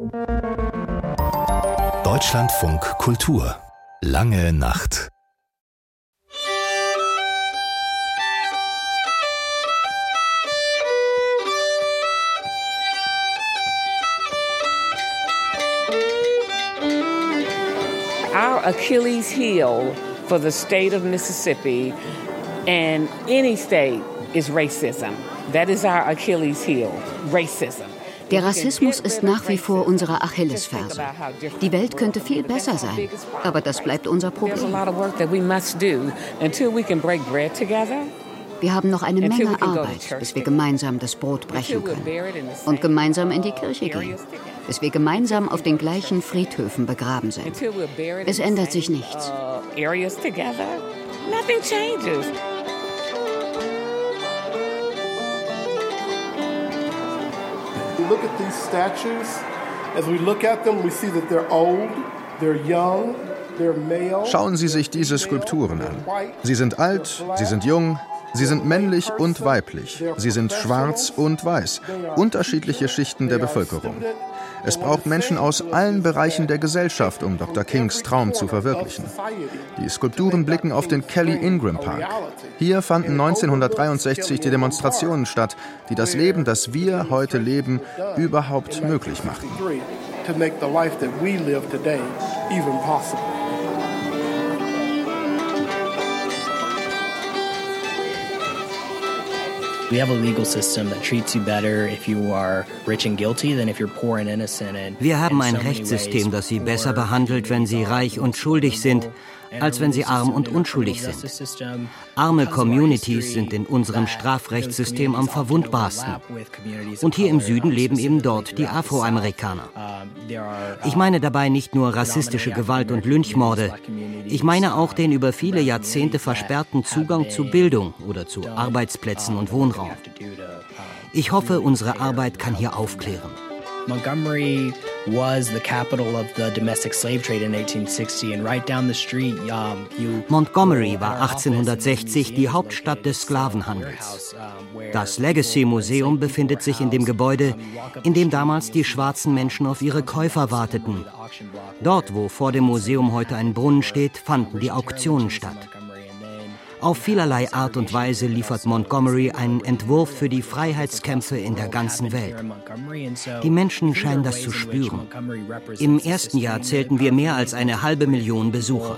Deutschlandfunk Kultur. Lange Nacht. Our Achilles heel for the state of Mississippi and any state is racism. That is our Achilles heel, racism. Der Rassismus ist nach wie vor unsere Achillesferse. Die Welt könnte viel besser sein, aber das bleibt unser Problem. Wir haben noch eine Menge Arbeit, bis wir gemeinsam das Brot brechen können und gemeinsam in die Kirche gehen, bis wir gemeinsam auf den gleichen Friedhöfen begraben sind. Es ändert sich nichts. We look at these statues. As we look at them, we see that they're old, they're young, they're male. Schauen Sie sich diese Skulpturen an. Sie sind alt, sie sind jung, sie sind männlich und weiblich. Sie sind schwarz und weiß. Unterschiedliche Schichten der Bevölkerung. Es braucht Menschen aus allen Bereichen der Gesellschaft, um Dr. Kings Traum zu verwirklichen. Die Skulpturen blicken auf den Kelly Ingram Park. Hier fanden 1963 die Demonstrationen statt, die das Leben, das wir heute leben, überhaupt möglich machten. We have a legal system that treats you better if you are rich and guilty than if you're poor and innocent. Wir haben ein Rechtssystem, das Sie besser behandelt, wenn Sie reich und schuldig sind, als wenn sie arm und unschuldig sind. Arme Communities sind in unserem Strafrechtssystem am verwundbarsten. Und hier im Süden leben eben dort die Afroamerikaner. Ich meine dabei nicht nur rassistische Gewalt und Lynchmorde. Ich meine auch den über viele Jahrzehnte versperrten Zugang zu Bildung oder zu Arbeitsplätzen und Wohnraum. Ich hoffe, unsere Arbeit kann hier aufklären. Montgomery was the capital of the domestic slave trade in 1860 and right down the street Montgomery war 1860 die Hauptstadt des Sklavenhandels. Das Legacy Museum befindet sich in dem Gebäude, in dem damals die schwarzen Menschen auf ihre Käufer warteten. Dort, wo vor dem Museum heute ein Brunnen steht, fanden die Auktionen statt. Auf vielerlei Art und Weise liefert Montgomery einen Entwurf für die Freiheitskämpfe in der ganzen Welt. Die Menschen scheinen das zu spüren. Im ersten Jahr zählten wir mehr als 500.000 Besucher.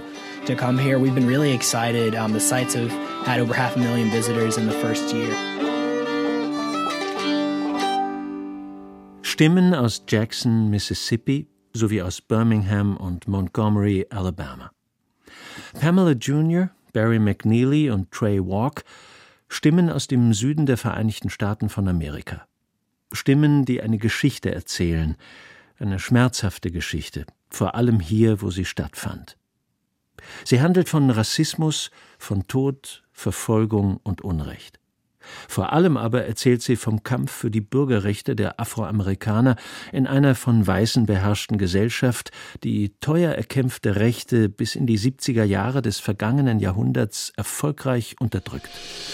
Stimmen aus Jackson, Mississippi, sowie aus Birmingham und Montgomery, Alabama. Pamela Jr., Barry McNeely und Trey Walk, Stimmen aus dem Süden der Vereinigten Staaten von Amerika. Stimmen, die eine Geschichte erzählen, eine schmerzhafte Geschichte, vor allem hier, wo sie stattfand. Sie handelt von Rassismus, von Tod, Verfolgung und Unrecht. Vor allem aber erzählt sie vom Kampf für die Bürgerrechte der Afroamerikaner in einer von Weißen beherrschten Gesellschaft, die teuer erkämpfte Rechte bis in die 70er Jahre des vergangenen Jahrhunderts erfolgreich unterdrückt.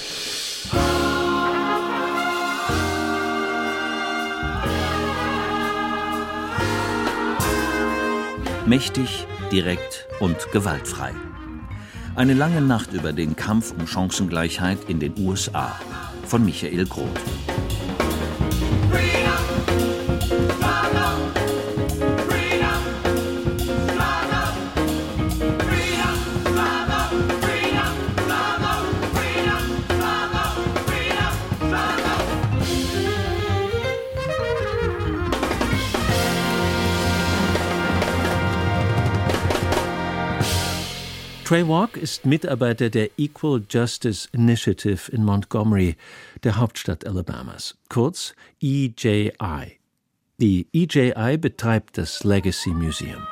Mächtig, direkt und gewaltfrei. Eine lange Nacht über den Kampf um Chancengleichheit in den USA von Michael Groth. Trey Walk ist Mitarbeiter der Equal Justice Initiative in Montgomery, der Hauptstadt Alabamas, kurz EJI. Die EJI betreibt das Legacy Museum.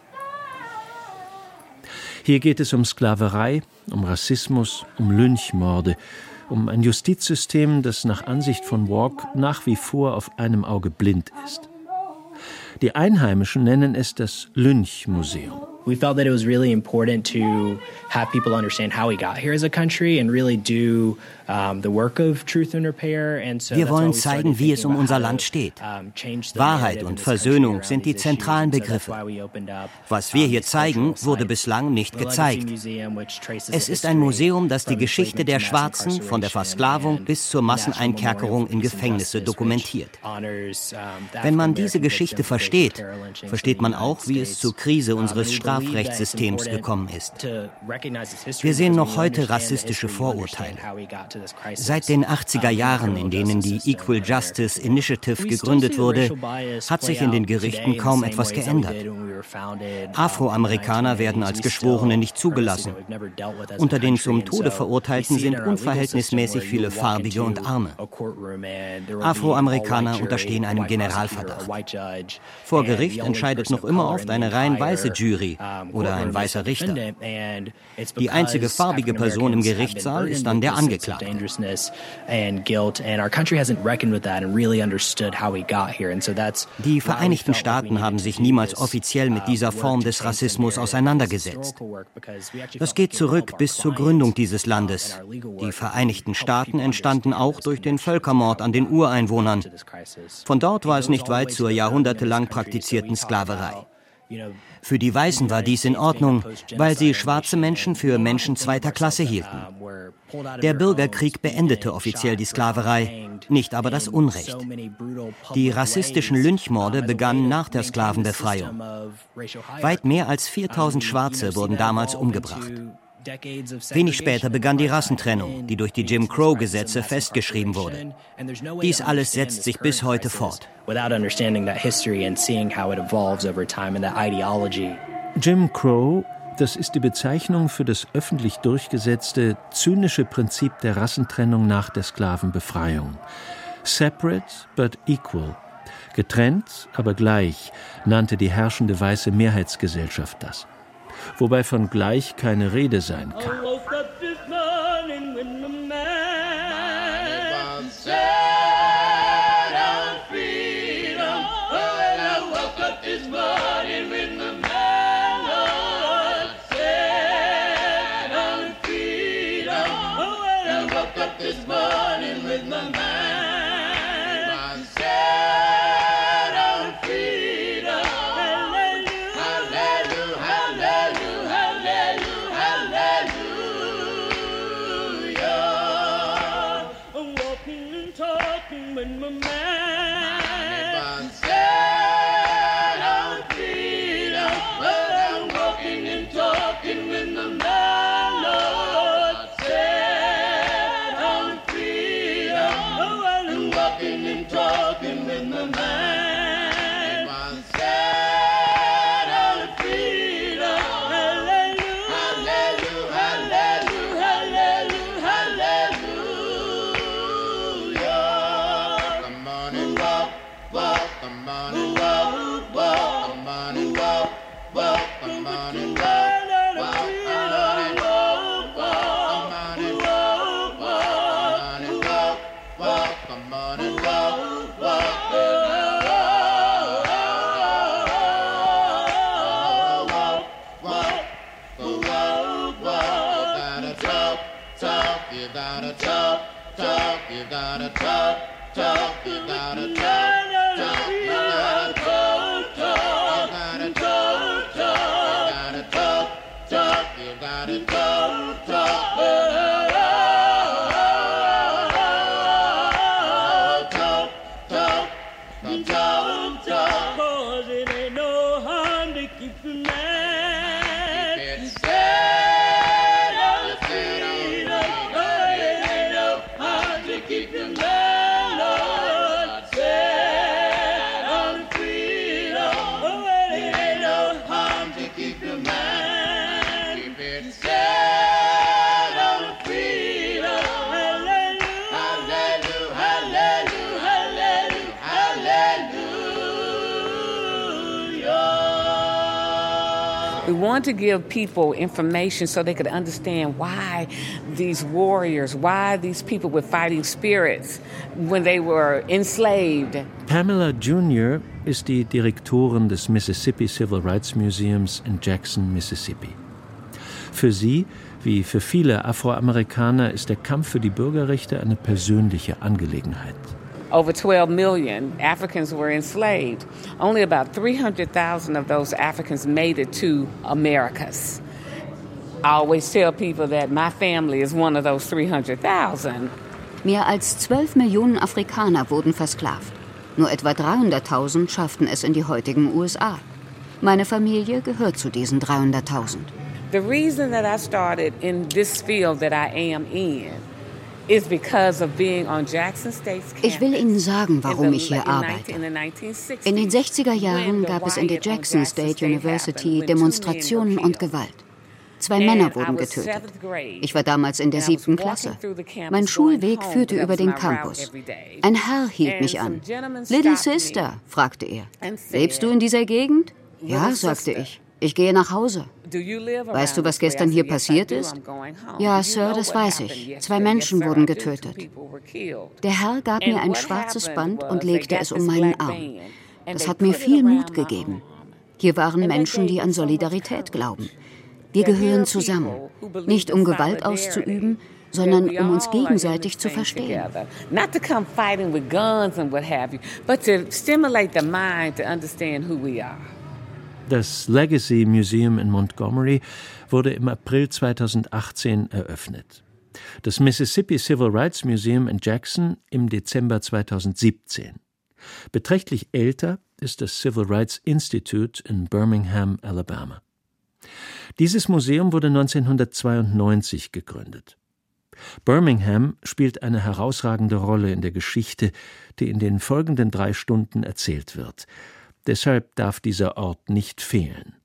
Hier geht es um Sklaverei, um Rassismus, um Lynchmorde, um ein Justizsystem, das nach Ansicht von Walk nach wie vor auf einem Auge blind ist. Die Einheimischen nennen es das Lynchmuseum. We felt that it was really important to have people understand how we got here as a country and really do the work of truth and repair. And so wir wollen zeigen, wie es um unser Land steht. Wahrheit und Versöhnung sind die zentralen Begriffe. Was wir hier zeigen, wurde bislang nicht gezeigt. Es ist ein Museum, das die Geschichte der Schwarzen von der Versklavung bis zur Masseneinkerkerung in Gefängnisse dokumentiert. Wenn man diese Geschichte versteht, versteht man auch, wie es zur Krise unseres Strafrechtssystems gekommen ist. Wir sehen noch heute rassistische Vorurteile. Seit den 80er Jahren, in denen die Equal Justice Initiative gegründet wurde, hat sich in den Gerichten kaum etwas geändert. Afroamerikaner werden als Geschworene nicht zugelassen. Unter den zum Tode Verurteilten sind unverhältnismäßig viele Farbige und Arme. Afroamerikaner unterstehen einem Generalverdacht. Vor Gericht entscheidet noch immer oft eine rein weiße Jury oder ein weißer Richter. Die einzige farbige Person im Gerichtssaal ist dann der Angeklagte. Die Vereinigten Staaten haben sich niemals offiziell mit dieser Form des Rassismus auseinandergesetzt. Das geht zurück bis zur Gründung dieses Landes. Die Vereinigten Staaten entstanden auch durch den Völkermord an den Ureinwohnern. Von dort war es nicht weit zur jahrhundertelang praktizierten Sklaverei. Für die Weißen war dies in Ordnung, weil sie schwarze Menschen für Menschen zweiter Klasse hielten. Der Bürgerkrieg beendete offiziell die Sklaverei, nicht aber das Unrecht. Die rassistischen Lynchmorde begannen nach der Sklavenbefreiung. Weit mehr als 4000 Schwarze wurden damals umgebracht. Wenig später begann die Rassentrennung, die durch die Jim Crow-Gesetze festgeschrieben wurde. Dies alles setzt sich bis heute fort. Jim Crow, das ist die Bezeichnung für das öffentlich durchgesetzte, zynische Prinzip der Rassentrennung nach der Sklavenbefreiung. Separate but equal. Getrennt, aber gleich, nannte die herrschende weiße Mehrheitsgesellschaft das. Wobei von gleich keine Rede sein kann. We want to give people information so they could understand why these warriors, why these people with fighting spirits, when they were enslaved. Pamela Junior ist die Direktorin des Mississippi Civil Rights Museums in Jackson, Mississippi. Für sie, wie für viele Afroamerikaner, ist der Kampf für die Bürgerrechte eine persönliche Angelegenheit. Over 12 million Africans were enslaved. Only about 300,000 of those Africans made it to Americas. I always tell people that my family is one of those 300,000. Mehr als 12 Millionen Afrikaner wurden versklavt. Nur etwa 300.000 schafften es in die heutigen USA. Meine Familie gehört zu diesen 300.000. The reason that I started in this field that I am in is because of being on Jackson State's campus. Ich will Ihnen sagen, warum ich hier arbeite. In den 60er Jahren gab es in der Jackson State University Demonstrationen und Gewalt. 2 Männer wurden getötet. Ich war damals in der 7. Klasse. Mein Schulweg führte über den Campus. Ein Herr hielt mich an. »Little Sister«, fragte er. »Lebst du in dieser Gegend?« »Ja«, sagte ich. »Ich gehe nach Hause.« »Weißt du, was gestern hier passiert ist?« »Ja, Sir, das weiß ich. 2 Menschen wurden getötet.« Der Herr gab mir ein schwarzes Band und legte es um meinen Arm. Das hat mir viel Mut gegeben. Hier waren Menschen, die an Solidarität glauben. Wir gehören zusammen, nicht um Gewalt auszuüben, sondern um uns gegenseitig zu verstehen. Not to come fighting with guns and what have you, but to stimulate the mind to understand who we are. Das Legacy Museum in Montgomery wurde im April 2018 eröffnet. Das Mississippi Civil Rights Museum in Jackson im Dezember 2017. Beträchtlich älter ist das Civil Rights Institute in Birmingham, Alabama. Dieses Museum wurde 1992 gegründet. Birmingham spielt eine herausragende Rolle in der Geschichte, die in den folgenden 3 Stunden erzählt wird. Deshalb darf dieser Ort nicht fehlen.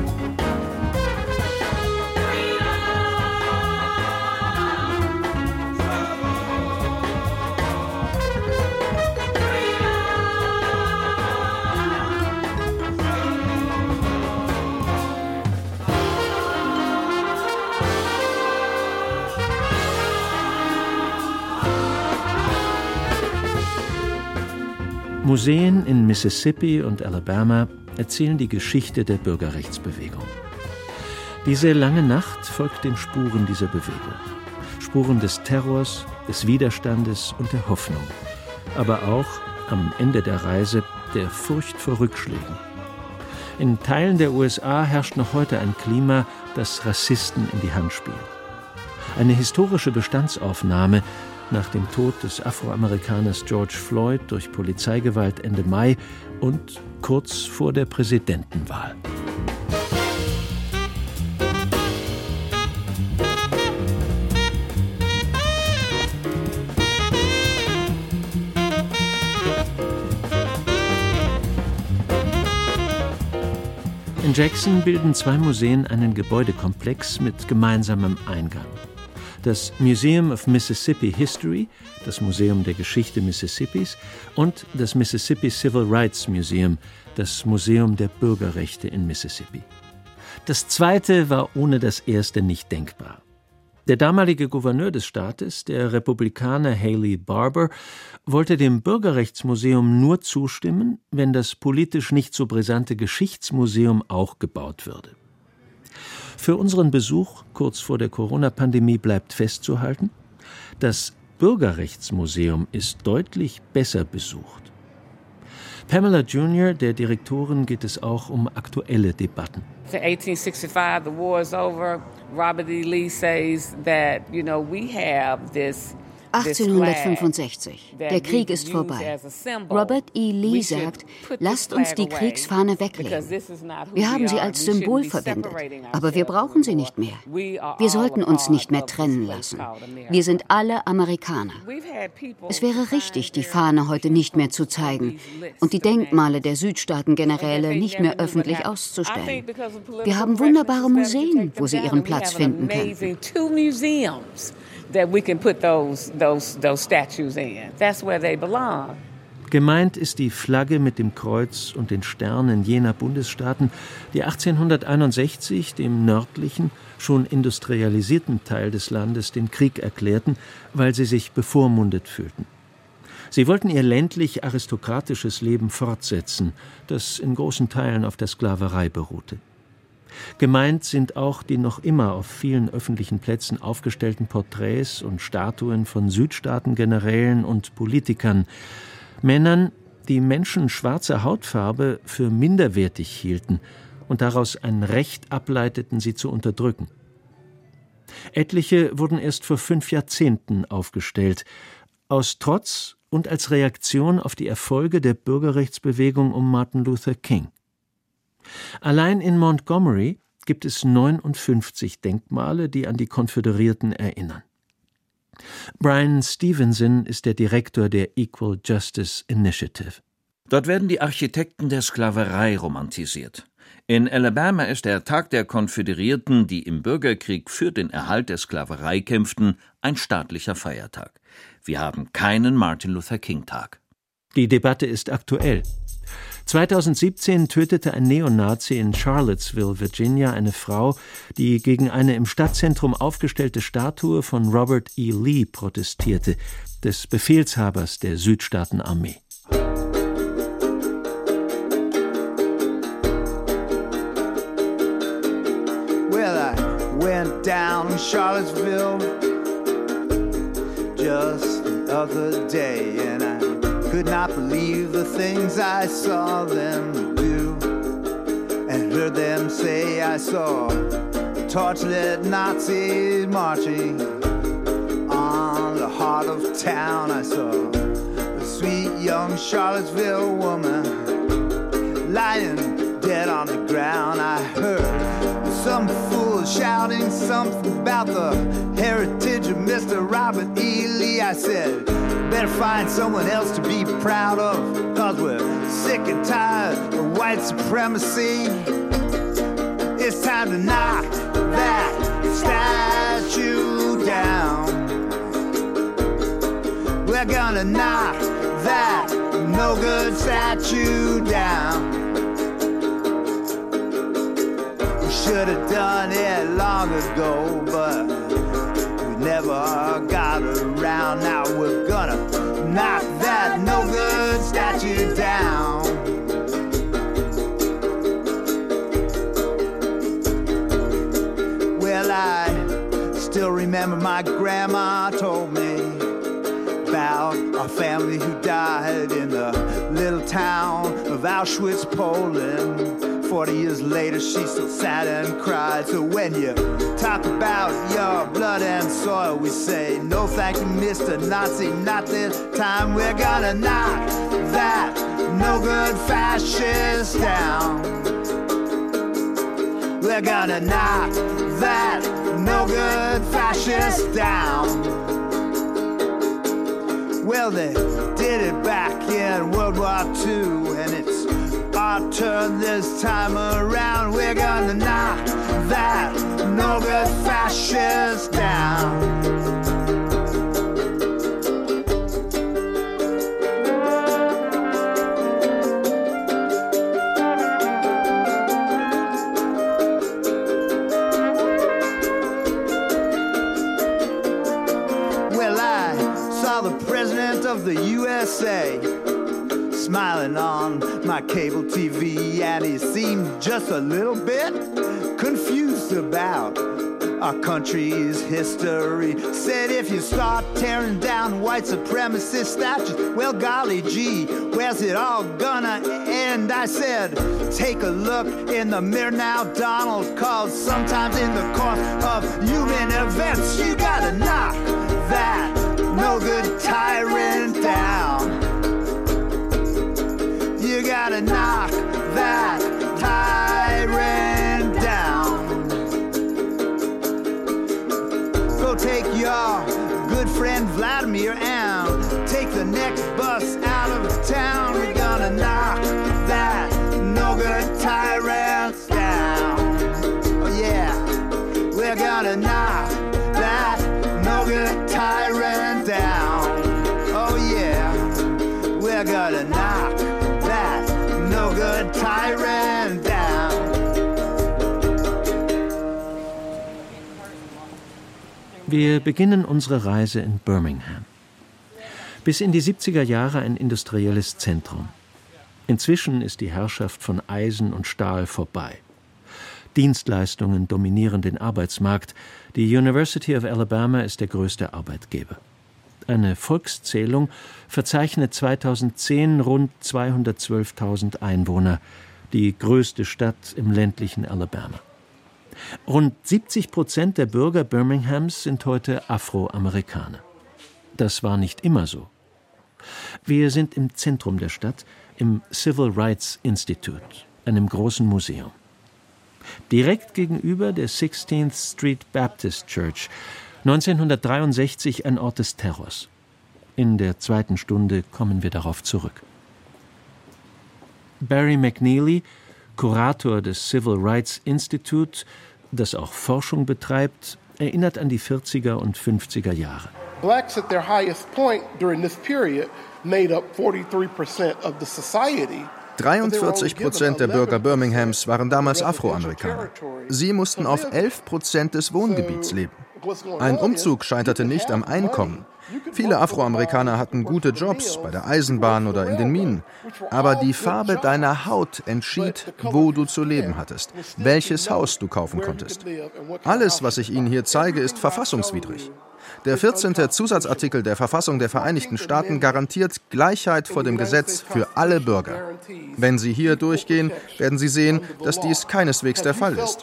Museen in Mississippi und Alabama erzählen die Geschichte der Bürgerrechtsbewegung. Diese lange Nacht folgt den Spuren dieser Bewegung. Spuren des Terrors, des Widerstandes und der Hoffnung. Aber auch, am Ende der Reise, der Furcht vor Rückschlägen. In Teilen der USA herrscht noch heute ein Klima, das Rassisten in die Hand spielt. Eine historische Bestandsaufnahme nach dem Tod des Afroamerikaners George Floyd durch Polizeigewalt Ende Mai und kurz vor der Präsidentenwahl. In Jackson bilden 2 Museen einen Gebäudekomplex mit gemeinsamem Eingang. Das Museum of Mississippi History, das Museum der Geschichte Mississippis, und das Mississippi Civil Rights Museum, das Museum der Bürgerrechte in Mississippi. Das zweite war ohne das erste nicht denkbar. Der damalige Gouverneur des Staates, der Republikaner Haley Barbour, wollte dem Bürgerrechtsmuseum nur zustimmen, wenn das politisch nicht so brisante Geschichtsmuseum auch gebaut würde. Für unseren Besuch kurz vor der Corona-Pandemie bleibt festzuhalten, das Bürgerrechtsmuseum ist deutlich besser besucht. Pamela Junior, der Direktorin, geht es auch um aktuelle Debatten. 1865, the war is over. Robert E. Lee says that, we have this 1865. Der Krieg ist vorbei. Robert E. Lee sagt, lasst uns die Kriegsfahne weglegen. Wir haben sie als Symbol verwendet, aber wir brauchen sie nicht mehr. Wir sollten uns nicht mehr trennen lassen. Wir sind alle Amerikaner. Es wäre richtig, die Fahne heute nicht mehr zu zeigen und die Denkmale der Südstaaten-Generäle nicht mehr öffentlich auszustellen. Wir haben wunderbare Museen, wo sie ihren Platz finden können. That we can put those statues in. That's where they belong. Gemeint ist die Flagge mit dem Kreuz und den Sternen jener Bundesstaaten, die 1861 dem nördlichen, schon industrialisierten Teil des Landes den Krieg erklärten, weil sie sich bevormundet fühlten. Sie wollten ihr ländlich-aristokratisches Leben fortsetzen, das in großen Teilen auf der Sklaverei beruhte. Gemeint sind auch die noch immer auf vielen öffentlichen Plätzen aufgestellten Porträts und Statuen von Südstaatengenerälen und Politikern, Männern, die Menschen schwarzer Hautfarbe für minderwertig hielten und daraus ein Recht ableiteten, sie zu unterdrücken. Etliche wurden erst vor 5 Jahrzehnten aufgestellt, aus Trotz und als Reaktion auf die Erfolge der Bürgerrechtsbewegung um Martin Luther King. Allein in Montgomery gibt es 59 Denkmale, die an die Konföderierten erinnern. Brian Stevenson ist der Direktor der Equal Justice Initiative. Dort werden die Architekten der Sklaverei romantisiert. In Alabama ist der Tag der Konföderierten, die im Bürgerkrieg für den Erhalt der Sklaverei kämpften, ein staatlicher Feiertag. Wir haben keinen Martin Luther King Tag. Die Debatte ist aktuell. 2017 tötete ein Neonazi in Charlottesville, Virginia, eine Frau, die gegen eine im Stadtzentrum aufgestellte Statue von Robert E. Lee protestierte, des Befehlshabers der Südstaatenarmee. Went down in Charlottesville just the other day, and I could not believe the things I saw them do and heard them say. I saw torch-lit Nazis marching on the heart of town. I saw a sweet young Charlottesville woman lying dead on the ground. I heard some fool shouting something about the heritage of Mr. Robert E. Lee. I said, better find someone else to be proud of, 'cause we're sick and tired of white supremacy. It's time to knock that statue down. We're gonna knock that no-good statue down. Should have done it long ago, but we never got around. Now we're gonna knock that no-good statue down. Well, I still remember my grandma told me about our family who died in the little town of Auschwitz, Poland. 40 years later, she still sat and cried. So when you talk about your blood and soil, we say, no thank you, Mr. Nazi, not this time. We're gonna knock that no-good fascist down. We're gonna knock that no-good fascist down. Well, they did it back in World War II, and it's our turn this time around. We're gonna knock that no-good fascist down. Well, I saw the President of the USA smiling on my cable TV, and he seemed just a little bit confused about our country's history. Said if you start tearing down white supremacist statues, well, golly gee, where's it all gonna end? I said, take a look in the mirror now, Donald, 'cause sometimes in the course of human events, you gotta knock that no-good tyrant down. You gotta knock that tyrant down. Go take your good friend Vladimir and take the next bus out of town. We're gonna knock that no-good tyrant down. Oh yeah, we're gonna knock that no-good tyrant down. Oh yeah, we're gonna knock no-good tyrant down. Wir beginnen unsere Reise in Birmingham. Bis in die 70er Jahre ein industrielles Zentrum. Inzwischen ist die Herrschaft von Eisen und Stahl vorbei. Dienstleistungen dominieren den Arbeitsmarkt. Die University of Alabama ist der größte Arbeitgeber. Eine Volkszählung verzeichnet 2010 rund 212.000 Einwohner, die größte Stadt im ländlichen Alabama. Rund 70% der Bürger Birminghams sind heute Afroamerikaner. Das war nicht immer so. Wir sind im Zentrum der Stadt, im Civil Rights Institute, einem großen Museum. Direkt gegenüber der 16th Street Baptist Church, 1963 ein Ort des Terrors. In der zweiten Stunde kommen wir darauf zurück. Barry McNeely, Kurator des Civil Rights Institute, das auch Forschung betreibt, erinnert an die 40er und 50er Jahre. Blacks at their highest point during this period made up 43% of the society. 43% der Bürger Birminghams waren damals Afroamerikaner. Sie mussten auf 11% des Wohngebiets leben. Ein Umzug scheiterte nicht am Einkommen. Viele Afroamerikaner hatten gute Jobs bei der Eisenbahn oder in den Minen. Aber die Farbe deiner Haut entschied, wo du zu leben hattest, welches Haus du kaufen konntest. Alles, was ich Ihnen hier zeige, ist verfassungswidrig. Der 14. Zusatzartikel der Verfassung der Vereinigten Staaten garantiert Gleichheit vor dem Gesetz für alle Bürger. Wenn Sie hier durchgehen, werden Sie sehen, dass dies keineswegs der Fall ist.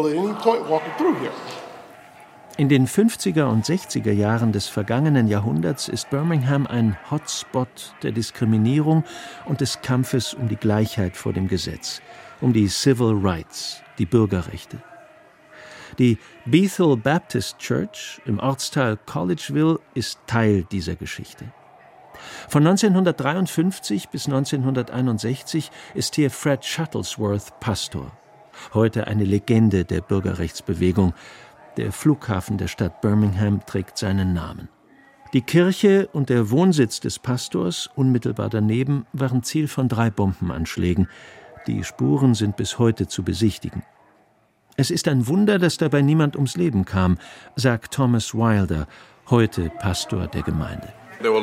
In den 50er und 60er Jahren des vergangenen Jahrhunderts ist Birmingham ein Hotspot der Diskriminierung und des Kampfes um die Gleichheit vor dem Gesetz, um die Civil Rights, die Bürgerrechte. Die Bethel Baptist Church im Ortsteil Collegeville ist Teil dieser Geschichte. Von 1953 bis 1961 ist hier Fred Shuttlesworth Pastor, heute eine Legende der Bürgerrechtsbewegung. Der Flughafen der Stadt Birmingham trägt seinen Namen. Die Kirche und der Wohnsitz des Pastors, unmittelbar daneben, waren Ziel von 3 Bombenanschlägen. Die Spuren sind bis heute zu besichtigen. Es ist ein Wunder, dass dabei niemand ums Leben kam, sagt Thomas Wilder, heute Pastor der Gemeinde.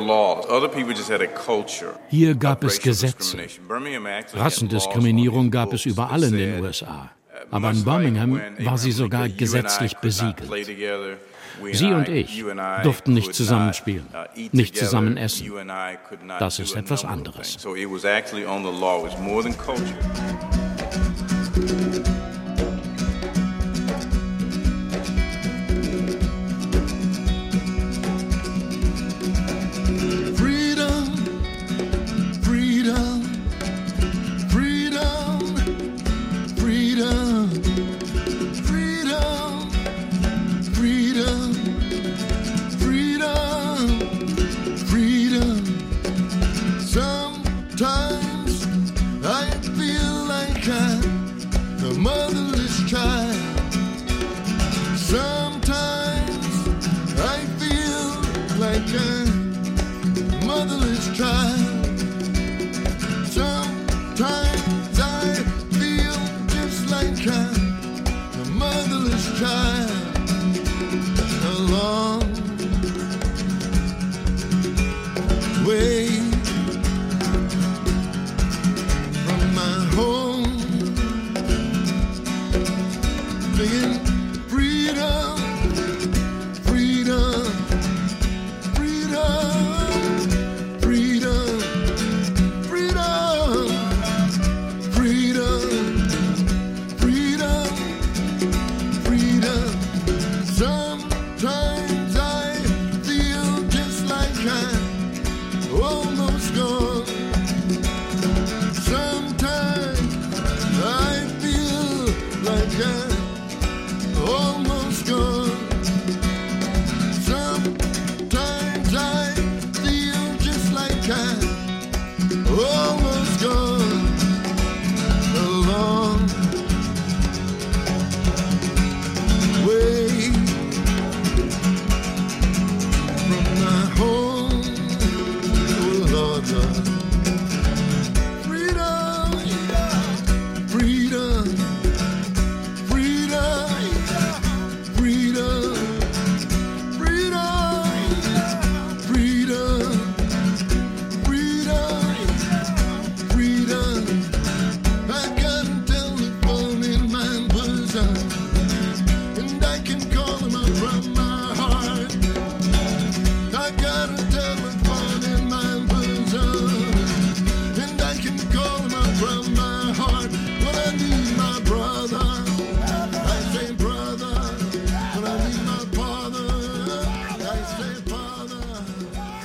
Hier gab es Gesetze. Rassendiskriminierung gab es überall in den USA. Aber in Birmingham war sie sogar gesetzlich besiegelt. Sie und ich durften nicht zusammen spielen, nicht zusammen essen. Das ist etwas anderes. Freedom.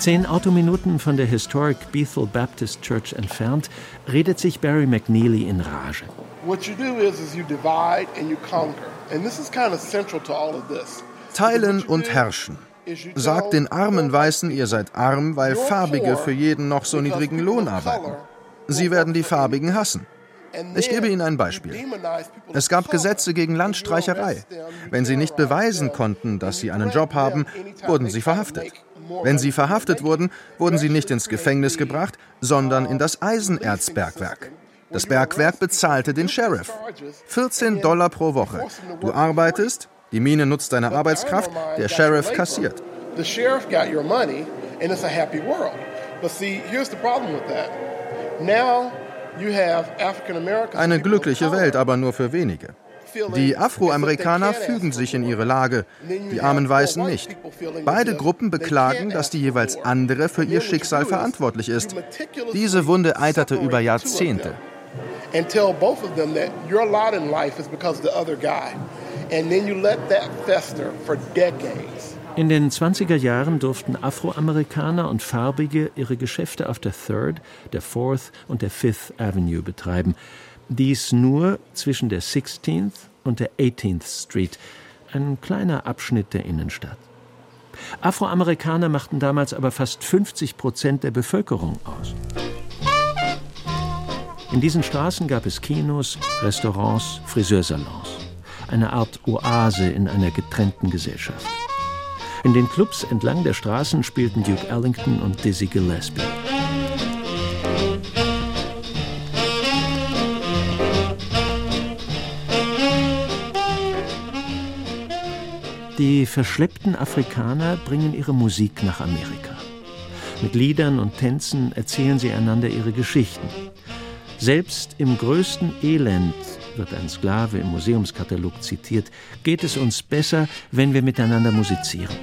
10 Autominuten von der Historic Bethel Baptist Church entfernt, redet sich Barry McNeely in Rage. What you do is you divide and you conquer. And this is kind of central to all of this. Teilen und herrschen. Sagt den armen Weißen, ihr seid arm, weil Farbige für jeden noch so niedrigen Lohn arbeiten. Sie werden die Farbigen hassen. Ich gebe Ihnen ein Beispiel. Es gab Gesetze gegen Landstreicherei. Wenn sie nicht beweisen konnten, dass sie einen Job haben, wurden sie verhaftet. Wenn sie verhaftet wurden, wurden sie nicht ins Gefängnis gebracht, sondern in das Eisenerzbergwerk. Das Bergwerk bezahlte den Sheriff. $14 pro Woche. Du arbeitest, die Mine nutzt deine Arbeitskraft, der Sheriff kassiert. The sheriff got your money and it's a happy world. But see, here's the problem with that. Now you have African Americans. Eine glückliche Welt, aber nur für wenige. Die Afroamerikaner fügen sich in ihre Lage, die armen Weißen nicht. Beide Gruppen beklagen, dass die jeweils andere für ihr Schicksal verantwortlich ist. Diese Wunde eiterte über Jahrzehnte. And tell both of them that your lot in life is because of the other guy. And then you let that fester for decades. In den 20er Jahren durften Afroamerikaner und Farbige ihre Geschäfte auf der 3rd, der 4th und der 5th Avenue betreiben. Dies nur zwischen der 16th und der 18th Street, ein kleiner Abschnitt der Innenstadt. Afroamerikaner machten damals aber fast 50% der Bevölkerung aus. In diesen Straßen gab es Kinos, Restaurants, Friseursalons. Eine Art Oase in einer getrennten Gesellschaft. In den Clubs entlang der Straßen spielten Duke Ellington und Dizzy Gillespie. Die verschleppten Afrikaner bringen ihre Musik nach Amerika. Mit Liedern und Tänzen erzählen sie einander ihre Geschichten. Selbst im größten Elend, wird ein Sklave im Museumskatalog zitiert, geht es uns besser, wenn wir miteinander musizieren.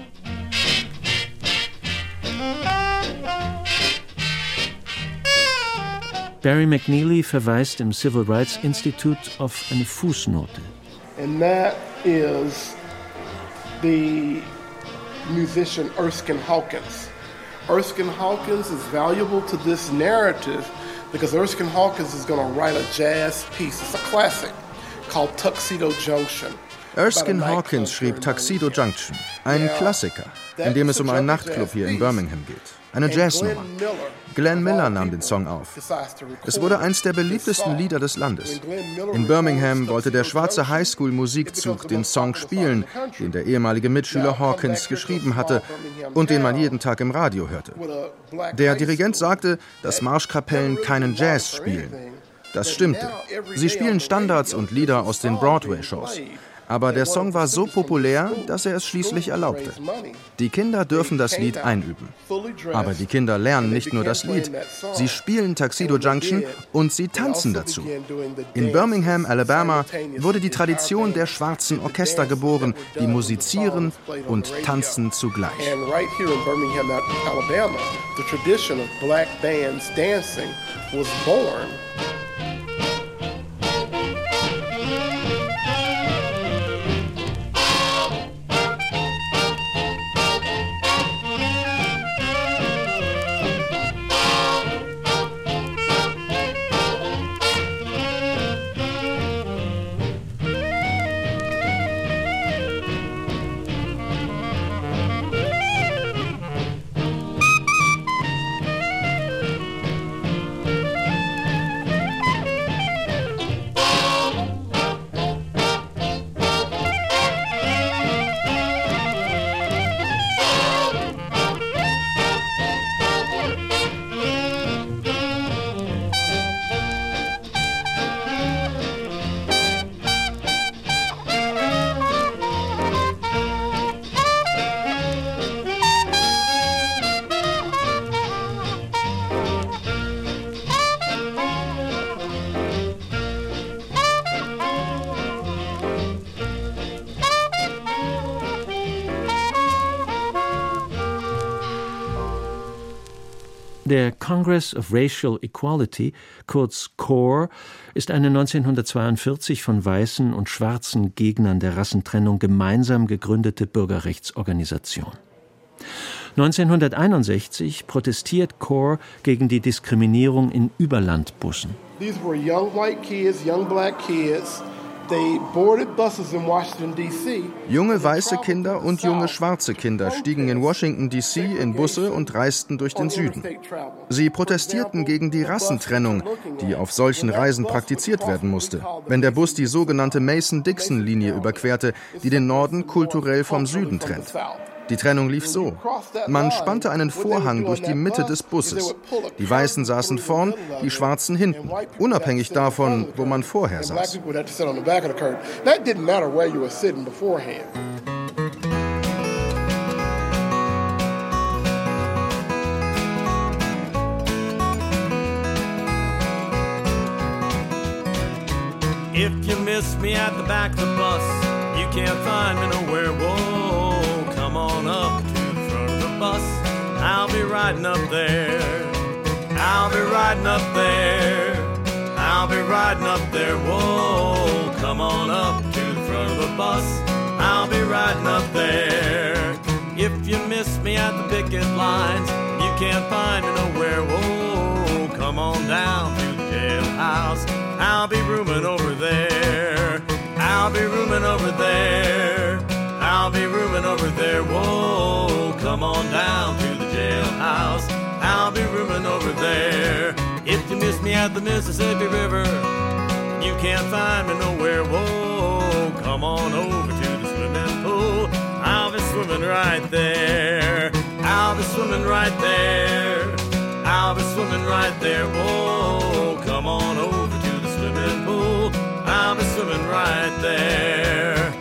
Barry McNeely verweist im Civil Rights Institute auf eine Fußnote. And that is the musician Erskine Hawkins. Erskine Hawkins is valuable to this narrative because Erskine Hawkins is going to write a jazz piece. It's a classic called Tuxedo Junction. Erskine Hawkins schrieb Tuxedo Junction, ein Klassiker, in dem es um einen Nachtclub hier in Birmingham geht. Eine Jazznummer. Glenn Miller nahm den Song auf. Es wurde eins der beliebtesten Lieder des Landes. In Birmingham wollte der schwarze Highschool-Musikzug den Song spielen, den der ehemalige Mitschüler Hawkins geschrieben hatte und den man jeden Tag im Radio hörte. Der Dirigent sagte, dass Marschkapellen keinen Jazz spielen. Das stimmte. Sie spielen Standards und Lieder aus den Broadway-Shows. Aber der Song war so populär, dass er es schließlich erlaubte. Die Kinder dürfen das Lied einüben. Aber die Kinder lernen nicht nur das Lied, sie spielen Tuxedo Junction und sie tanzen dazu. In Birmingham, Alabama, wurde die Tradition der schwarzen Orchester geboren, die musizieren und tanzen zugleich. And right here in Birmingham, Alabama, the tradition of black bands dancing was born. Der Congress of Racial Equality, kurz CORE, ist eine 1942 von weißen und schwarzen Gegnern der Rassentrennung gemeinsam gegründete Bürgerrechtsorganisation. 1961 protestiert Core gegen die Diskriminierung in Überlandbussen. These were young white kids, young black kids. They boarded buses in Washington, D.C. Junge weiße Kinder und junge schwarze Kinder stiegen in Washington, D.C. in Busse und reisten durch den Süden. Sie protestierten gegen die Rassentrennung, die auf solchen Reisen praktiziert werden musste, wenn der Bus die sogenannte Mason-Dixon-Linie überquerte, die den Norden kulturell vom Süden trennt. Die Trennung lief so. Man spannte einen Vorhang durch die Mitte des Busses. Die Weißen saßen vorn, die Schwarzen hinten, unabhängig davon, wo man vorher saß. If you miss me at the back of the bus, you can't find me nowhere. Whoa. Come on up to the front of the bus. I'll be riding up there. I'll be riding up there. I'll be riding up there. Whoa, come on up to the front of the bus. I'll be riding up there. If you miss me at the picket lines, you can't find me nowhere. Whoa, come on down to the jailhouse. I'll be rooming over there. I'll be rooming over there. I'll be rooming over there. Whoa, come on down to the jailhouse. I'll be rooming over there. If you miss me at the Mississippi River, you can't find me nowhere. Whoa, come on over to the swimming pool. I'll be swimming right there. I'll be swimming right there. I'll be swimming right there. Whoa, come on over to the swimming pool. I'll be swimming right there.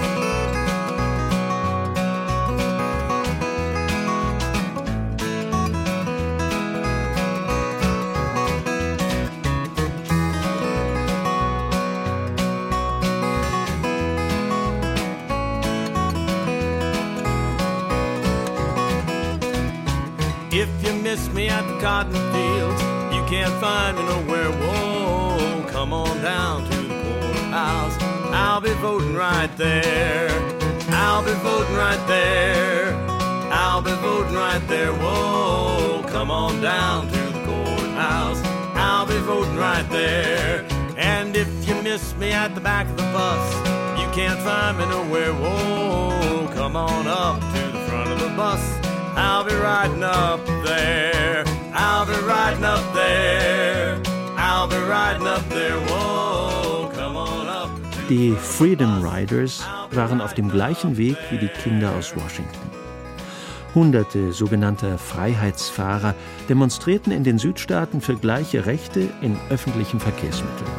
If you miss me at the cotton fields, you can't find me nowhere. Whoa, come on down to the courthouse. I'll be voting right there. I'll be voting right there. I'll be voting right there. Whoa, come on down to the courthouse. I'll be voting right there. And if you miss me at the back of the bus, you can't find me nowhere. Whoa, come on up to the front of the bus. I'll be riding up there. I'll be riding up there. I'll be riding up there. Whoa, come on up. Die Freedom Riders waren auf dem gleichen Weg wie die Kinder aus Washington. Hunderte sogenannter Freiheitsfahrer demonstrierten in den Südstaaten für gleiche Rechte in öffentlichen Verkehrsmitteln.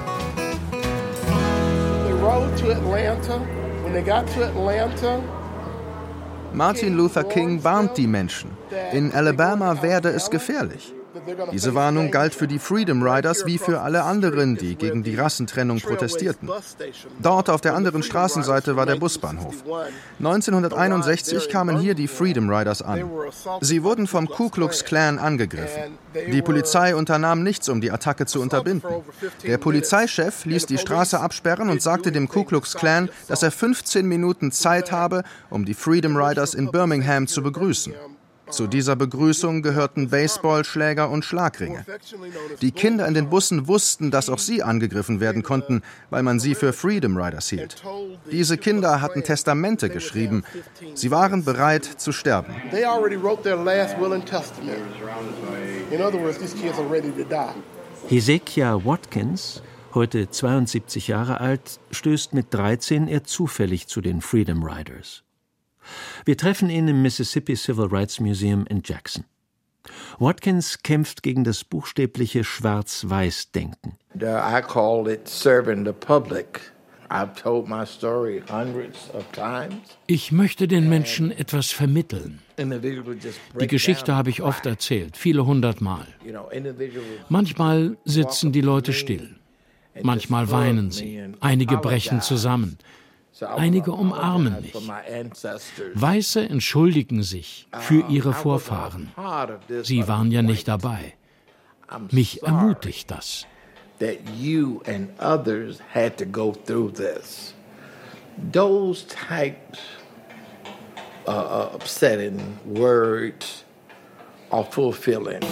They rode to Atlanta. When they got to Atlanta, Martin Luther King warnt die Menschen. In Alabama werde es gefährlich. Diese Warnung galt für die Freedom Riders wie für alle anderen, die gegen die Rassentrennung protestierten. Dort auf der anderen Straßenseite war der Busbahnhof. 1961 kamen hier die Freedom Riders an. Sie wurden vom Ku Klux Klan angegriffen. Die Polizei unternahm nichts, um die Attacke zu unterbinden. Der Polizeichef ließ die Straße absperren und sagte dem Ku Klux Klan, dass er 15 Minuten Zeit habe, um die Freedom Riders in Birmingham zu begrüßen. Zu dieser Begrüßung gehörten Baseballschläger und Schlagringe. Die Kinder in den Bussen wussten, dass auch sie angegriffen werden konnten, weil man sie für Freedom Riders hielt. Diese Kinder hatten Testamente geschrieben. Sie waren bereit zu sterben. Hezekiah Watkins, heute 72 Jahre alt, stößt mit 13 eher zufällig zu den Freedom Riders. Wir treffen ihn im Mississippi Civil Rights Museum in Jackson. Watkins kämpft gegen das buchstäbliche Schwarz-Weiß-Denken. I call it serving the public. I've told my story hundreds of times. Ich möchte den Menschen etwas vermitteln. Die Geschichte habe ich oft erzählt, viele 100 Mal. Manchmal sitzen die Leute still. Manchmal weinen sie. Einige brechen zusammen. Einige umarmen mich. Weiße entschuldigen sich für ihre Vorfahren. Sie waren ja nicht dabei. Mich ermutigt das. That you and others had to go through this. Those types upsetting word or fulfilling.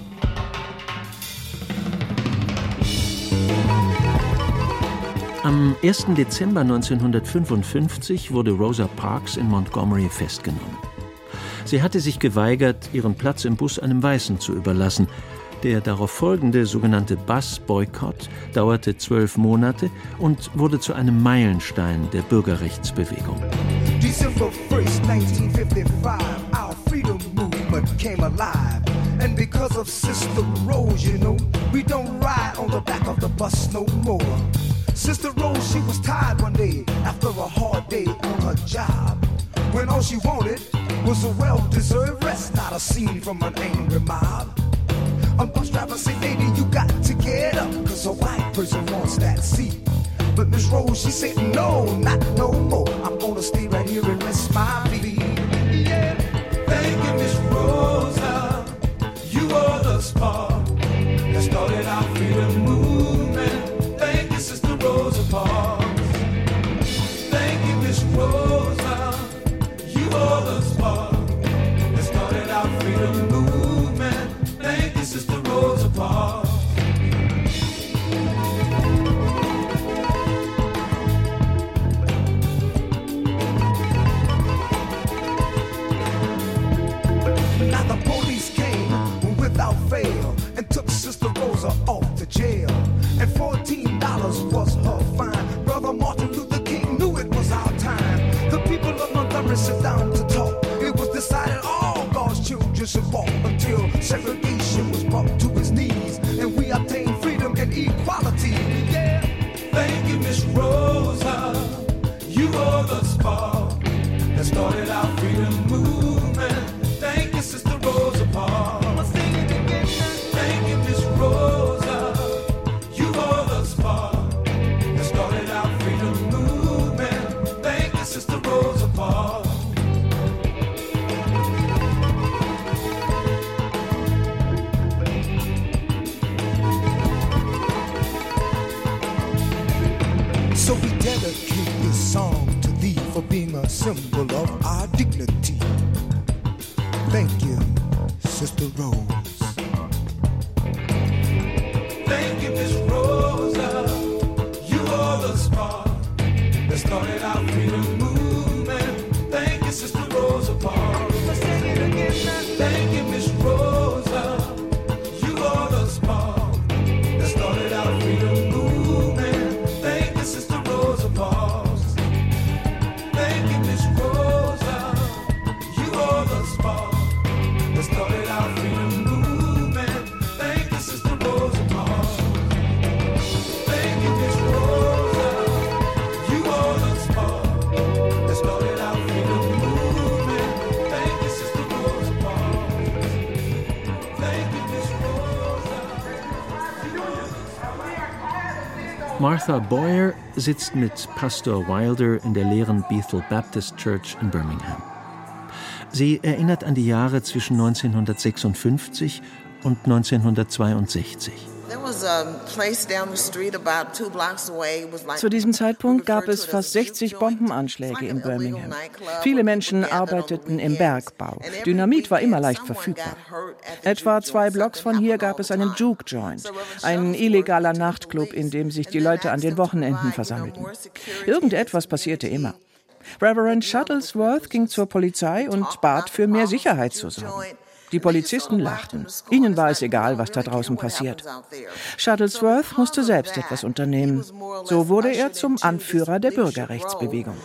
Am 1. Dezember 1955 wurde Rosa Parks in Montgomery festgenommen. Sie hatte sich geweigert, ihren Platz im Bus einem Weißen zu überlassen. Der darauf folgende sogenannte Bus-Boykott dauerte 12 Monate und wurde zu einem Meilenstein der Bürgerrechtsbewegung. December 1st, 1955, our freedom movement came alive. And because of Sister Rose, you know, we don't ride on the back of the bus no more. Sister Rose, she was tired one day after a hard day on her job, when all she wanted was a well-deserved rest, not a scene from an angry mob. A bus driver said, lady, you got to get up, cause a white person wants that seat. But Miss Rose, she said, no, not no more. I'm gonna stay right here and rest my feet. Yeah. Thank you, Miss Rosa, you are the spark that started our freedom movement. Thank you, Sister Rosa Parks. Thank you, Miss Rosa, you are the spark that started our freedom movement. Thank you, Sister Rosa Parks. Now the police came without fail and took Sister Rosa off to jail. And $14 was her fine. Brother Martin Luther King knew it was our time. The people of Montgomery sat down to talk. It was decided all God's children should walk until segregation was brought to its knees and we obtained freedom and equality. Yeah. Thank you, Miss Rosa, you are the spark that started our freedom movement. Thank you, Sister Rosa Parks. Thank you, Miss Rosa, you are the spark that started our freedom movement. Thank you, Sister Rosa Parks. So we dedicate this song to thee for being a symbol of our dignity. Thank you, Sister Rose. Thank you, Miss Rosa, you are the spark that started our freedom movement. Thank you, Sister Rosa Parks. Thank you, Miss Rosa, you are the spark that started our freedom movement. Thank you, Sister Rosa Parks. Thank you, Miss Rosa, you are the spark that started our freedom movement. Thank you, Sister Rosa Parks. Thank you, Miss Rosa, you are the spark that started our freedom movement. Thank you, Sister Rosa Parks. Thank you, Miss Rosa. Martha Boyer sitzt mit Pastor Wilder in der leeren Bethel Baptist Church in Birmingham. Sie erinnert an die Jahre zwischen 1956 und 1962. Zu diesem Zeitpunkt gab es fast 60 Bombenanschläge in Birmingham. Viele Menschen arbeiteten im Bergbau. Dynamit war immer leicht verfügbar. Etwa 2 Blocks von hier gab es einen Juke Joint, ein illegaler Nachtclub, in dem sich die Leute an den Wochenenden versammelten. Irgendetwas passierte immer. Reverend Shuttlesworth ging zur Polizei und bat, für mehr Sicherheit zu sorgen. Die Polizisten lachten. Ihnen war es egal, was da draußen passiert. Shuttlesworth musste selbst etwas unternehmen. So wurde er zum Anführer der Bürgerrechtsbewegung.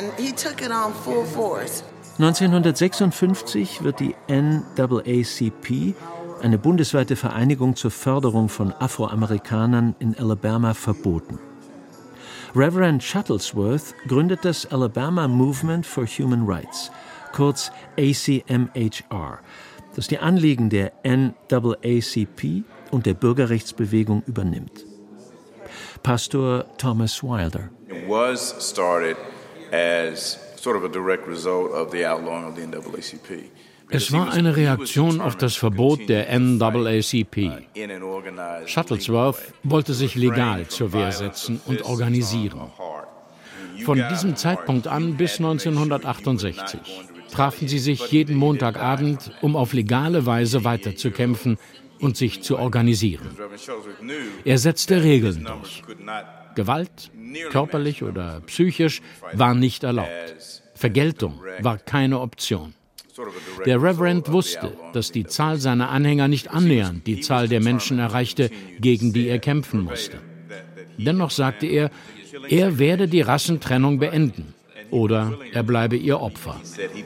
1956 wird die NAACP, eine bundesweite Vereinigung zur Förderung von Afroamerikanern in Alabama, verboten. Reverend Shuttlesworth gründet das Alabama Movement for Human Rights, kurz ACMHR, das die Anliegen der NAACP und der Bürgerrechtsbewegung übernimmt. Pastor Thomas Wilder. It was started as sort of a direct result of the outlawing of the NAACP. Es war eine Reaktion auf das Verbot der NAACP. Shuttlesworth wollte sich legal zur Wehr setzen und organisieren. Von diesem Zeitpunkt an bis 1968. trafen sie sich jeden Montagabend, um auf legale Weise weiterzukämpfen und sich zu organisieren. Er setzte Regeln durch. Gewalt, körperlich oder psychisch, war nicht erlaubt. Vergeltung war keine Option. Der Reverend wusste, dass die Zahl seiner Anhänger nicht annähernd die Zahl der Menschen erreichte, gegen die er kämpfen musste. Dennoch sagte er werde die Rassentrennung beenden oder er bleibe ihr Opfer.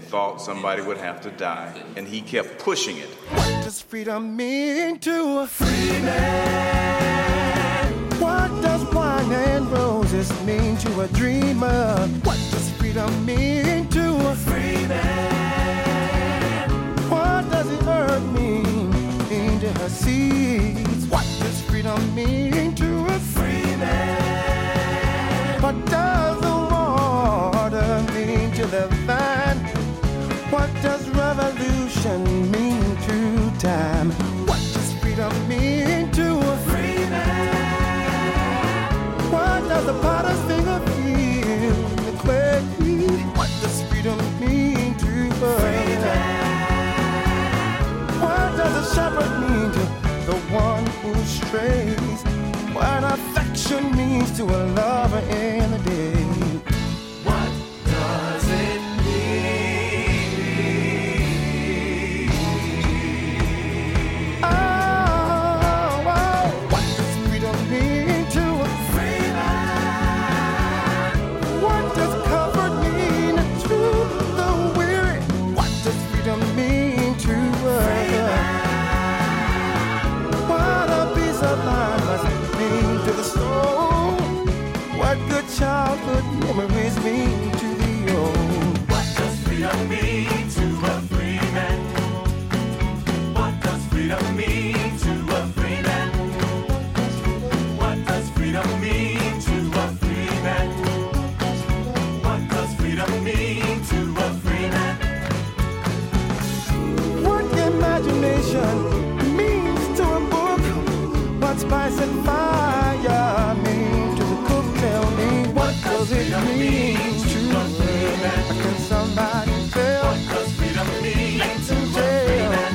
What does freedom mean to a free man? What does wine and roses mean to a dreamer? What does freedom mean to a free man? What does the earth mean to her seeds? What does freedom mean to a free man? What does the water mean to the vine? What does revolution mean to time? What does freedom mean to a free man? What does the potter's finger feel the clay? What does freedom mean to a free man? What does a shepherd mean to the one who strays? What affection means to a lover in the day? What does it childhood memories mean to the old? What does freedom mean to a free man? What does freedom mean to a free man? What does freedom mean to a free man? What does freedom mean to a free man? What imagination means to a book? What spice and fire mean to the cook? Tell me. What does it mean to a free man? Can somebody tell? What does freedom mean to a free man?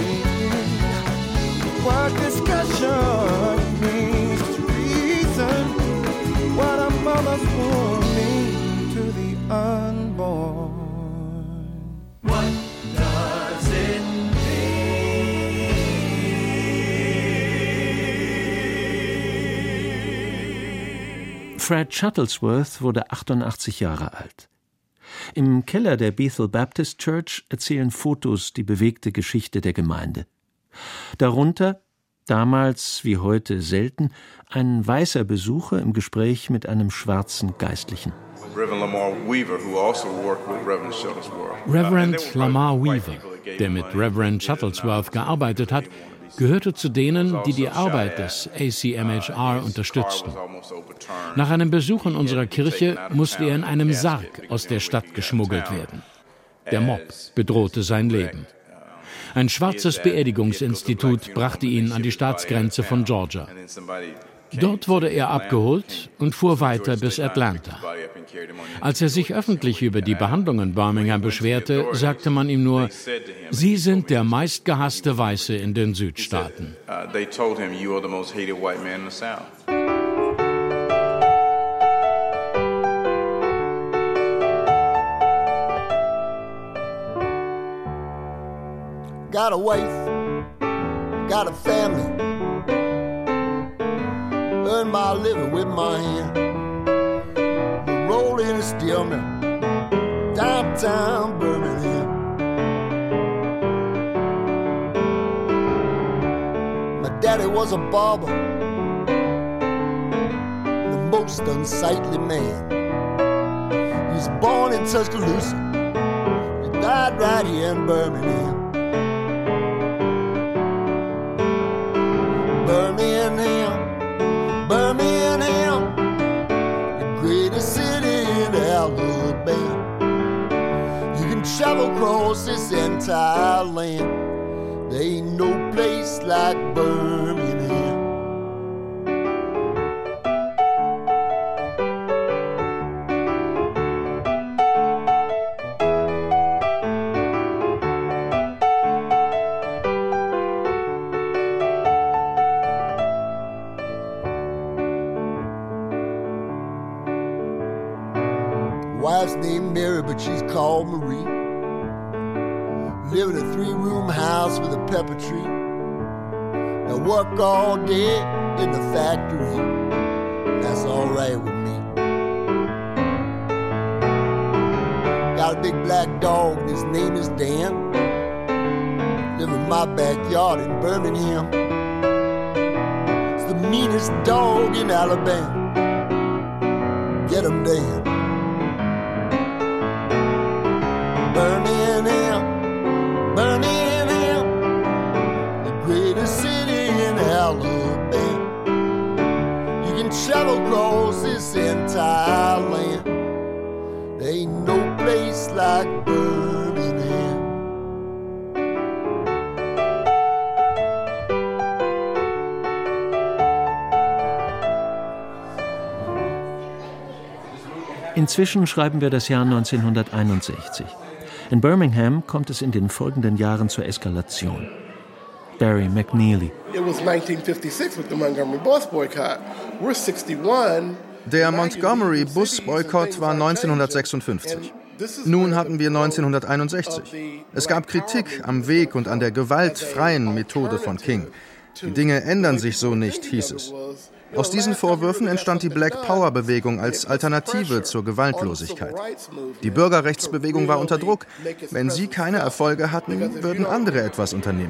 What discussion means to reason? What a mother's womb means to the unborn? What does it Fred Shuttlesworth wurde 88 Jahre alt. Im Keller der Bethel Baptist Church erzählen Fotos die bewegte Geschichte der Gemeinde. Darunter, damals wie heute selten, ein weißer Besucher im Gespräch mit einem schwarzen Geistlichen. Reverend Lamar Weaver, der mit Reverend Shuttlesworth gearbeitet hat, gehörte zu denen, die die Arbeit des ACMHR unterstützten. Nach einem Besuch in unserer Kirche musste er in einem Sarg aus der Stadt geschmuggelt werden. Der Mob bedrohte sein Leben. Ein schwarzes Beerdigungsinstitut brachte ihn an die Staatsgrenze von Georgia. Dort wurde er abgeholt und fuhr weiter bis Atlanta. Als er sich öffentlich über die Behandlung in Birmingham beschwerte, sagte man ihm nur, Sie sind der meistgehasste Weiße in den Südstaaten. Got a wife, got a family, earn my living with my hand. Rolling a steel mill, downtown Birmingham. My daddy was a barber, the most unsightly man. He was born in Tuscaloosa, he died right here in Birmingham. Birmingham, the greatest city in Alabama. You can travel across this entire land. There ain't no place like Birmingham. wife's named Mary, but she's called Marie. Live in a 3-room house with a pepper tree. Now work all day in the factory. That's all right with me. Got a big black dog, and his name is Dan. Live in my backyard in Birmingham. It's the meanest dog in Alabama. Get him, Dan. Birmingham, Birmingham, the greatest city in Alabama. You can travel across this entire land. There ain't no place like Birmingham. Inzwischen schreiben wir das Jahr 1961. In Birmingham kommt es in den folgenden Jahren zur Eskalation. Barry McNeely. Der Montgomery-Bus-Boykott war 1956. Nun hatten wir 1961. Es gab Kritik am Weg und an der gewaltfreien Methode von King. Die Dinge ändern sich so nicht, hieß es. Aus diesen Vorwürfen entstand die Black Power-Bewegung als Alternative zur Gewaltlosigkeit. Die Bürgerrechtsbewegung war unter Druck. Wenn sie keine Erfolge hatten, würden andere etwas unternehmen.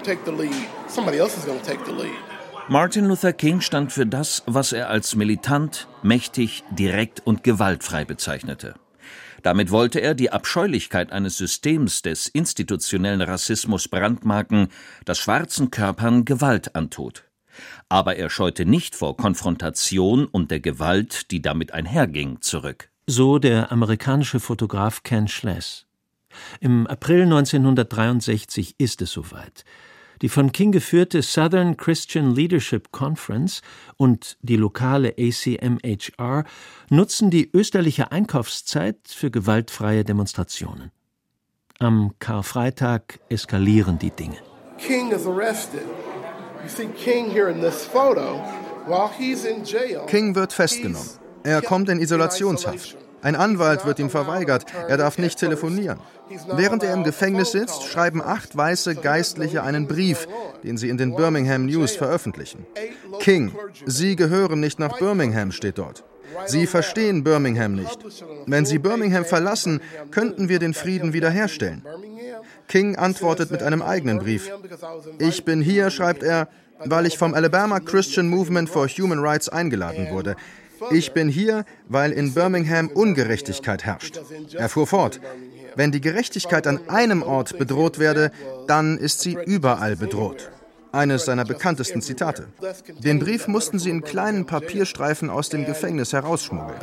Martin Luther King stand für das, was er als militant, mächtig, direkt und gewaltfrei bezeichnete. Damit wollte er die Abscheulichkeit eines Systems des institutionellen Rassismus brandmarken, das schwarzen Körpern Gewalt antut. Aber er scheute nicht vor Konfrontation und der Gewalt, die damit einherging, zurück. So der amerikanische Fotograf Ken Schless. Im April 1963 ist es soweit. Die von King geführte Southern Christian Leadership Conference und die lokale ACMHR nutzen die österliche Einkaufszeit für gewaltfreie Demonstrationen. Am Karfreitag eskalieren die Dinge. King is arrested. You see King here in this photo. While he's in jail. King wird festgenommen. Er kommt in Isolationshaft. Ein Anwalt wird ihm verweigert. Er darf nicht telefonieren. Während er im Gefängnis sitzt, schreiben 8 weiße Geistliche einen Brief, den sie in den Birmingham News veröffentlichen. King, Sie gehören nicht nach Birmingham, steht dort. Sie verstehen Birmingham nicht. Wenn Sie Birmingham verlassen, könnten wir den Frieden wiederherstellen. King antwortet mit einem eigenen Brief. Ich bin hier, schreibt er, weil ich vom Alabama Christian Movement for Human Rights eingeladen wurde. Ich bin hier, weil in Birmingham Ungerechtigkeit herrscht. Er fuhr fort. Wenn die Gerechtigkeit an einem Ort bedroht werde, dann ist sie überall bedroht. Eines seiner bekanntesten Zitate. Den Brief mussten sie in kleinen Papierstreifen aus dem Gefängnis herausschmuggeln.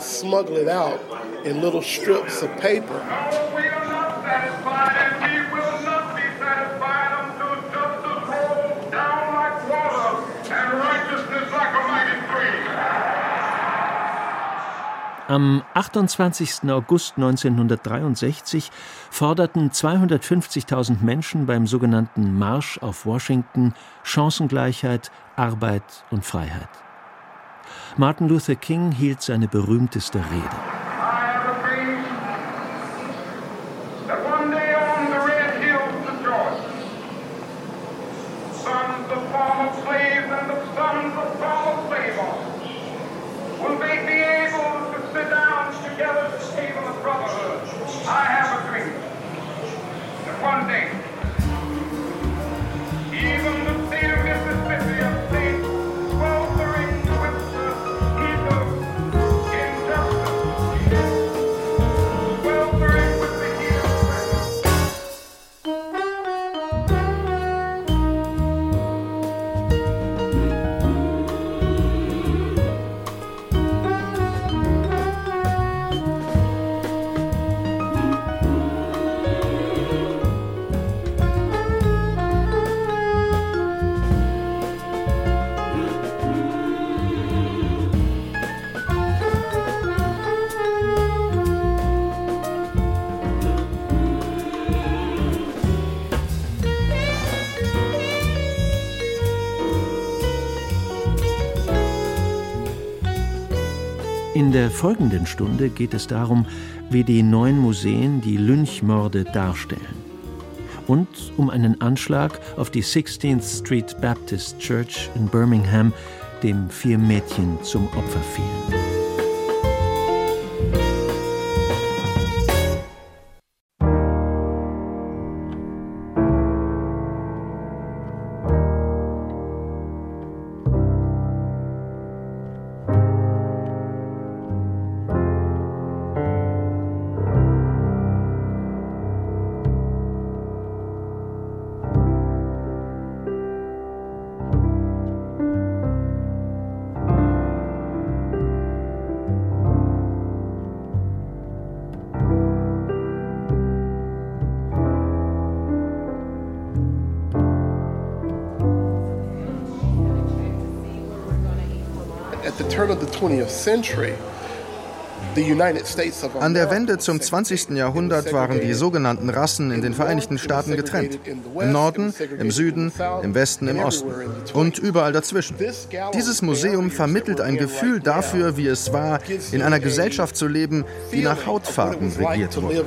Am 28. August 1963 forderten 250.000 Menschen beim sogenannten Marsch auf Washington Chancengleichheit, Arbeit und Freiheit. Martin Luther King hielt seine berühmteste Rede. In der folgenden Stunde geht es darum, wie die 9 Museen die Lynchmorde darstellen. Und um einen Anschlag auf die 16th Street Baptist Church in Birmingham, dem 4 Mädchen zum Opfer fielen. An der Wende zum 20. Jahrhundert waren die sogenannten Rassen in den Vereinigten Staaten getrennt. Im Norden, im Süden, im Westen, im Osten und überall dazwischen. Dieses Museum vermittelt ein Gefühl dafür, wie es war, in einer Gesellschaft zu leben, die nach Hautfarben regiert wurde.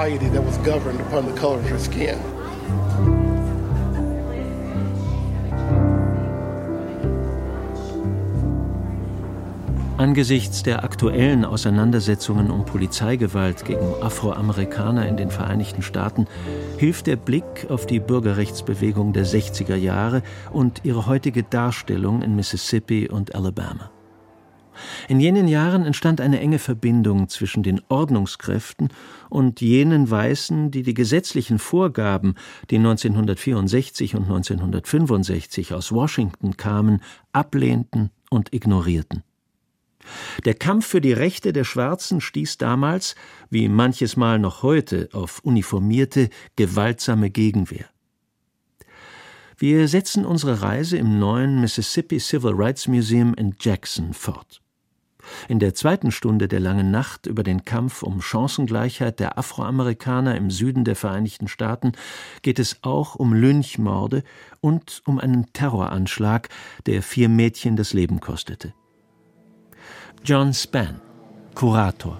Angesichts der aktuellen Auseinandersetzungen um Polizeigewalt gegen Afroamerikaner in den Vereinigten Staaten hilft der Blick auf die Bürgerrechtsbewegung der 60er Jahre und ihre heutige Darstellung in Mississippi und Alabama. In jenen Jahren entstand eine enge Verbindung zwischen den Ordnungskräften und jenen Weißen, die die gesetzlichen Vorgaben, die 1964 und 1965 aus Washington kamen, ablehnten und ignorierten. Der Kampf für die Rechte der Schwarzen stieß damals, wie manches Mal noch heute, auf uniformierte, gewaltsame Gegenwehr. Wir setzen unsere Reise im neuen Mississippi Civil Rights Museum in Jackson fort. In der zweiten Stunde der langen Nacht über den Kampf um Chancengleichheit der Afroamerikaner im Süden der Vereinigten Staaten geht es auch um Lynchmorde und um einen Terroranschlag, der 4 Mädchen das Leben kostete. John Spann, Kurator.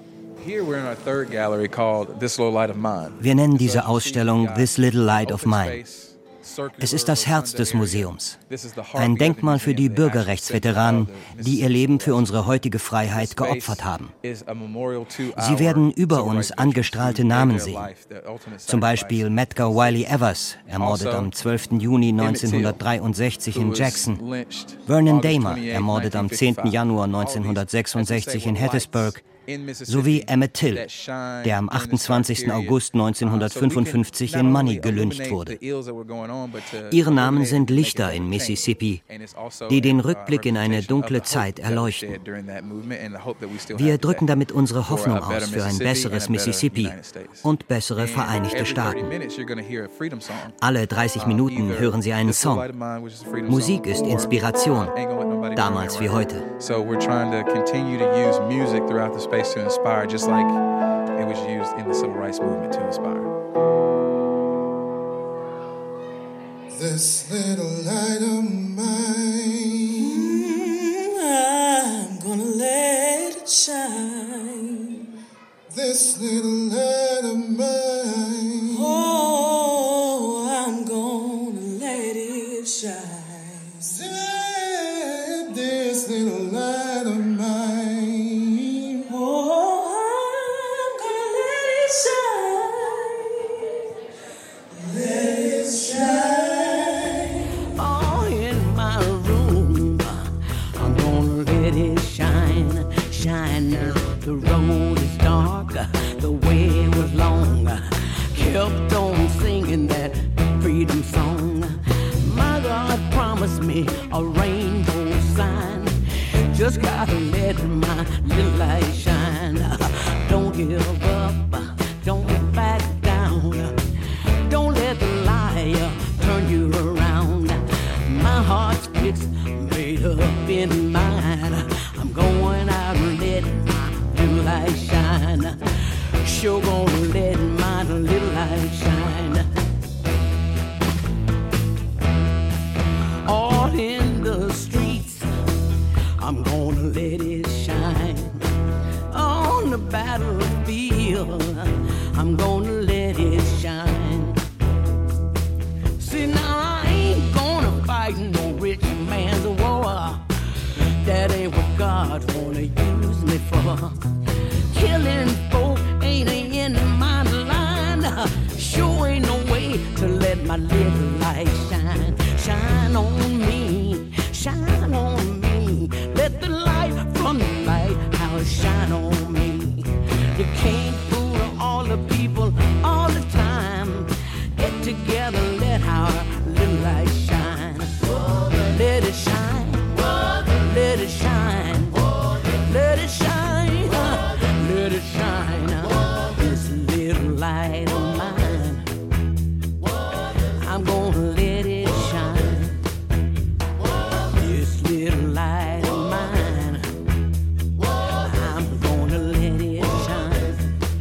Wir nennen diese Ausstellung This Little Light of Mine. Es ist das Herz des Museums. Ein Denkmal für die Bürgerrechtsveteranen, die ihr Leben für unsere heutige Freiheit geopfert haben. Sie werden über uns angestrahlte Namen sehen. Zum Beispiel Medgar Wiley Evers, ermordet am 12. Juni 1963 in Jackson. Vernon Dahmer, ermordet am 10. Januar 1966 in Hattiesburg. Sowie Emmett Till, der am 28. August 1955 in Money gelyncht wurde. Ihre Namen sind Lichter in Mississippi, die den Rückblick in eine dunkle Zeit erleuchten. Wir drücken damit unsere Hoffnung aus für ein besseres Mississippi und bessere Vereinigte Staaten. Alle 30 Minuten hören Sie einen Song. Musik ist Inspiration, damals wie heute. To inspire, just like it was used in the civil rights movement to inspire. This little light of mine, I'm gonna let it shine. This little light of mine, oh, I'm gonna let it shine. This little light of mine. The road is dark, the way was long. Kept on singing that freedom song. My God promised me a rainbow sign. Just gotta let my little light shine. Don't give up, don't back down. Don't let the liar turn you around. My heart's fixed, made up in mine. I'm going out and letting little light shine. Sure gonna let my little light shine. All in the streets, I'm gonna let it shine. the battlefield, I'm gonna let it shine. See, now I ain't gonna fight no rich man's war. That ain't what God wanna use me for. Killing folk ain't in my line. Sure ain't no way to let my little light shine. Shine on me, shine on me. Let the light from the lighthouse shine on me. You can't fool all the people all the time. Get together, let our little light shine. Let it shine, let it shine, let it shine, let it shine. This little light of mine, I'm gonna let it shine. This little light of mine, I'm gonna let it shine.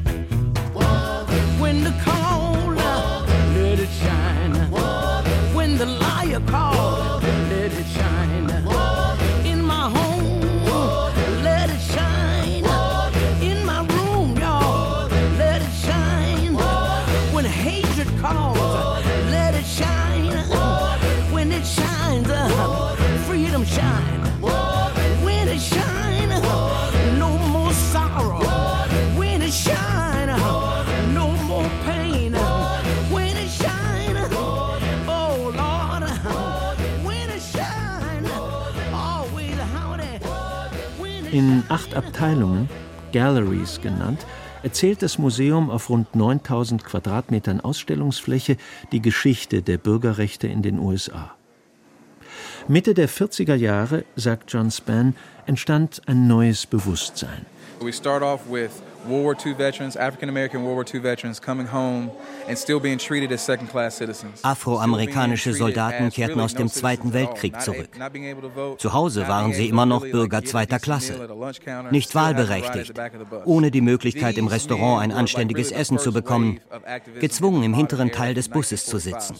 When the caller, let it shine. When the liar calls, let it shine. In my home, let it shine. In my room, y'all, let it shine. When hatred calls, let it shine. When it shines, freedom shine. When it shine, no more sorrow. When it shine, no more pain. When it shine, oh Lord, when it shine, always howdy. In 8 Abteilungen, Galleries genannt, erzählt das Museum auf rund 9000 Quadratmetern Ausstellungsfläche die Geschichte der Bürgerrechte in den USA. Mitte der 40er Jahre, sagt John Spann, entstand ein neues Bewusstsein. We start off with World War II veterans, African-American World War II veterans coming home and still being treated as second-class citizens. Afroamerikanische Soldaten kehrten aus dem Zweiten Weltkrieg zurück. Zu Hause waren sie immer noch Bürger zweiter Klasse, nicht wahlberechtigt, ohne die Möglichkeit, im Restaurant ein anständiges Essen zu bekommen, gezwungen, im hinteren Teil des Busses zu sitzen.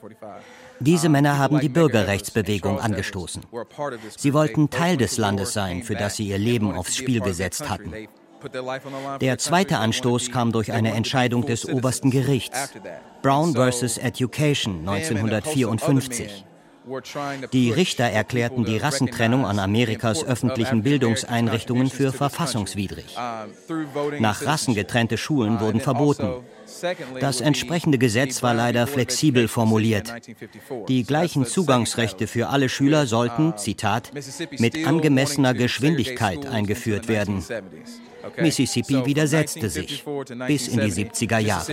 Diese Männer haben die Bürgerrechtsbewegung angestoßen. Sie wollten Teil des Landes sein, für das sie ihr Leben aufs Spiel gesetzt hatten. Der zweite Anstoß kam durch eine Entscheidung des obersten Gerichts, Brown vs. Education 1954. Die Richter erklärten die Rassentrennung an Amerikas öffentlichen Bildungseinrichtungen für verfassungswidrig. Nach Rassen getrennte Schulen wurden verboten. Das entsprechende Gesetz war leider flexibel formuliert. Die gleichen Zugangsrechte für alle Schüler sollten, Zitat, mit angemessener Geschwindigkeit eingeführt werden. Mississippi widersetzte sich bis in die 70er Jahre.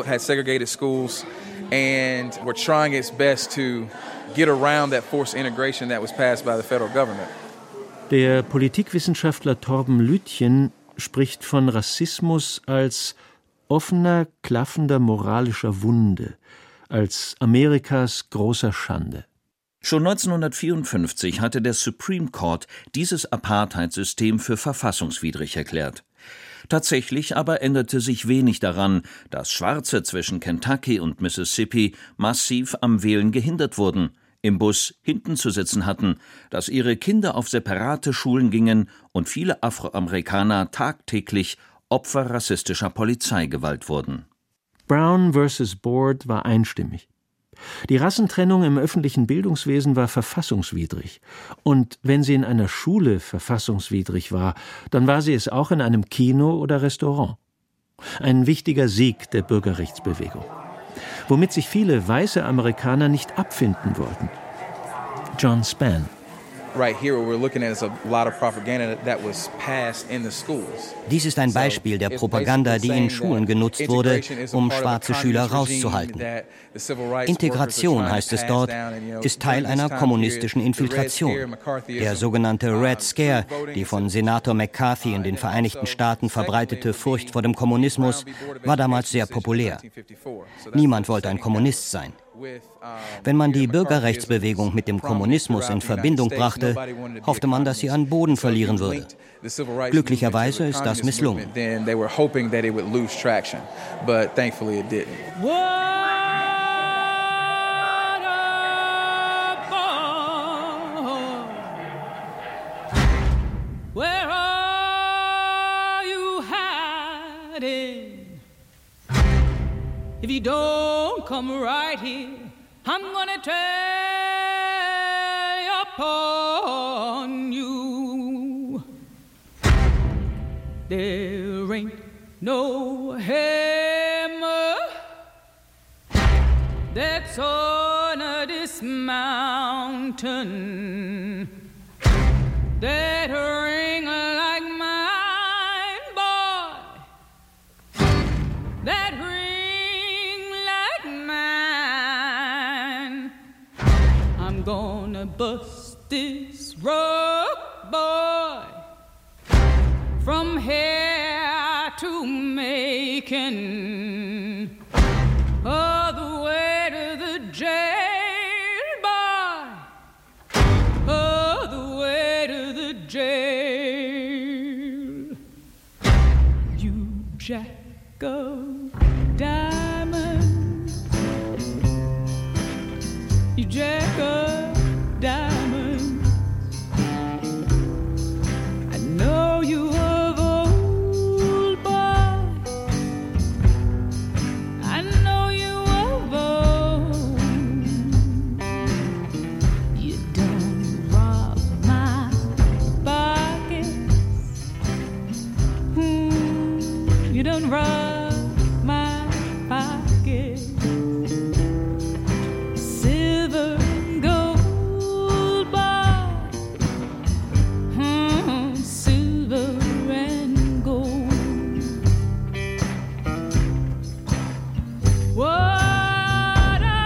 Der Politikwissenschaftler Torben Lütjen spricht von Rassismus als offener, klaffender moralischer Wunde, als Amerikas großer Schande. Schon 1954 hatte der Supreme Court dieses Apartheid-System für verfassungswidrig erklärt. Tatsächlich aber änderte sich wenig daran, dass Schwarze zwischen Kentucky und Mississippi massiv am Wählen gehindert wurden, im Bus hinten zu sitzen hatten, dass ihre Kinder auf separate Schulen gingen und viele Afroamerikaner tagtäglich Opfer rassistischer Polizeigewalt wurden. Brown vs. Board war einstimmig. Die Rassentrennung im öffentlichen Bildungswesen war verfassungswidrig. Und wenn sie in einer Schule verfassungswidrig war, dann war sie es auch in einem Kino oder Restaurant. Ein wichtiger Sieg der Bürgerrechtsbewegung, womit sich viele weiße Amerikaner nicht abfinden wollten. John Spann. Dies ist ein Beispiel der Propaganda, die in Schulen genutzt wurde, um schwarze Schüler rauszuhalten. Integration, heißt es dort, ist Teil einer kommunistischen Infiltration. Der sogenannte Red Scare, die von Senator McCarthy in den Vereinigten Staaten verbreitete Furcht vor dem Kommunismus, war damals sehr populär. Niemand wollte ein Kommunist sein. Wenn man die Bürgerrechtsbewegung mit dem Kommunismus in Verbindung brachte, hoffte man, dass sie an Boden verlieren würde. Glücklicherweise ist das misslungen. Where are you hiding. If you don't come right here, I'm gonna tear upon you. There ain't no hammer that's on this mountain that ring like mine, boy. That ring like mine. I'm gonna bust this rock, boy, from here to Macon, all the way to the jail, boy, all the way to the jail. You jack of diamonds, you jack of diamonds. I know you of old, boy. I know you of old. You done rob my pockets. You done rob my pockets. Silver and gold, boy. Silver and gold. What a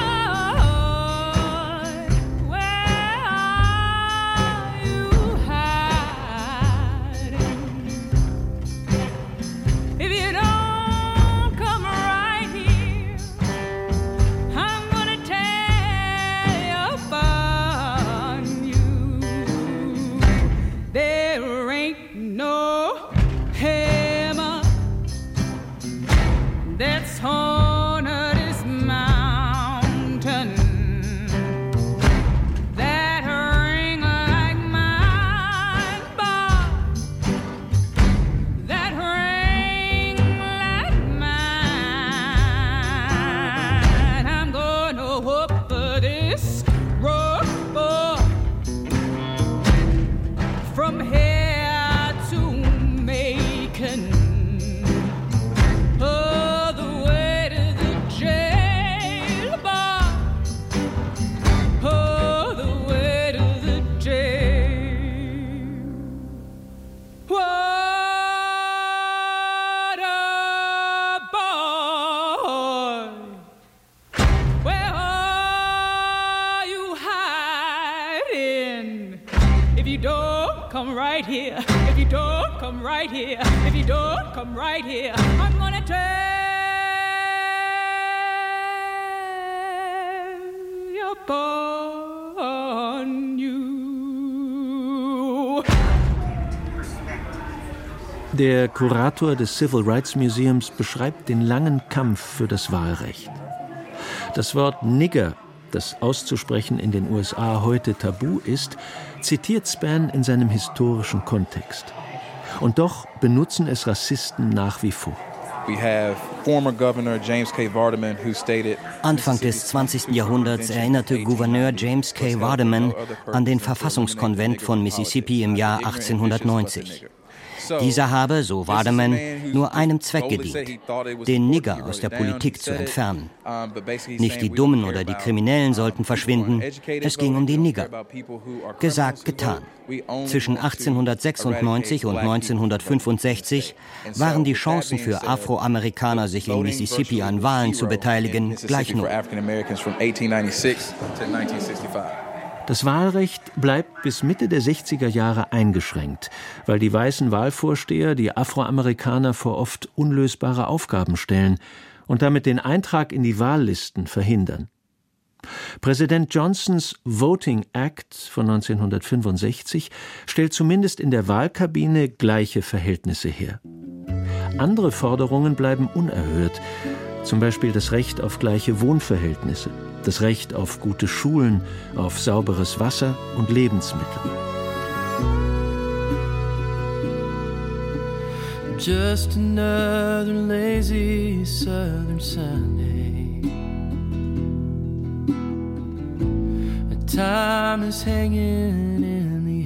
boy, where are you hiding? If you don't come right here, I'm gonna tear upon you. There ain't no hammer that's on this mountain that ring like mine, boy. That ring like mine. I'm gonna whoop this rock, boy, from here to Macon, all the way to the jail, boy, all the way to the jail. What a boy, where are you hiding? If you don't come right here, if you don't come right here, if you don't come right here, I'm gonna tear upon you. Der Kurator des Civil Rights Museums beschreibt den langen Kampf für das Wahlrecht. Das Wort Nigger, das auszusprechen in den USA heute tabu ist, zitiert Spann in seinem historischen Kontext. Und doch benutzen es Rassisten nach wie vor. Anfang des 20. Jahrhunderts erinnerte Gouverneur James K. Vardaman an den Verfassungskonvent von Mississippi im Jahr 1890. Dieser habe, so Vardaman, nur einem Zweck gedient, den Nigger aus der Politik zu entfernen. Nicht die Dummen oder die Kriminellen sollten verschwinden, es ging um die Nigger. Gesagt, getan. Zwischen 1896 und 1965 waren die Chancen für Afroamerikaner, sich in Mississippi an Wahlen zu beteiligen, gleich null. Das Wahlrecht bleibt bis Mitte der 60er Jahre eingeschränkt, weil die weißen Wahlvorsteher die Afroamerikaner vor oft unlösbare Aufgaben stellen und damit den Eintrag in die Wahllisten verhindern. Präsident Johnsons Voting Act von 1965 stellt zumindest in der Wahlkabine gleiche Verhältnisse her. Andere Forderungen bleiben unerhört, zum Beispiel das Recht auf gleiche Wohnverhältnisse, das Recht auf gute Schulen, auf sauberes Wasser und Lebensmittel. just another lazy southern Sunday. Time is hanging in the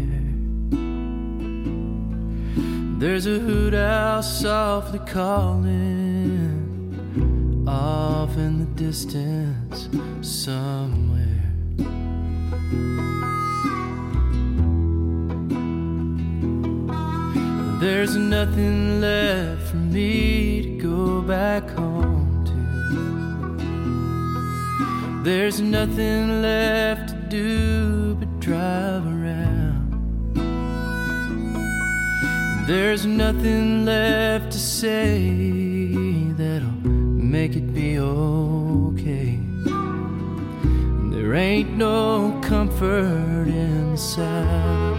air. There's a hoot owl softly calling off in the distance somewhere. There's nothing left for me to go back home to. There's nothing left to do but drive around. There's nothing left to say that'll make it be okay. There ain't no comfort inside.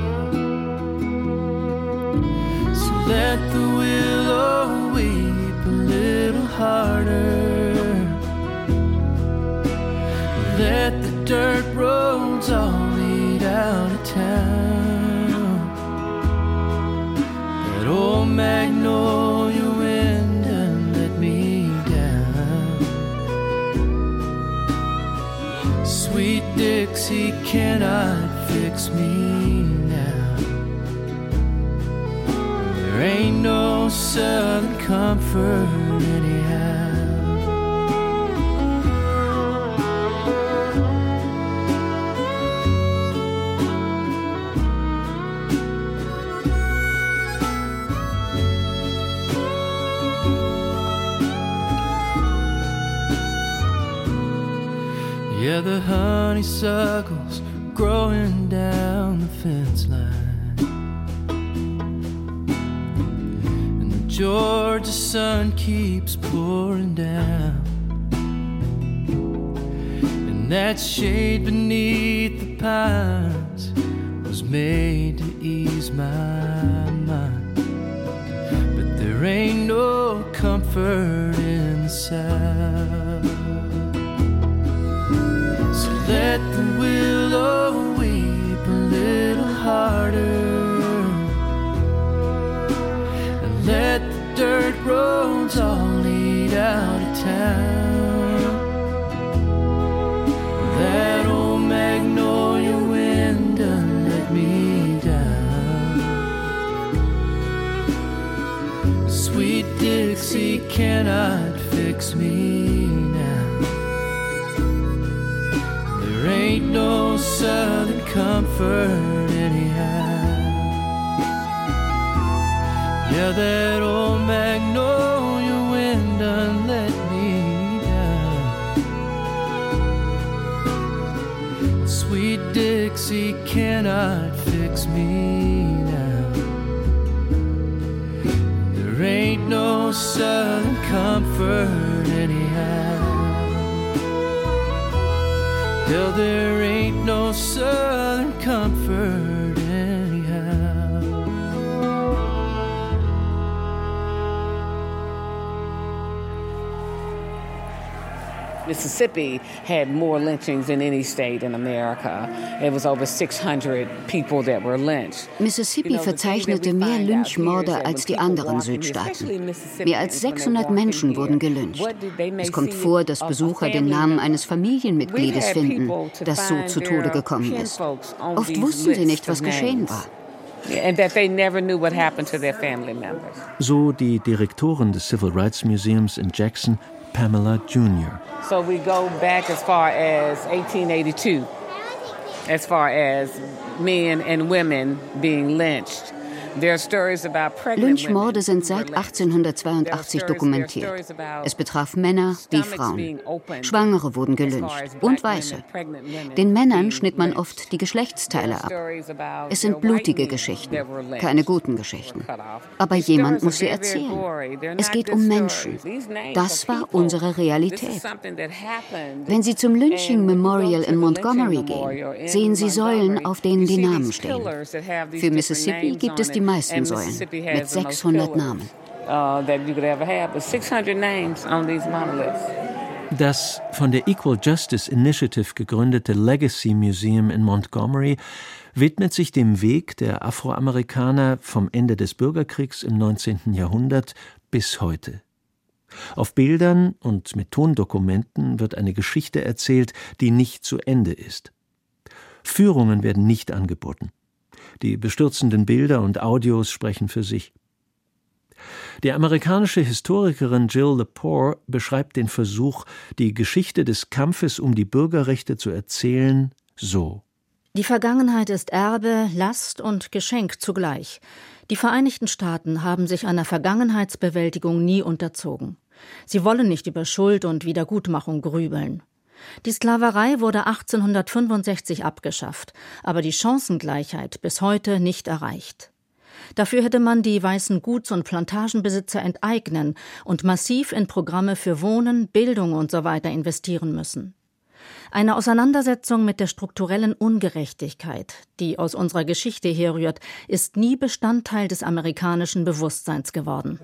So let the willow weep a little harder. Let the dirt roads all lead out of town. That old magnolia wind done let me down. Sweet Dixie cannot fix me now. There ain't no southern comfort anyhow. Yeah, the honeysuckle's growing down the fence line, and the Georgia sun keeps pouring down, and that shade beneath the pines was made to ease my mind. But there ain't no comfort inside. Let the willow weep a little harder, and let the dirt roads all lead out of town. That old magnolia wind done let me down. Sweet Dixie cannot fix me now. There ain't no southern comfort anyhow. Yeah, that old magnolia wind done let me down. Sweet Dixie cannot fix me now. There ain't no southern comfort anyhow. Hell, there ain't no southern comfort anyhow. Mississippi had more lynchings than any state in America. It was over 600 people that were lynched. Mississippi verzeichnete mehr Lynchmorde als die anderen Südstaaten. Mehr als 600 Menschen wurden gelyncht. Es kommt vor, dass Besucher den Namen eines Familienmitgliedes finden, das so zu Tode gekommen ist. Oft wussten sie nicht, was geschehen war. So die Direktorin des Civil Rights Museums in Jackson, Pamela Junior. So we go back as far as 1882, as far as men and women being lynched. Lynchmorde sind seit 1882 dokumentiert. Es betraf Männer wie Frauen. Schwangere wurden gelyncht und Weiße. Den Männern schnitt man oft die Geschlechtsteile ab. Es sind blutige Geschichten, keine guten Geschichten. Aber jemand muss sie erzählen. Es geht um Menschen. Das war unsere Realität. Wenn Sie zum Lynching Memorial in Montgomery gehen, sehen Sie Säulen, auf denen die Namen stehen. Für Mississippi gibt es die meisten Säulen mit 600 Namen. Das von der Equal Justice Initiative gegründete Legacy Museum in Montgomery widmet sich dem Weg der Afroamerikaner vom Ende des Bürgerkriegs im 19. Jahrhundert bis heute. Auf Bildern und mit Tondokumenten wird eine Geschichte erzählt, die nicht zu Ende ist. Führungen werden nicht angeboten. Die bestürzenden Bilder und Audios sprechen für sich. Die amerikanische Historikerin Jill Lepore beschreibt den Versuch, die Geschichte des Kampfes um die Bürgerrechte zu erzählen, so: Die Vergangenheit ist Erbe, Last und Geschenk zugleich. Die Vereinigten Staaten haben sich einer Vergangenheitsbewältigung nie unterzogen. Sie wollen nicht über Schuld und Wiedergutmachung grübeln. Die Sklaverei wurde 1865 abgeschafft, aber die Chancengleichheit bis heute nicht erreicht. Dafür hätte man die weißen Guts- und Plantagenbesitzer enteignen und massiv in Programme für Wohnen, Bildung usw. investieren müssen. Eine Auseinandersetzung mit der strukturellen Ungerechtigkeit, die aus unserer Geschichte herrührt, ist nie Bestandteil des amerikanischen Bewusstseins geworden.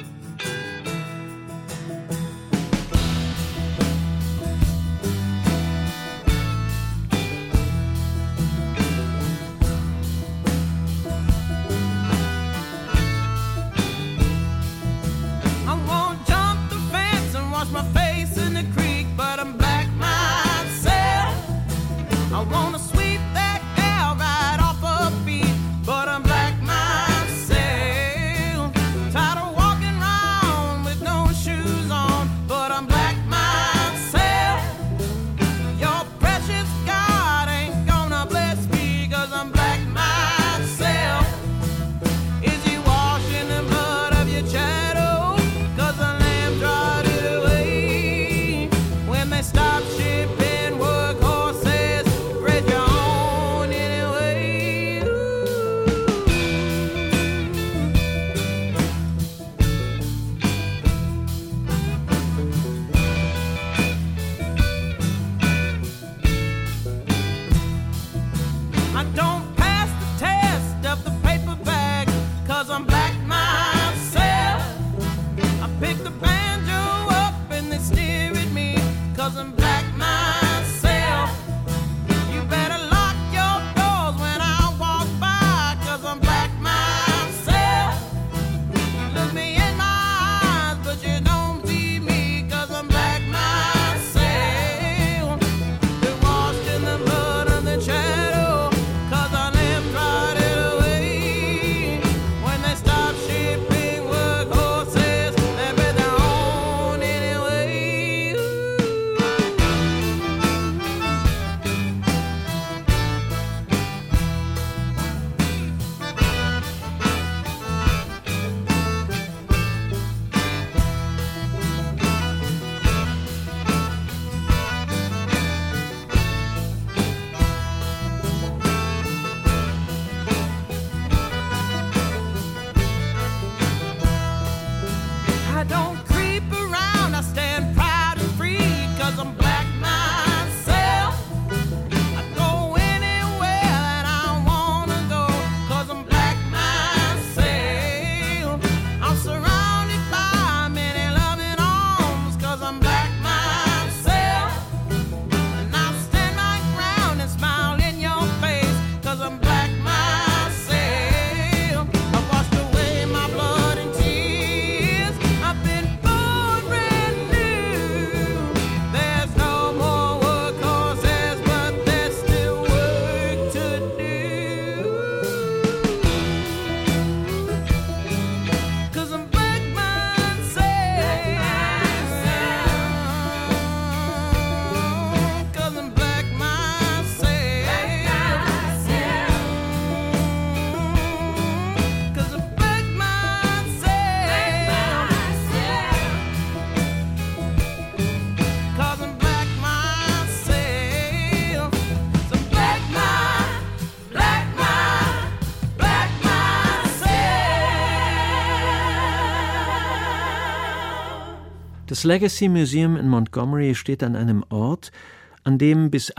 Das Legacy Museum in Montgomery steht an einem Ort, an dem bis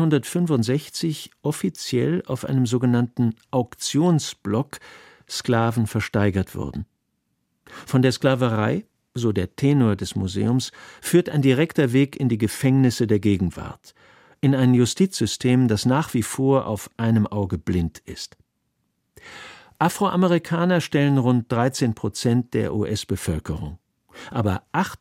1865 offiziell auf einem sogenannten Auktionsblock Sklaven versteigert wurden. Von der Sklaverei so der Tenor des Museums, führt ein direkter Weg in die Gefängnisse der Gegenwart, in ein Justizsystem, das nach wie vor auf einem Auge blind ist. Afroamerikaner stellen rund 13% der US-Bevölkerung, aber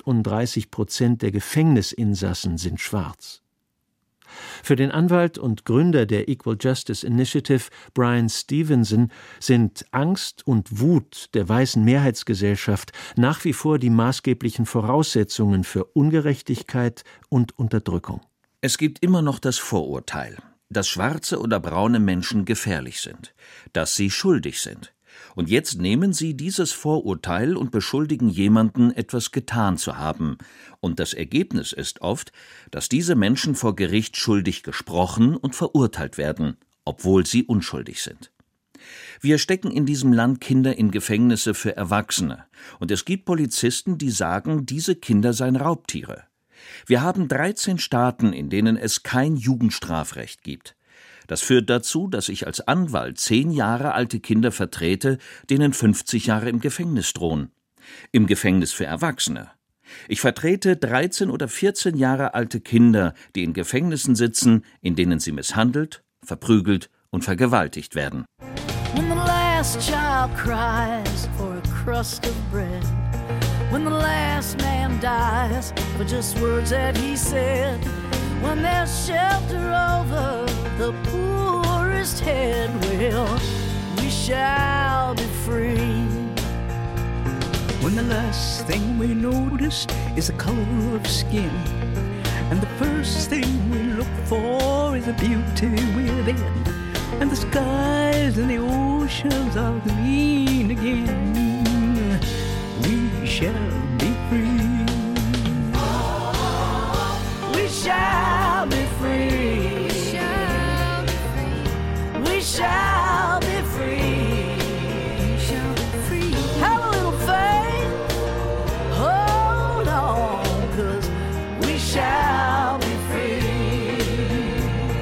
38% der Gefängnisinsassen sind schwarz. Für den Anwalt und Gründer der Equal Justice Initiative, Brian Stevenson, sind Angst und Wut der weißen Mehrheitsgesellschaft nach wie vor die maßgeblichen Voraussetzungen für Ungerechtigkeit und Unterdrückung. Es gibt immer noch das Vorurteil, dass schwarze oder braune Menschen gefährlich sind, dass sie schuldig sind. Und jetzt nehmen sie dieses Vorurteil und beschuldigen jemanden, etwas getan zu haben. Und das Ergebnis ist oft, dass diese Menschen vor Gericht schuldig gesprochen und verurteilt werden, obwohl sie unschuldig sind. Wir stecken in diesem Land Kinder in Gefängnisse für Erwachsene. Und es gibt Polizisten, die sagen, diese Kinder seien Raubtiere. Wir haben 13 Staaten, in denen es kein Jugendstrafrecht gibt. Das führt dazu, dass ich als Anwalt 10 Jahre alte Kinder vertrete, denen 50 Jahre im Gefängnis drohen. Im Gefängnis für Erwachsene. Ich vertrete 13 oder 14 Jahre alte Kinder, die in Gefängnissen sitzen, in denen sie misshandelt, verprügelt und vergewaltigt werden. When the last child cries for a crust of bread, when the last man dies for just words that he said, when there's shelter over the poorest head, well, we shall be free. When the last thing we notice is the color of skin, and the first thing we look for is the beauty within, and the skies and the oceans are green again, we shall be free. We shall be free. We shall be free. Have a little faith. Hold on, 'cause we shall be free.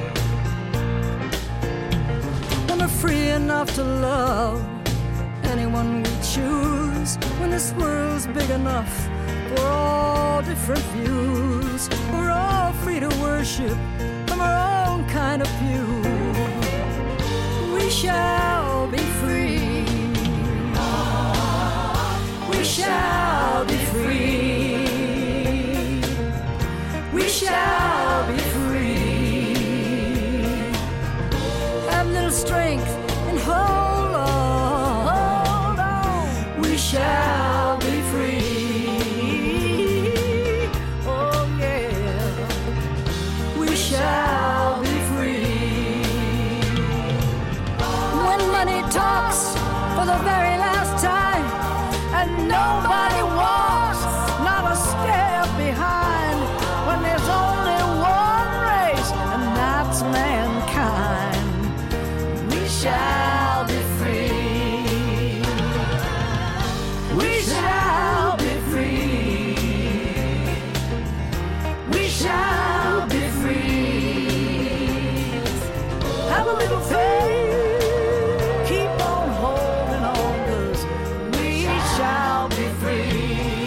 When we're free enough to love anyone we choose, when this world's big enough for all different views, we're all free to worship from our own kind of pew. We shall be free. We shall be free. We shall be free. Have little strength and hold on. Hold on. We shall be free. Shall be free. When money talks for the very last time, and nobody walks, not a step behind, when there's only one race, and that's mankind, we shall be free. We shall be free. We shall be free. Have a little faith, keep on holding on, 'cause we shall be free.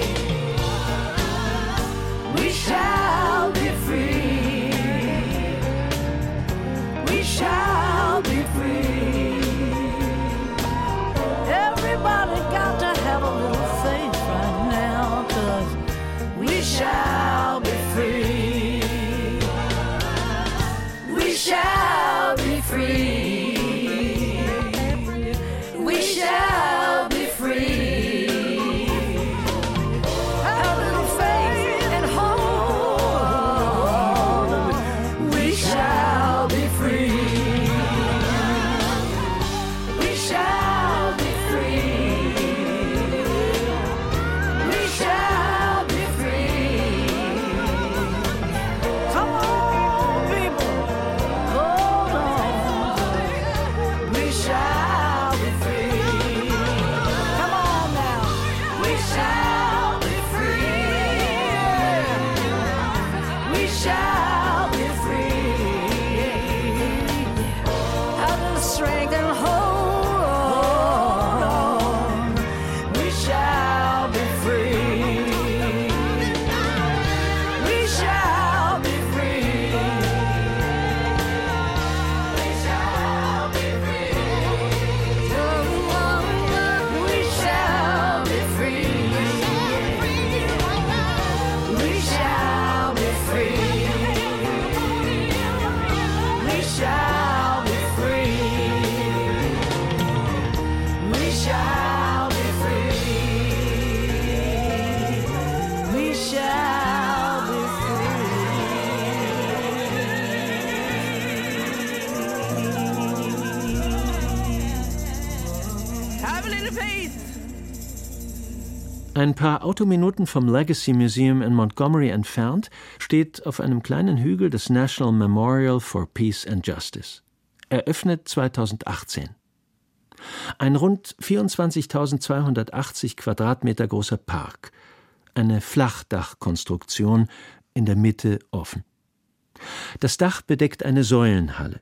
Ein paar Autominuten vom Legacy Museum in Montgomery entfernt steht auf einem kleinen Hügel das National Memorial for Peace and Justice. Eröffnet 2018. Ein rund 24.280 Quadratmeter großer Park. Eine Flachdachkonstruktion, in der Mitte offen. Das Dach bedeckt eine Säulenhalle.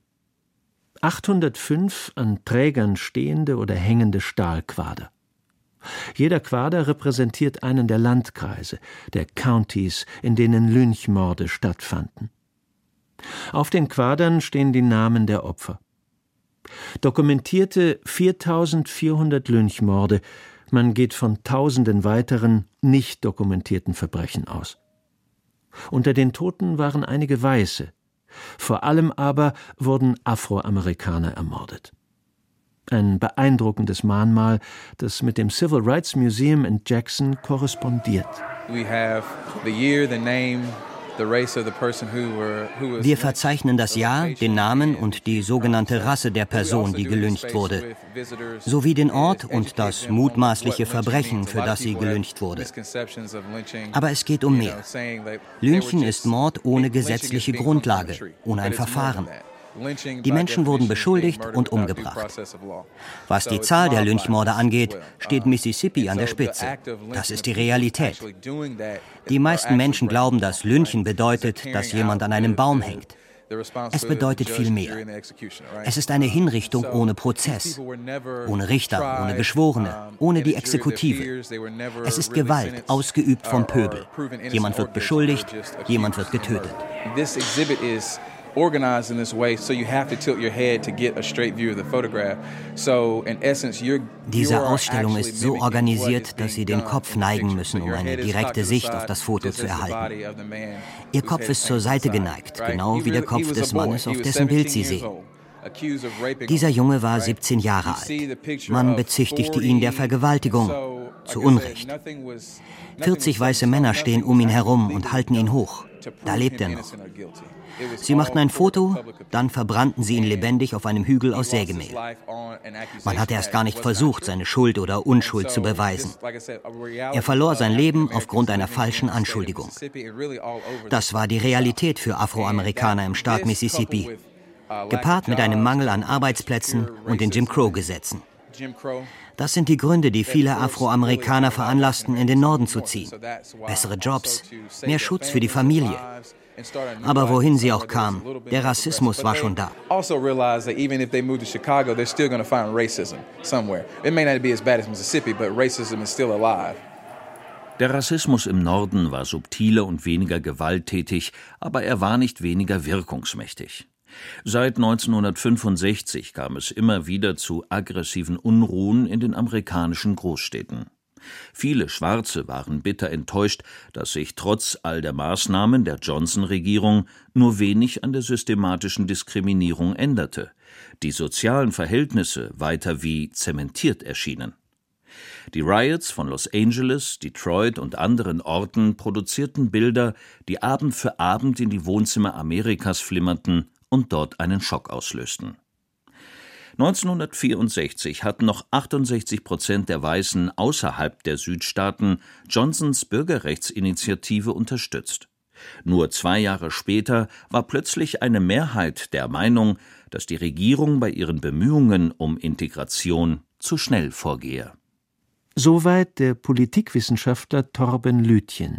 805 an Trägern stehende oder hängende Stahlquader. Jeder Quader repräsentiert einen der Landkreise, der Countys, in denen Lynchmorde stattfanden. Auf den Quadern stehen die Namen der Opfer. Dokumentierte 4.400 Lynchmorde, man geht von tausenden weiteren, nicht dokumentierten Verbrechen aus. Unter den Toten waren einige Weiße, vor allem aber wurden Afroamerikaner ermordet. Ein beeindruckendes Mahnmal, das mit dem Civil Rights Museum in Jackson korrespondiert. Wir verzeichnen das Jahr, den Namen und die sogenannte Rasse der Person, die gelyncht wurde, sowie den Ort und das mutmaßliche Verbrechen, für das sie gelyncht wurde. Aber es geht um mehr. Lynchen ist Mord ohne gesetzliche Grundlage, ohne ein Verfahren. Die Menschen wurden beschuldigt und umgebracht. Was die Zahl der Lynchmorde angeht, steht Mississippi an der Spitze. Das ist die Realität. Die meisten Menschen glauben, dass Lynchen bedeutet, dass jemand an einem Baum hängt. Es bedeutet viel mehr. Es ist eine Hinrichtung ohne Prozess, ohne Richter, ohne Geschworene, ohne die Exekutive. Es ist Gewalt, ausgeübt vom Pöbel. Jemand wird beschuldigt, jemand wird getötet. Organized in this way, so you have to tilt your head to get a straight view of the photograph. So in essence, Diese Ausstellung ist so organisiert, dass Sie den Kopf neigen müssen, um eine direkte Sicht auf das Foto zu erhalten. Ihr Kopf ist zur Seite geneigt, genau wie der Kopf des Mannes, auf dessen Bild Sie sehen. Dieser Junge war 17 Jahre alt. Man bezichtigte ihn der Vergewaltigung. Zu Unrecht. 40 weiße Männer stehen um ihn herum und halten ihn hoch. Da lebt er noch. Sie machten ein Foto, dann verbrannten sie ihn lebendig auf einem Hügel aus Sägemehl. Man hatte erst gar nicht versucht, seine Schuld oder Unschuld zu beweisen. Er verlor sein Leben aufgrund einer falschen Anschuldigung. Das war die Realität für Afroamerikaner im Staat Mississippi, gepaart mit einem Mangel an Arbeitsplätzen und den Jim Crow-Gesetzen. Das sind die Gründe, die viele Afroamerikaner veranlassten, in den Norden zu ziehen. Bessere Jobs, mehr Schutz für die Familie. Aber wohin sie auch kamen, der Rassismus war schon da. Der Rassismus im Norden war subtiler und weniger gewalttätig, aber er war nicht weniger wirkungsmächtig. Seit 1965 kam es immer wieder zu aggressiven Unruhen in den amerikanischen Großstädten. Viele Schwarze waren bitter enttäuscht, dass sich trotz all der Maßnahmen der Johnson-Regierung nur wenig an der systematischen Diskriminierung änderte, die sozialen Verhältnisse weiter wie zementiert erschienen. Die Riots von Los Angeles, Detroit und anderen Orten produzierten Bilder, die Abend für Abend in die Wohnzimmer Amerikas flimmerten und dort einen Schock auslösten. 1964 hatten noch 68% der Weißen außerhalb der Südstaaten Johnsons Bürgerrechtsinitiative unterstützt. Nur 2 Jahre später war plötzlich eine Mehrheit der Meinung, dass die Regierung bei ihren Bemühungen um Integration zu schnell vorgehe. Soweit der Politikwissenschaftler Torben Lütjen.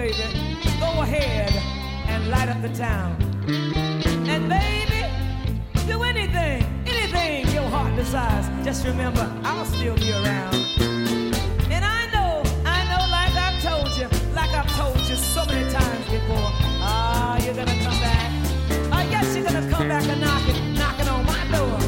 baby, go ahead and light up the town. And baby, do anything your heart desires. Just remember, I'll still be around. And I know, like I've told you so many times before, you're gonna come back. Yes, you're gonna come back and knocking on my door.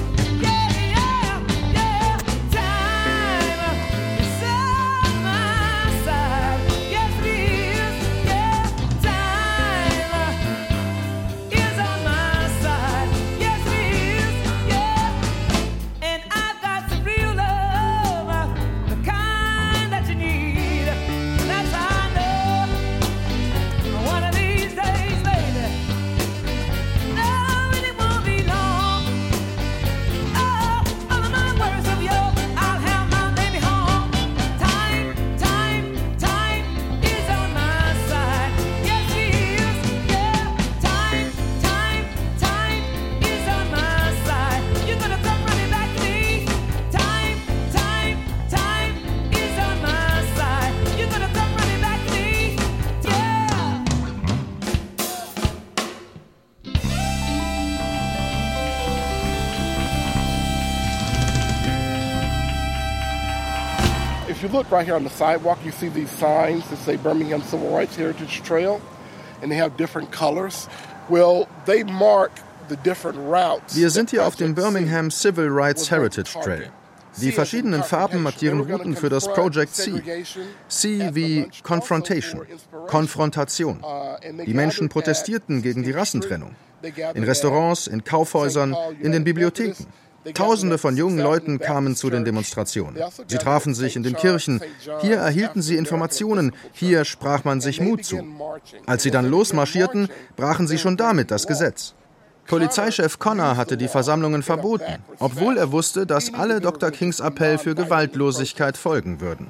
If you look right here on the sidewalk, you see these signs that say Birmingham Civil Rights Heritage Trail, and they have different colors. Well, they mark the different routes. Wir sind hier auf dem Birmingham Civil Rights Heritage Trail. Die verschiedenen Farben markieren Routen für das Project C. C wie Confrontation, Konfrontation. Die Menschen protestierten gegen die Rassentrennung. In Restaurants, in Kaufhäusern, in den Bibliotheken. Tausende von jungen Leuten kamen zu den Demonstrationen. Sie trafen sich in den Kirchen. Hier erhielten sie Informationen. Hier sprach man sich Mut zu. Als sie dann losmarschierten, brachen sie schon damit das Gesetz. Polizeichef Connor hatte die Versammlungen verboten, obwohl er wusste, dass alle Dr. Kings Appell für Gewaltlosigkeit folgen würden.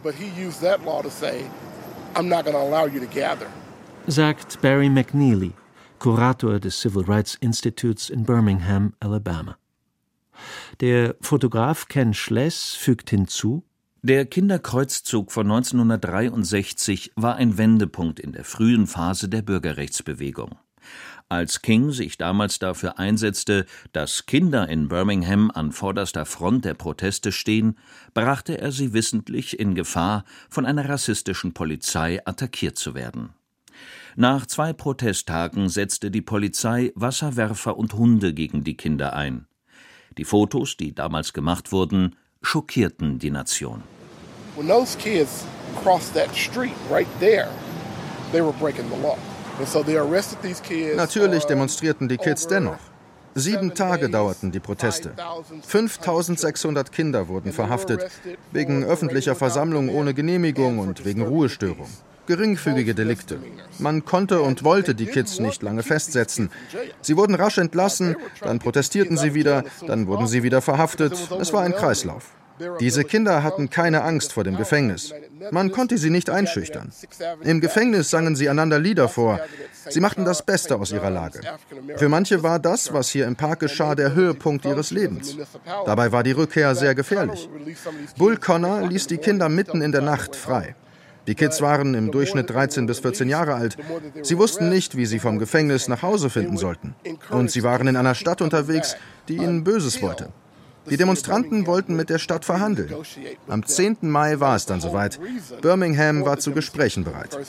Sagt Barry McNeely, Kurator des Civil Rights Institutes in Birmingham, Alabama. Der Fotograf Ken Schless fügt hinzu: Der Kinderkreuzzug von 1963 war ein Wendepunkt in der frühen Phase der Bürgerrechtsbewegung. Als King sich damals dafür einsetzte, dass Kinder in Birmingham an vorderster Front der Proteste stehen, brachte er sie wissentlich in Gefahr, von einer rassistischen Polizei attackiert zu werden. Nach 2 Protesttagen setzte die Polizei Wasserwerfer und Hunde gegen die Kinder ein. Die Fotos, die damals gemacht wurden, schockierten die Nation. When those kids crossed that street right there, they were breaking the law. And so they arrested these kids. Natürlich demonstrierten die Kids dennoch. 7 Tage dauerten die Proteste. 5.600 Kinder wurden verhaftet, wegen öffentlicher Versammlung ohne Genehmigung und wegen Ruhestörung. Geringfügige Delikte. Man konnte und wollte die Kids nicht lange festsetzen. Sie wurden rasch entlassen, dann protestierten sie wieder, dann wurden sie wieder verhaftet. Es war ein Kreislauf. Diese Kinder hatten keine Angst vor dem Gefängnis. Man konnte sie nicht einschüchtern. Im Gefängnis sangen sie einander Lieder vor. Sie machten das Beste aus ihrer Lage. Für manche war das, was hier im Park geschah, der Höhepunkt ihres Lebens. Dabei war die Rückkehr sehr gefährlich. Bull Connor ließ die Kinder mitten in der Nacht frei. Die Kids waren im Durchschnitt 13 bis 14 Jahre alt. Sie wussten nicht, wie sie vom Gefängnis nach Hause finden sollten. Und sie waren in einer Stadt unterwegs, die ihnen Böses wollte. Die Demonstranten wollten mit der Stadt verhandeln. Am 10. Mai war es dann soweit. Birmingham war zu Gesprächen bereit.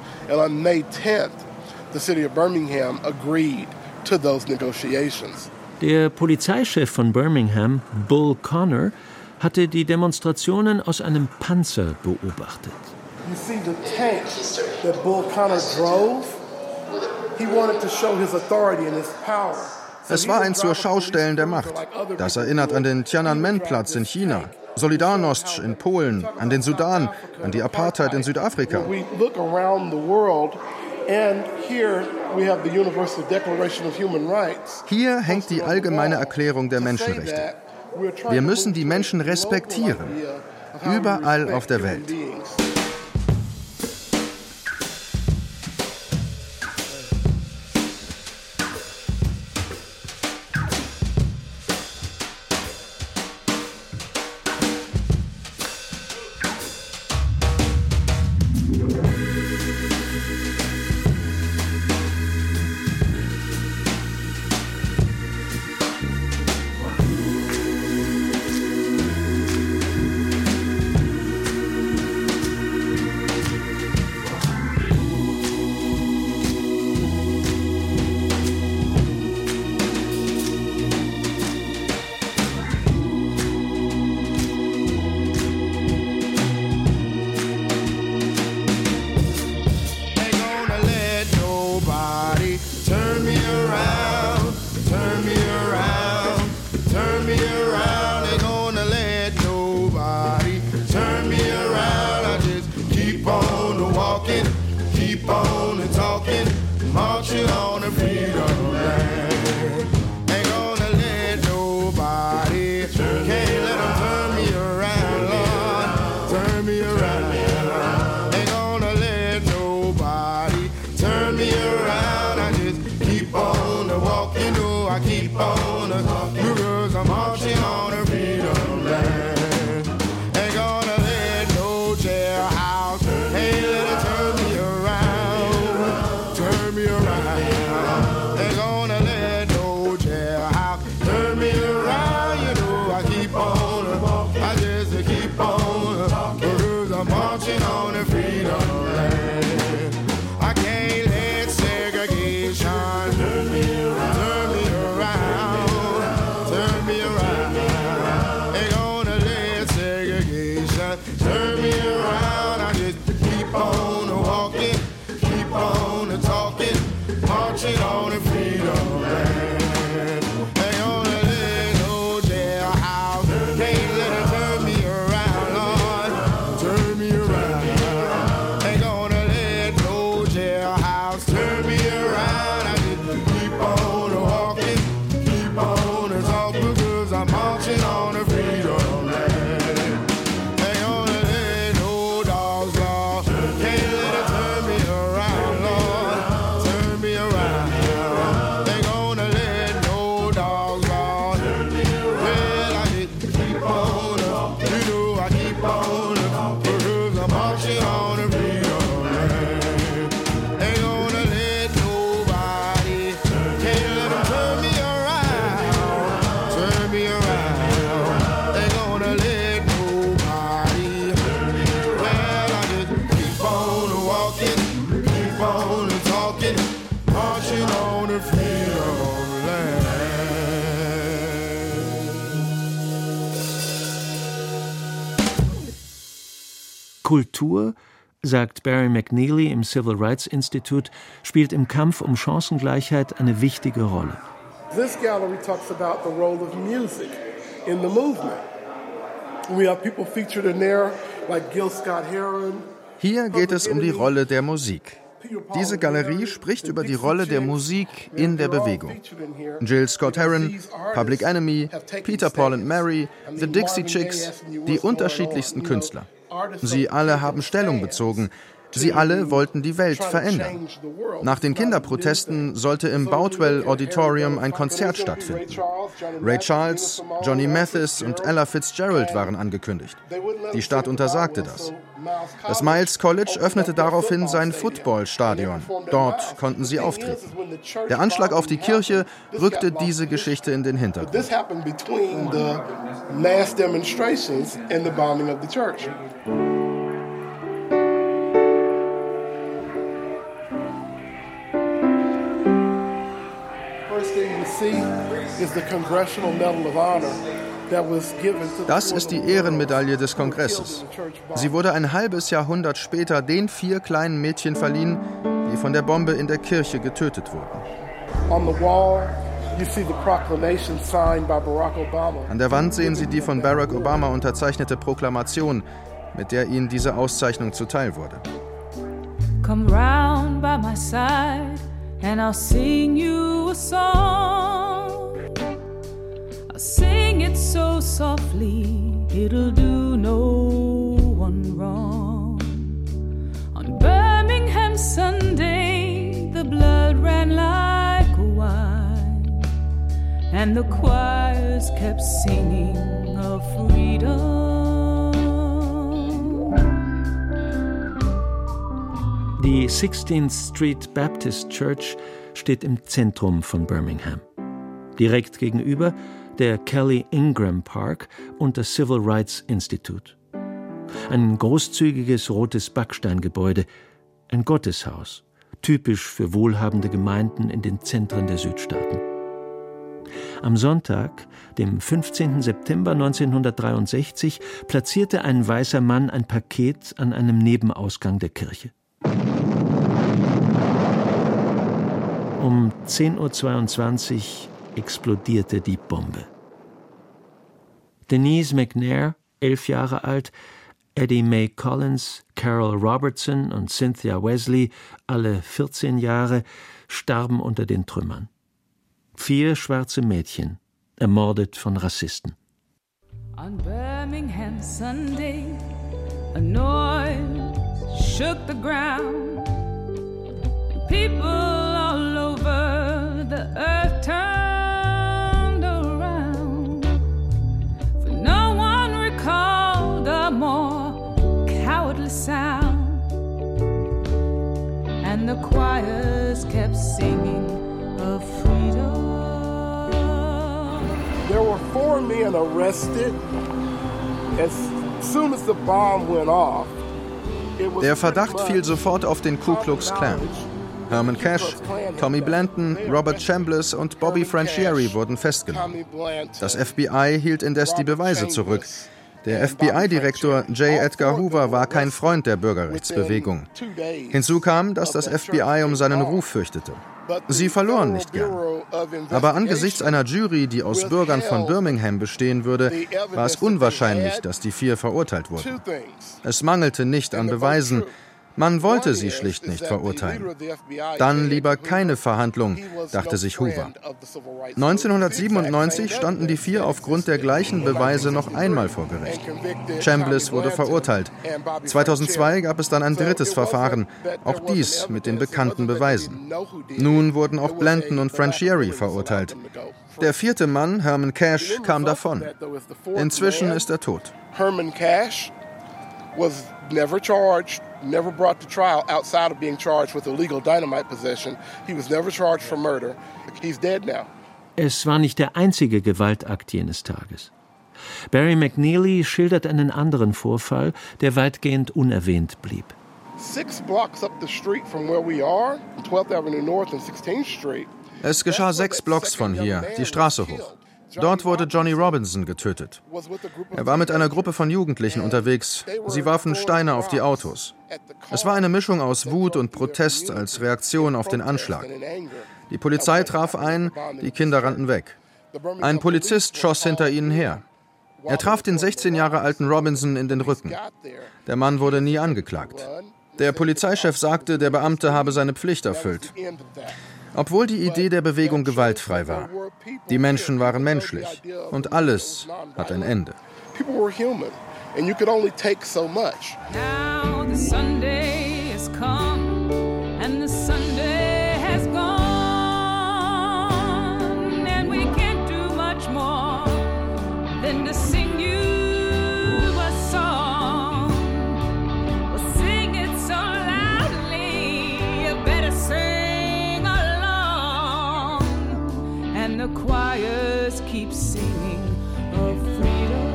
Der Polizeichef von Birmingham, Bull Connor, hatte die Demonstrationen aus einem Panzer beobachtet. You see the tank that Bull Connor drove? He wanted to show his authority and his power. Es war ein Zur-Schaustellen der Macht. Das erinnert an den Tiananmen-Platz in China, Solidarność in Polen, an den Sudan, an die Apartheid in Südafrika. Hier hängt die Allgemeine Erklärung der Menschenrechte. Wir müssen die Menschen respektieren, überall auf der Welt. Kultur, sagt Barry McNeely im Civil Rights Institute, spielt im Kampf um Chancengleichheit eine wichtige Rolle. This gallery talks about the role of music in the movement. We have people featured in there like Gil Scott-Heron. Hier geht es um die Rolle der Musik. Diese Galerie spricht über die Rolle der Musik in der Bewegung. Gil Scott-Heron, Public Enemy, Peter, Paul and Mary, The Dixie Chicks, die unterschiedlichsten Künstler. Sie alle haben Stellung bezogen. Sie alle wollten die Welt verändern. Nach den Kinderprotesten sollte im Boutwell Auditorium ein Konzert stattfinden. Ray Charles, Johnny Mathis und Ella Fitzgerald waren angekündigt. Die Stadt untersagte das. Das Miles College öffnete daraufhin sein Footballstadion. Dort konnten sie auftreten. Der Anschlag auf die Kirche rückte diese Geschichte in den Hintergrund. Das ist die Ehrenmedaille des Kongresses. Sie wurde ein halbes Jahrhundert später den 4 kleinen Mädchen verliehen, die von der Bombe in der Kirche getötet wurden. An der Wand sehen Sie die von Barack Obama unterzeichnete Proklamation, mit der ihnen diese Auszeichnung zuteil wurde. Come round by my side and I'll sing you a song. I'll sing it so softly, it'll do no one wrong. On Birmingham Sunday, the blood ran like wine, and the choirs kept singing of freedom. Die 16th Street Baptist Church steht im Zentrum von Birmingham. Direkt gegenüber der Kelly Ingram Park und das Civil Rights Institute. Ein großzügiges rotes Backsteingebäude, ein Gotteshaus, typisch für wohlhabende Gemeinden in den Zentren der Südstaaten. Am Sonntag, dem 15. September 1963, platzierte ein weißer Mann ein Paket an einem Nebenausgang der Kirche. Um 10:22 Uhr explodierte die Bombe. Denise McNair, 11 Jahre alt, Eddie Mae Collins, Carol Robertson und Cynthia Wesley, alle 14 Jahre, starben unter den Trümmern. 4 schwarze Mädchen, ermordet von Rassisten. On Birmingham Sunday, a noise shook the ground. People all over the earth turned around, for no one recalled a more cowardly sound, and the choirs kept singing of freedom. There were 4 men arrested as soon as the bomb went off. Der Verdacht fiel sofort auf den Ku Klux Klan. Herman Cash, Tommy Blanton, Robert Chambliss und Bobby Franchieri wurden festgenommen. Das FBI hielt indes die Beweise zurück. Der FBI-Direktor J. Edgar Hoover war kein Freund der Bürgerrechtsbewegung. Hinzu kam, dass das FBI um seinen Ruf fürchtete. Sie verloren nicht gern. Aber angesichts einer Jury, die aus Bürgern von Birmingham bestehen würde, war es unwahrscheinlich, dass die 4 verurteilt wurden. Es mangelte nicht an Beweisen. Man wollte sie schlicht nicht verurteilen. Dann lieber keine Verhandlung, dachte sich Hoover. 1997 standen die 4 aufgrund der gleichen Beweise noch einmal vor Gericht. Chambliss wurde verurteilt. 2002 gab es dann ein 3. Verfahren, auch dies mit den bekannten Beweisen. Nun wurden auch Blanton und Franchieri verurteilt. Der 4. Mann, Herman Cash, kam davon. Inzwischen ist er tot. Herman Cash was never charged, never brought to trial outside of being charged with illegal dynamite possession. He was never charged for murder. He's dead now. Es war nicht der einzige Gewaltakt jenes Tages. Barry McNeely schildert einen anderen Vorfall, der weitgehend unerwähnt blieb. 6 blocks up the street from where we are, 12th Avenue North and 16th Street. Es geschah 6 Blocks von hier, die Straße hoch. Dort wurde Johnny Robinson getötet. Er war mit einer Gruppe von Jugendlichen unterwegs. Sie warfen Steine auf die Autos. Es war eine Mischung aus Wut und Protest als Reaktion auf den Anschlag. Die Polizei traf ein, die Kinder rannten weg. Ein Polizist schoss hinter ihnen her. Er traf den 16 Jahre alten Robinson in den Rücken. Der Mann wurde nie angeklagt. Der Polizeichef sagte, der Beamte habe seine Pflicht erfüllt. Obwohl die Idee der Bewegung gewaltfrei war. Die Menschen waren menschlich und alles hat ein Ende. Now the Sunday has come and the Sunday has gone, and we can't do much more than to sing you a song. We'll sing it so loudly, you better sing along. And the choirs keep singing of freedom.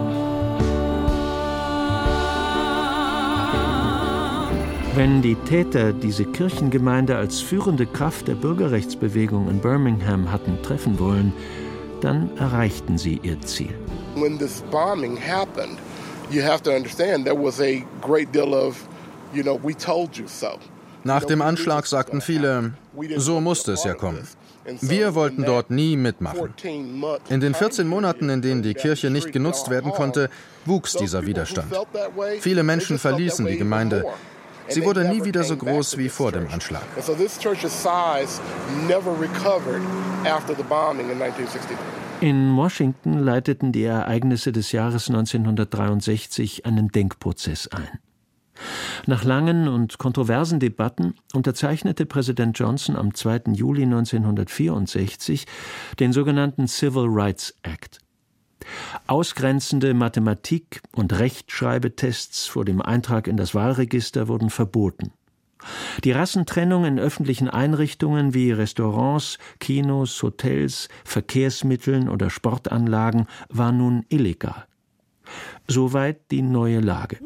Wenn die Täter diese Kirchengemeinde als führende Kraft der Bürgerrechtsbewegung in Birmingham hatten treffen wollen, dann erreichten sie ihr Ziel. When this bombing happened, you have to understand there was a great deal of, we told you so. Nach dem Anschlag sagten viele, so musste es ja kommen. Wir wollten dort nie mitmachen. In den 14 Monaten, in denen die Kirche nicht genutzt werden konnte, wuchs dieser Widerstand. Viele Menschen verließen die Gemeinde. Sie wurde nie wieder so groß wie vor dem Anschlag. In Washington leiteten die Ereignisse des Jahres 1963 einen Denkprozess ein. Nach langen und kontroversen Debatten unterzeichnete Präsident Johnson am 2. Juli 1964 den sogenannten Civil Rights Act. Ausgrenzende Mathematik- und Rechtschreibetests vor dem Eintrag in das Wahlregister wurden verboten. Die Rassentrennung in öffentlichen Einrichtungen wie Restaurants, Kinos, Hotels, Verkehrsmitteln oder Sportanlagen war nun illegal. Soweit die neue Lage.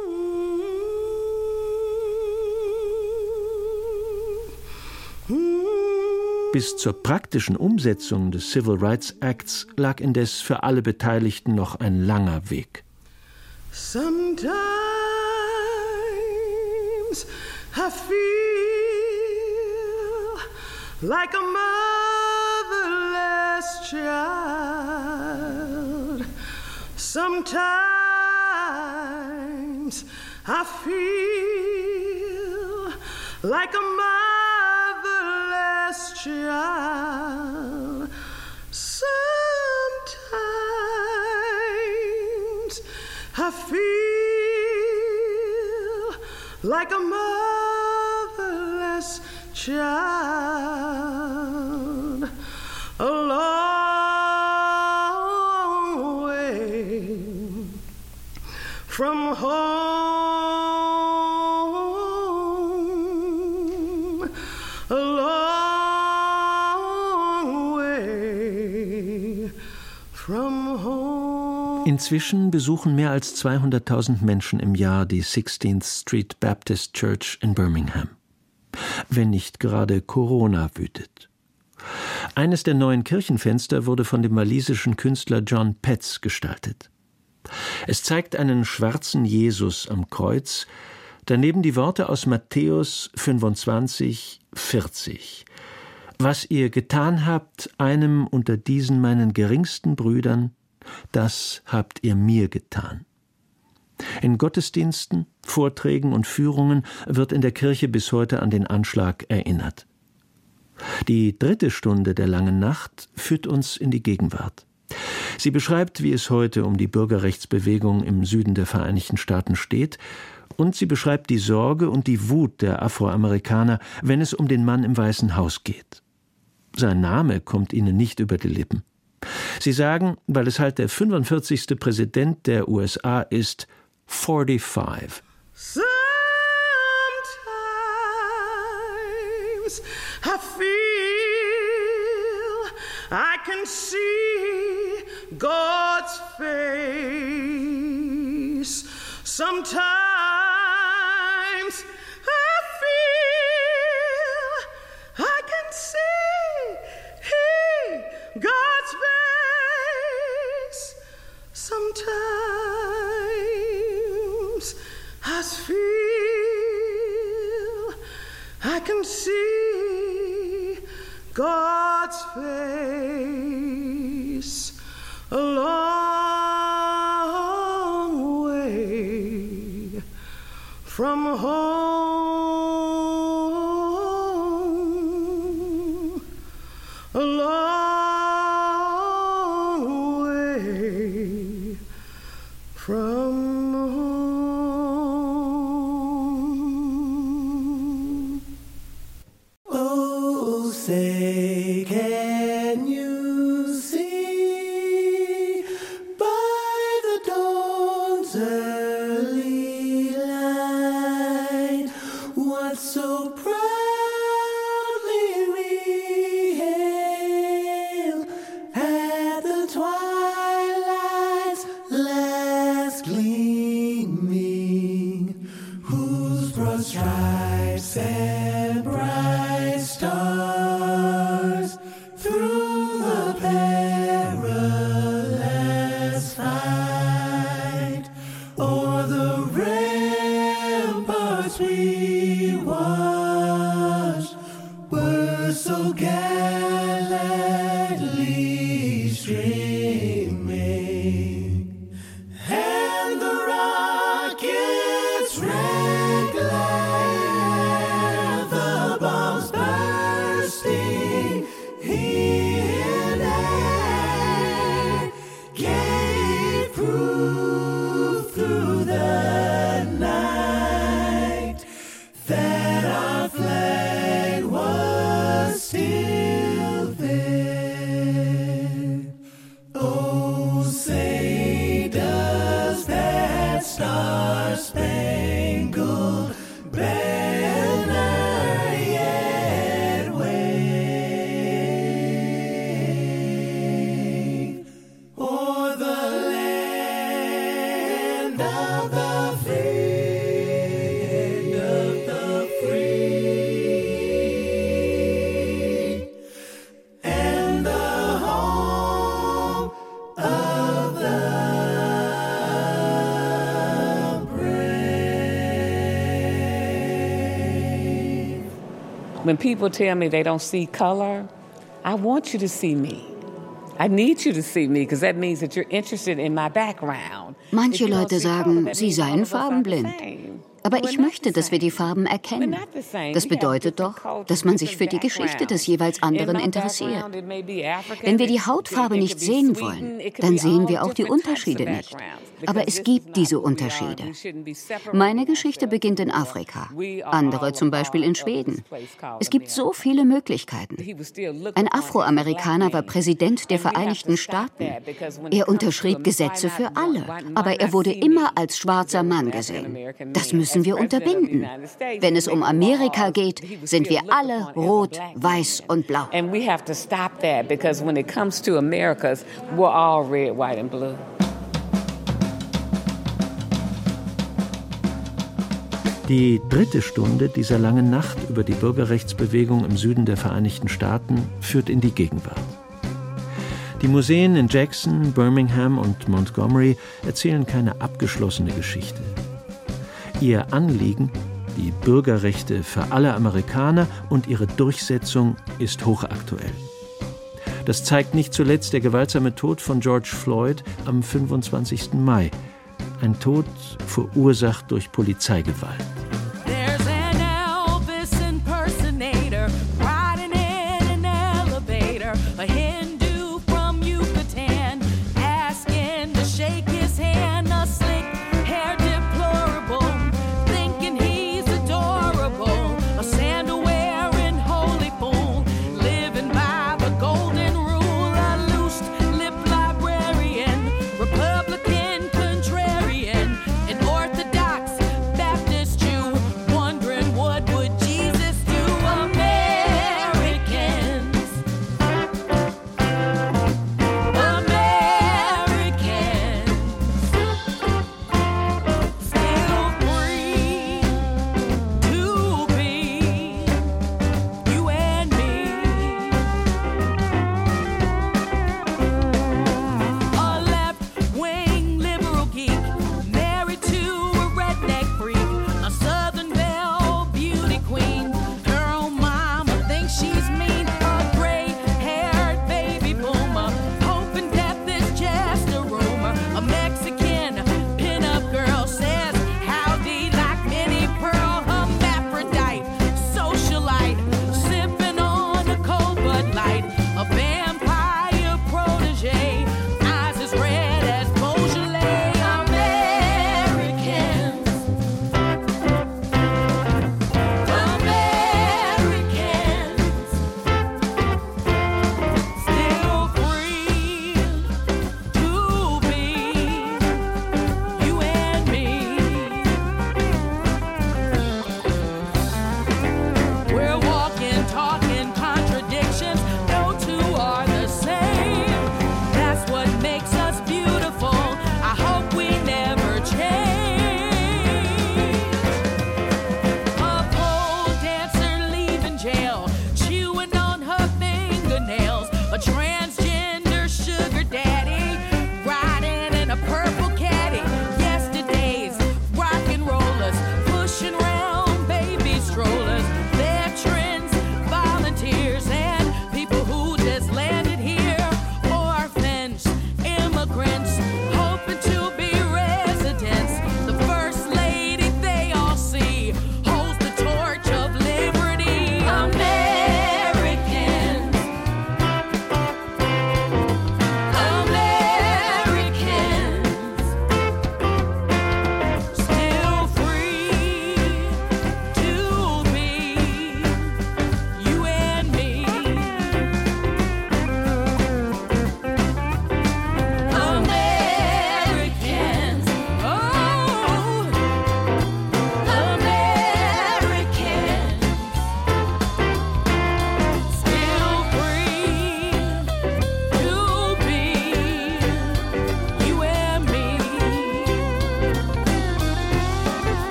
Bis zur praktischen Umsetzung des Civil Rights Acts lag indes für alle Beteiligten noch ein langer Weg. Sometimes I feel like a motherless child. Sometimes I feel like a motherless child. Sometimes I feel like a motherless child. A long way from home. A long way from home. Inzwischen besuchen mehr als 200.000 Menschen im Jahr die 16th Street Baptist Church in Birmingham. Wenn nicht gerade Corona wütet. Eines der neuen Kirchenfenster wurde von dem walisischen Künstler John Petts gestaltet. Es zeigt einen schwarzen Jesus am Kreuz, daneben die Worte aus Matthäus 25,40. Was ihr getan habt, einem unter diesen meinen geringsten Brüdern, das habt ihr mir getan. In Gottesdiensten, Vorträgen und Führungen wird in der Kirche bis heute an den Anschlag erinnert. Die dritte Stunde der langen Nacht führt uns in die Gegenwart. Sie beschreibt, wie es heute um die Bürgerrechtsbewegung im Süden der Vereinigten Staaten steht, und sie beschreibt die Sorge und die Wut der Afroamerikaner, wenn es um den Mann im Weißen Haus geht. Sein Name kommt ihnen nicht über die Lippen. Sie sagen, weil es halt der 45. Präsident der USA ist, 45. Sometimes I feel I can see God's face. Sometimes I feel I can see God's face. see God's face a long way from home, a long way from home. Oh, say, can you see by the dawn's early light what so proudly we hail at the twilight's last gleaming, whose broad stripes and bright stars through the perilous fight o'er the ramparts we watched were so gallantly streaming, and the rockets' red glare, the bombs bursting in air, gave proof through the night that our flag was still there. Oh, say does that star-spangled banner yet wave o'er the land of the free, and the home of the brave. When people tell me they don't see color, I want you to see me. I need you to see me, because that means that you're interested in my background. Manche Leute sagen, sie seien farbenblind. Aber ich möchte, dass wir die Farben erkennen. Das bedeutet doch, dass man sich für die Geschichte des jeweils anderen interessiert. Wenn wir die Hautfarbe nicht sehen wollen, dann sehen wir auch die Unterschiede nicht. Aber es gibt diese Unterschiede. Meine Geschichte beginnt in Afrika, andere zum Beispiel in Schweden. Es gibt so viele Möglichkeiten. Ein Afroamerikaner war Präsident der Vereinigten Staaten. Er unterschrieb Gesetze für alle, aber er wurde immer als schwarzer Mann gesehen. Das müssen wir unterbinden. Wenn es um Amerika geht, sind wir alle rot, weiß und blau. And we have to stop that, because when it comes to Americas, we're all red, white and blue. Die dritte Stunde dieser langen Nacht über die Bürgerrechtsbewegung im Süden der Vereinigten Staaten führt in die Gegenwart. Die Museen in Jackson, Birmingham und Montgomery erzählen keine abgeschlossene Geschichte. Ihr Anliegen, die Bürgerrechte für alle Amerikaner und ihre Durchsetzung, ist hochaktuell. Das zeigt nicht zuletzt der gewaltsame Tod von George Floyd am 25. Mai. Ein Tod verursacht durch Polizeigewalt. Republican, contrarian, and orthodox Baptist Jew.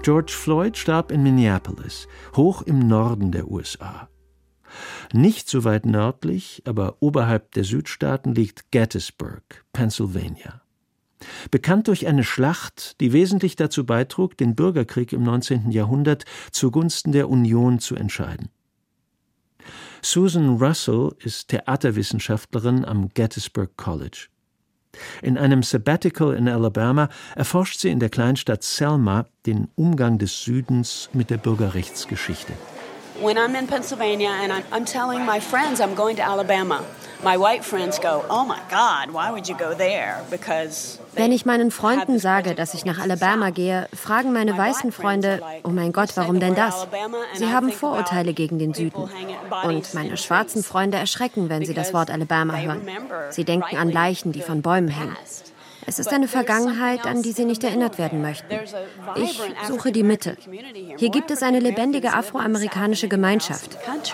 George Floyd starb in Minneapolis, hoch im Norden der USA. Nicht so weit nördlich, aber oberhalb der Südstaaten liegt Gettysburg, Pennsylvania. Bekannt durch eine Schlacht, die wesentlich dazu beitrug, den Bürgerkrieg im 19. Jahrhundert zugunsten der Union zu entscheiden. Susan Russell ist Theaterwissenschaftlerin am Gettysburg College. In einem Sabbatical in Alabama erforscht sie in der Kleinstadt Selma den Umgang des Südens mit der Bürgerrechtsgeschichte. When I'm in Pennsylvania and I'm telling my friends I'm going to Alabama, my white friends go, "Oh my God, why would you go there?" Because wenn ich meinen Freunden sage, dass ich nach Alabama gehe, fragen meine weißen Freunde, oh mein Gott, warum denn das? Sie haben Vorurteile gegen den Süden. Und meine schwarzen Freunde erschrecken, wenn sie das Wort Alabama hören. Sie denken an Leichen, die von Bäumen hängen. Es ist eine Vergangenheit, an die sie nicht erinnert werden möchten. Ich suche die Mitte. Hier gibt es eine lebendige afroamerikanische Gemeinschaft.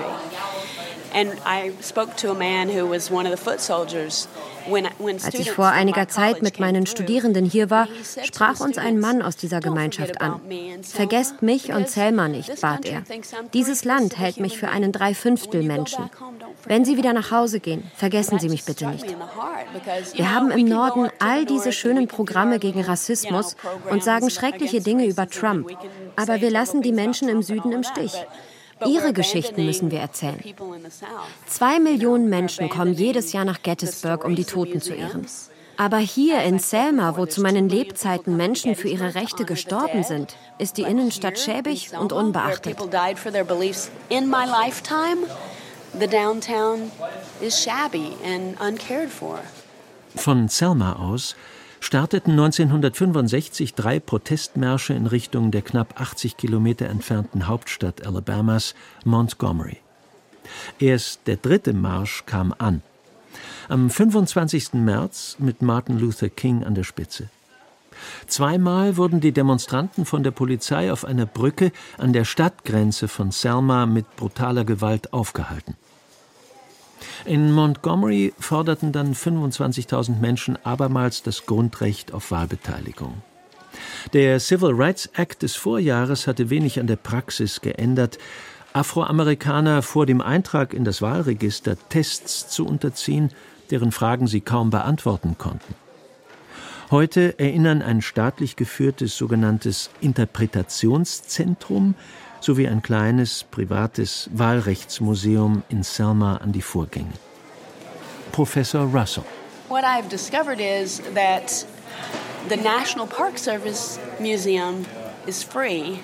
Als ich vor einiger Zeit mit meinen Studierenden hier war, sprach uns ein Mann aus dieser Gemeinschaft an. Vergesst mich und Selma nicht, bat er. Dieses Land hält mich für einen 3/5 Menschen. Wenn Sie wieder nach Hause gehen, vergessen Sie mich bitte nicht. Wir haben im Norden all diese schönen Programme gegen Rassismus und sagen schreckliche Dinge über Trump. Aber wir lassen die Menschen im Süden im Stich. Ihre Geschichten müssen wir erzählen. 2 Millionen Menschen kommen jedes Jahr nach Gettysburg, um die Toten zu ehren. Aber hier in Selma, wo zu meinen Lebzeiten Menschen für ihre Rechte gestorben sind, ist die Innenstadt schäbig und unbeachtet. The downtown is shabby and uncared for. Von Selma aus starteten 1965 3 Protestmärsche in Richtung der knapp 80 Kilometer entfernten Hauptstadt Alabamas, Montgomery. Erst der 3. Marsch kam an. Am 25. März mit Martin Luther King an der Spitze. 2-mal wurden die Demonstranten von der Polizei auf einer Brücke an der Stadtgrenze von Selma mit brutaler Gewalt aufgehalten. In Montgomery forderten dann 25.000 Menschen abermals das Grundrecht auf Wahlbeteiligung. Der Civil Rights Act des Vorjahres hatte wenig an der Praxis geändert, Afroamerikaner vor dem Eintrag in das Wahlregister Tests zu unterziehen, deren Fragen sie kaum beantworten konnten. Heute erinnern ein staatlich geführtes sogenanntes Interpretationszentrum sowie ein kleines, privates Wahlrechtsmuseum in Selma an die Vorgänge. Professor Russell. What I've discovered is that the National Park Service Museum is free.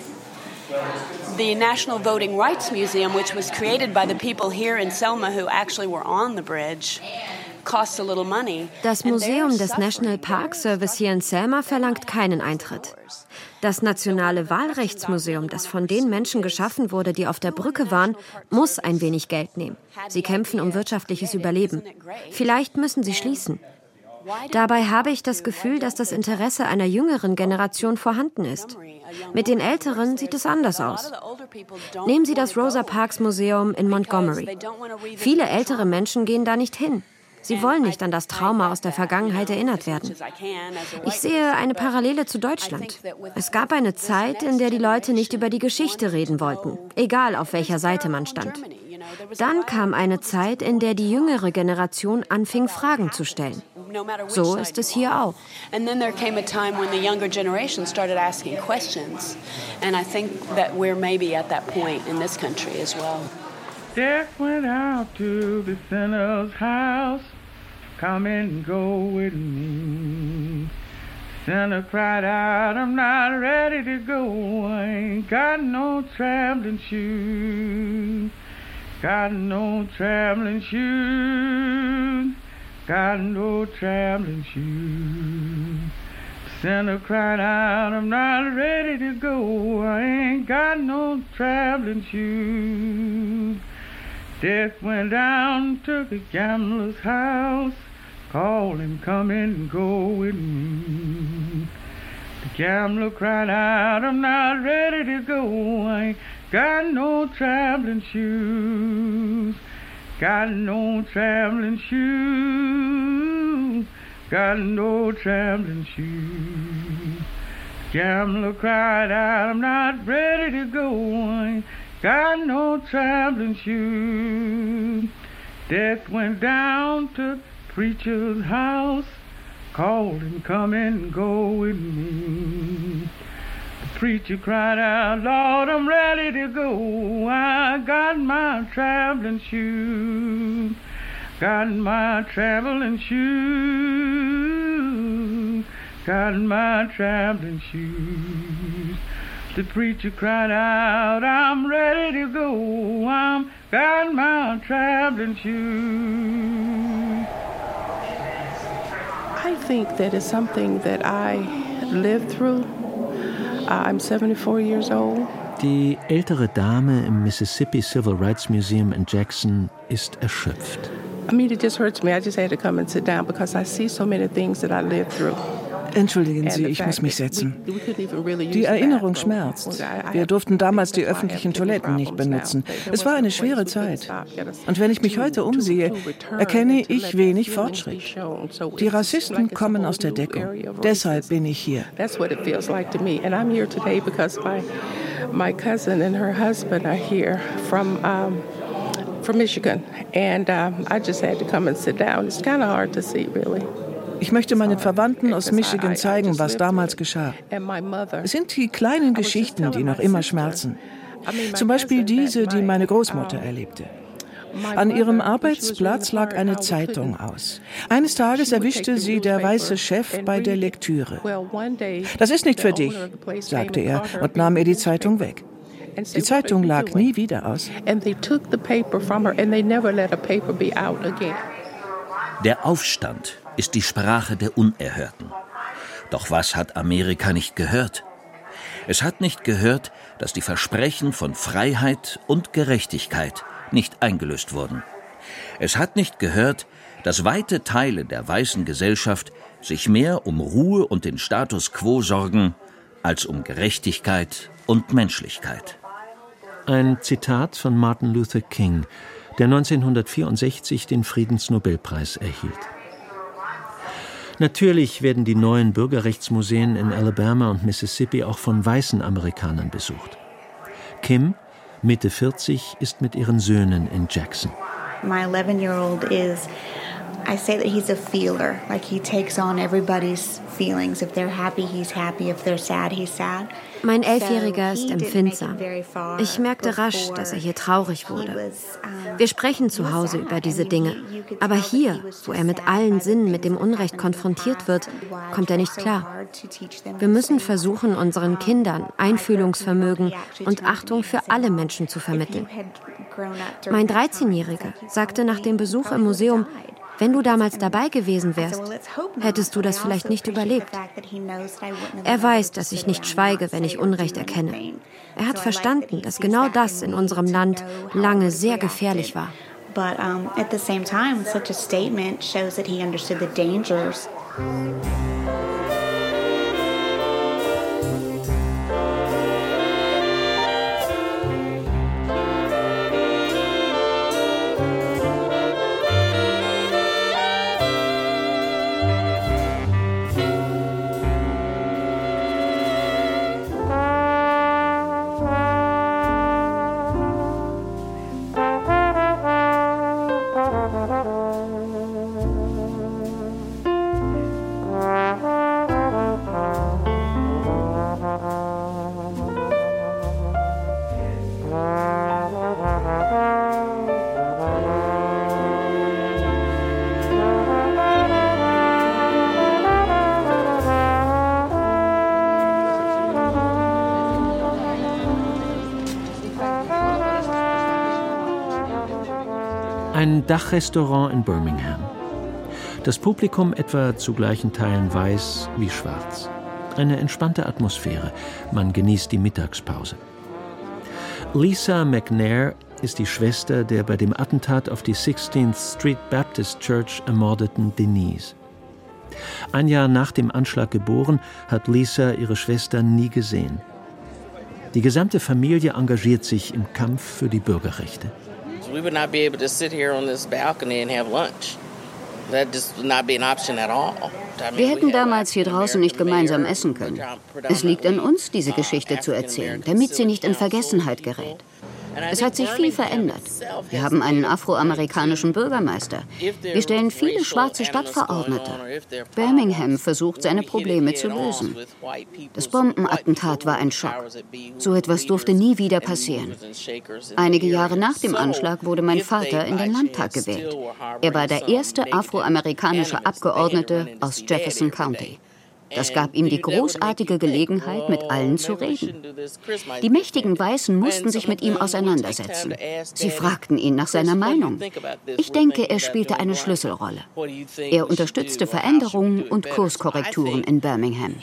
The National Voting Rights Museum, which was created by the people here in Selma who actually were on the bridge, costs a little money. Das Museum des National Park Service hier in Selma verlangt keinen Eintritt. Das Nationale Wahlrechtsmuseum, das von den Menschen geschaffen wurde, die auf der Brücke waren, muss ein wenig Geld nehmen. Sie kämpfen um wirtschaftliches Überleben. Vielleicht müssen sie schließen. Dabei habe ich das Gefühl, dass das Interesse einer jüngeren Generation vorhanden ist. Mit den Älteren sieht es anders aus. Nehmen Sie das Rosa Parks Museum in Montgomery. Viele ältere Menschen gehen da nicht hin. Sie wollen nicht an das Trauma aus der Vergangenheit erinnert werden. Ich sehe eine Parallele zu Deutschland. Es gab eine Zeit, in der die Leute nicht über die Geschichte reden wollten, egal auf welcher Seite man stand. Dann kam eine Zeit, in der die jüngere Generation anfing, Fragen zu stellen. So ist es hier auch. And then there came a time when the younger generation started asking questions. And I think that we're maybe at that point in this country as well. Death went out to the sinner's house. Come and go with me. Sinner cried out, I'm not ready to go. I ain't got no traveling shoes. Got no traveling shoes. Got no traveling shoes. Sinner cried out, I'm not ready to go. I ain't got no traveling shoes. Death went down to the gambler's house. Called him, come in and go with me. The gambler cried out, I'm not ready to go. I ain't got no traveling shoes. Got no traveling shoes. Got no traveling shoes. Gambler cried out, I'm not ready to go. I ain't got no traveling shoes. Death went down to preacher's house, called him, come and go with me. The preacher cried out, Lord, I'm ready to go. I got my traveling shoes, got my traveling shoes, got my traveling shoes. The preacher cried out, I'm ready to go. I'm got my traveling shoes. I think that it's something that I lived through. I'm 74 years old. Die ältere Dame im Mississippi Civil Rights Museum in Jackson ist erschöpft. I mean, it just hurts me. I just had to come and sit down because I see so many things that I lived through. Entschuldigen Sie, ich muss mich setzen. Die Erinnerung schmerzt. Wir durften damals die öffentlichen Toiletten nicht benutzen. Es war eine schwere Zeit. Und wenn ich mich heute umsehe, erkenne ich wenig Fortschritt. Die Rassisten kommen aus der Deckung. Deshalb bin ich hier. That's what it feels like to me. And I'm here today because my cousin and her husband are here from Michigan. And I just had to come and sit down. It's kind of hard to see, really. Ich möchte meinen Verwandten aus Michigan zeigen, was damals geschah. Es sind die kleinen Geschichten, die noch immer schmerzen. Zum Beispiel diese, die meine Großmutter erlebte. An ihrem Arbeitsplatz lag eine Zeitung aus. Eines Tages erwischte sie der weiße Chef bei der Lektüre. Das ist nicht für dich, sagte er und nahm ihr die Zeitung weg. Die Zeitung lag nie wieder aus. Der Aufstand ist die Sprache der Unerhörten. Doch was hat Amerika nicht gehört? Es hat nicht gehört, dass die Versprechen von Freiheit und Gerechtigkeit nicht eingelöst wurden. Es hat nicht gehört, dass weite Teile der weißen Gesellschaft sich mehr um Ruhe und den Status quo sorgen, als um Gerechtigkeit und Menschlichkeit. Ein Zitat von Martin Luther King, der 1964 den Friedensnobelpreis erhielt. Natürlich werden die neuen Bürgerrechtsmuseen in Alabama und Mississippi auch von weißen Amerikanern besucht. Kim, Mitte 40, ist mit ihren Söhnen in Jackson. My 11-year-old I say that he's a feeler, like he takes on everybody's feelings. If they're happy, he's happy. If they're sad, he's sad. Mein 11-Jähriger ist empfindsam. Ich merkte rasch, dass er hier traurig wurde. Wir sprechen zu Hause über diese Dinge. Aber hier, wo er mit allen Sinnen mit dem Unrecht konfrontiert wird, kommt er nicht klar. Wir müssen versuchen, unseren Kindern Einfühlungsvermögen und Achtung für alle Menschen zu vermitteln. Mein 13-Jähriger sagte nach dem Besuch im Museum, wenn du damals dabei gewesen wärst, hättest du das vielleicht nicht überlebt. Er weiß, dass ich nicht schweige, wenn ich Unrecht erkenne. Er hat verstanden, dass genau das in unserem Land lange sehr gefährlich war. But at the same time, such a statement shows that he understood the dangers. Ein Dachrestaurant in Birmingham. Das Publikum etwa zu gleichen Teilen weiß wie schwarz. Eine entspannte Atmosphäre. Man genießt die Mittagspause. Lisa McNair ist die Schwester der bei dem Attentat auf die 16th Street Baptist Church ermordeten Denise. Ein Jahr nach dem Anschlag geboren, hat Lisa ihre Schwester nie gesehen. Die gesamte Familie engagiert sich im Kampf für die Bürgerrechte. We would not be able to sit here on this balcony and have lunch. Wir hätten damals hier draußen nicht gemeinsam essen können. Es liegt an uns, diese Geschichte zu erzählen, damit sie nicht in Vergessenheit gerät. Es hat sich viel verändert. Wir haben einen afroamerikanischen Bürgermeister. Wir stellen viele schwarze Stadtverordnete. Birmingham versucht, seine Probleme zu lösen. Das Bombenattentat war ein Schock. So etwas durfte nie wieder passieren. Einige Jahre nach dem Anschlag wurde mein Vater in den Landtag gewählt. Er war der erste afroamerikanische Abgeordnete aus Jefferson County. Das gab ihm die großartige Gelegenheit, mit allen zu reden. Die mächtigen Weißen mussten sich mit ihm auseinandersetzen. Sie fragten ihn nach seiner Meinung. Ich denke, er spielte eine Schlüsselrolle. Er unterstützte Veränderungen und Kurskorrekturen in Birmingham.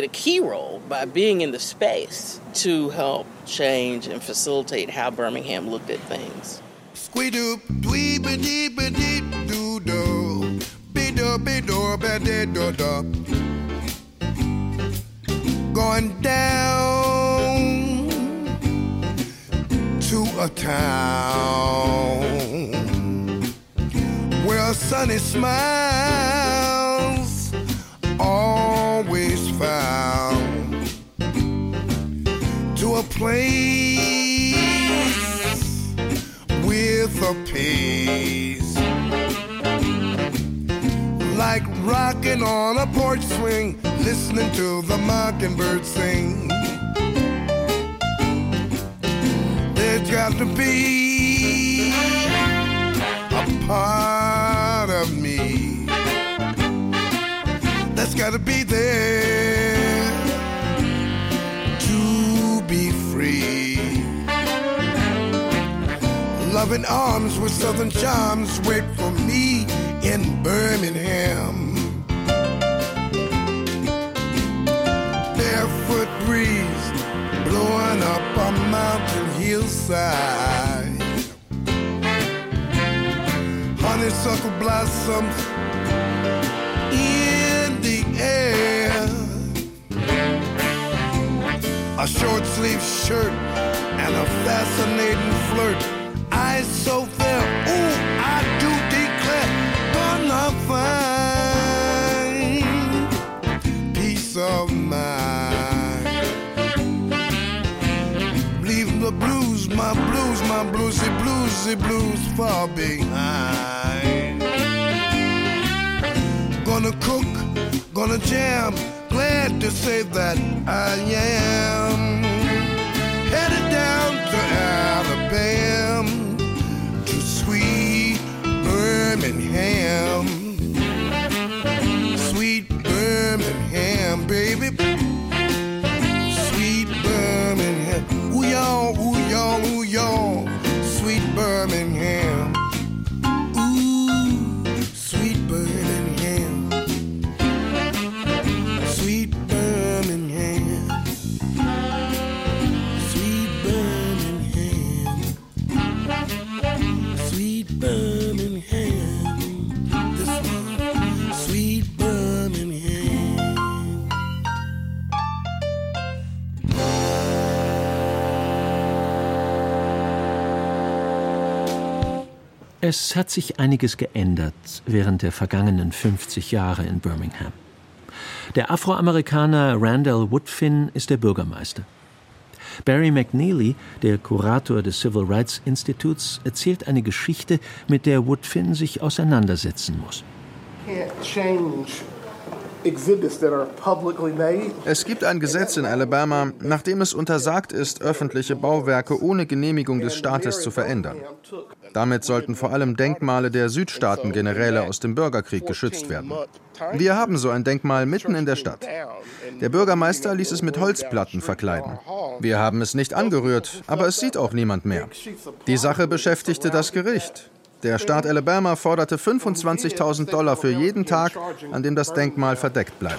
Going down to a town where sunny smiles always found, to a place with a pace like rocking on a porch swing, listening to the mockingbird sing. There's got to be a part of me that's got to be there to be free. Loving arms with southern charms wait for me in Birmingham. Barefoot breeze blowing up a mountain hillside. Honeysuckle blossoms in the air. A short sleeve shirt and a fascinating flirt. Eyes so fair, ooh, I do declare, gonna find peace of mind. Leave the blues, my bluesy blues far behind. Gonna cook, gonna jam, glad to say that I am headed down to Alabama, to sweet Birmingham. Sweet Birmingham, baby. Sweet Birmingham. Ooh, y'all, ooh, y'all, ooh, y'all. Sweet Birmingham. Ooh, sweet Birmingham. Sweet Birmingham. Sweet Birmingham. Sweet Birmingham. This one, sweet Birmingham. Es hat sich einiges geändert während der vergangenen 50 Jahre in Birmingham. Der Afroamerikaner Randall Woodfin ist der Bürgermeister. Barry McNeely, der Kurator des Civil Rights Instituts, erzählt eine Geschichte, mit der Woodfin sich auseinandersetzen muss. Es gibt ein Gesetz in Alabama, nachdem es untersagt ist, öffentliche Bauwerke ohne Genehmigung des Staates zu verändern. Damit sollten vor allem Denkmale der Südstaaten-Generäle aus dem Bürgerkrieg geschützt werden. Wir haben so ein Denkmal mitten in der Stadt. Der Bürgermeister ließ es mit Holzplatten verkleiden. Wir haben es nicht angerührt, aber es sieht auch niemand mehr. Die Sache beschäftigte das Gericht. Der Staat Alabama forderte $25.000 für jeden Tag, an dem das Denkmal verdeckt bleibt.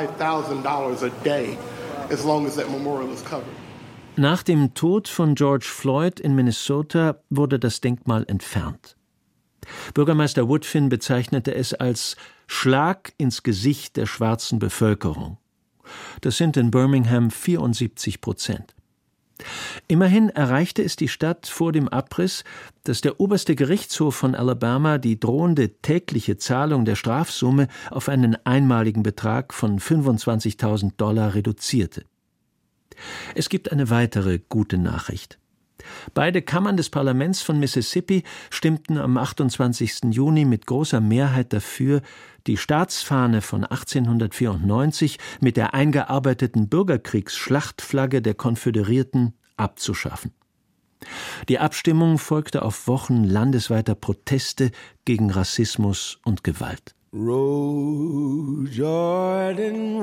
Nach dem Tod von George Floyd in Minnesota wurde das Denkmal entfernt. Bürgermeister Woodfin bezeichnete es als Schlag ins Gesicht der schwarzen Bevölkerung. Das sind in Birmingham 74%. Immerhin erreichte es die Stadt vor dem Abriss, dass der oberste Gerichtshof von Alabama die drohende tägliche Zahlung der Strafsumme auf einen einmaligen Betrag von $25.000 reduzierte. Es gibt eine weitere gute Nachricht. Beide Kammern des Parlaments von Mississippi stimmten am 28. Juni mit großer Mehrheit dafür, die Staatsfahne von 1894 mit der eingearbeiteten Bürgerkriegsschlachtflagge der Konföderierten abzuschaffen. Die Abstimmung folgte auf Wochen landesweiter Proteste gegen Rassismus und Gewalt. Roll, Jordan,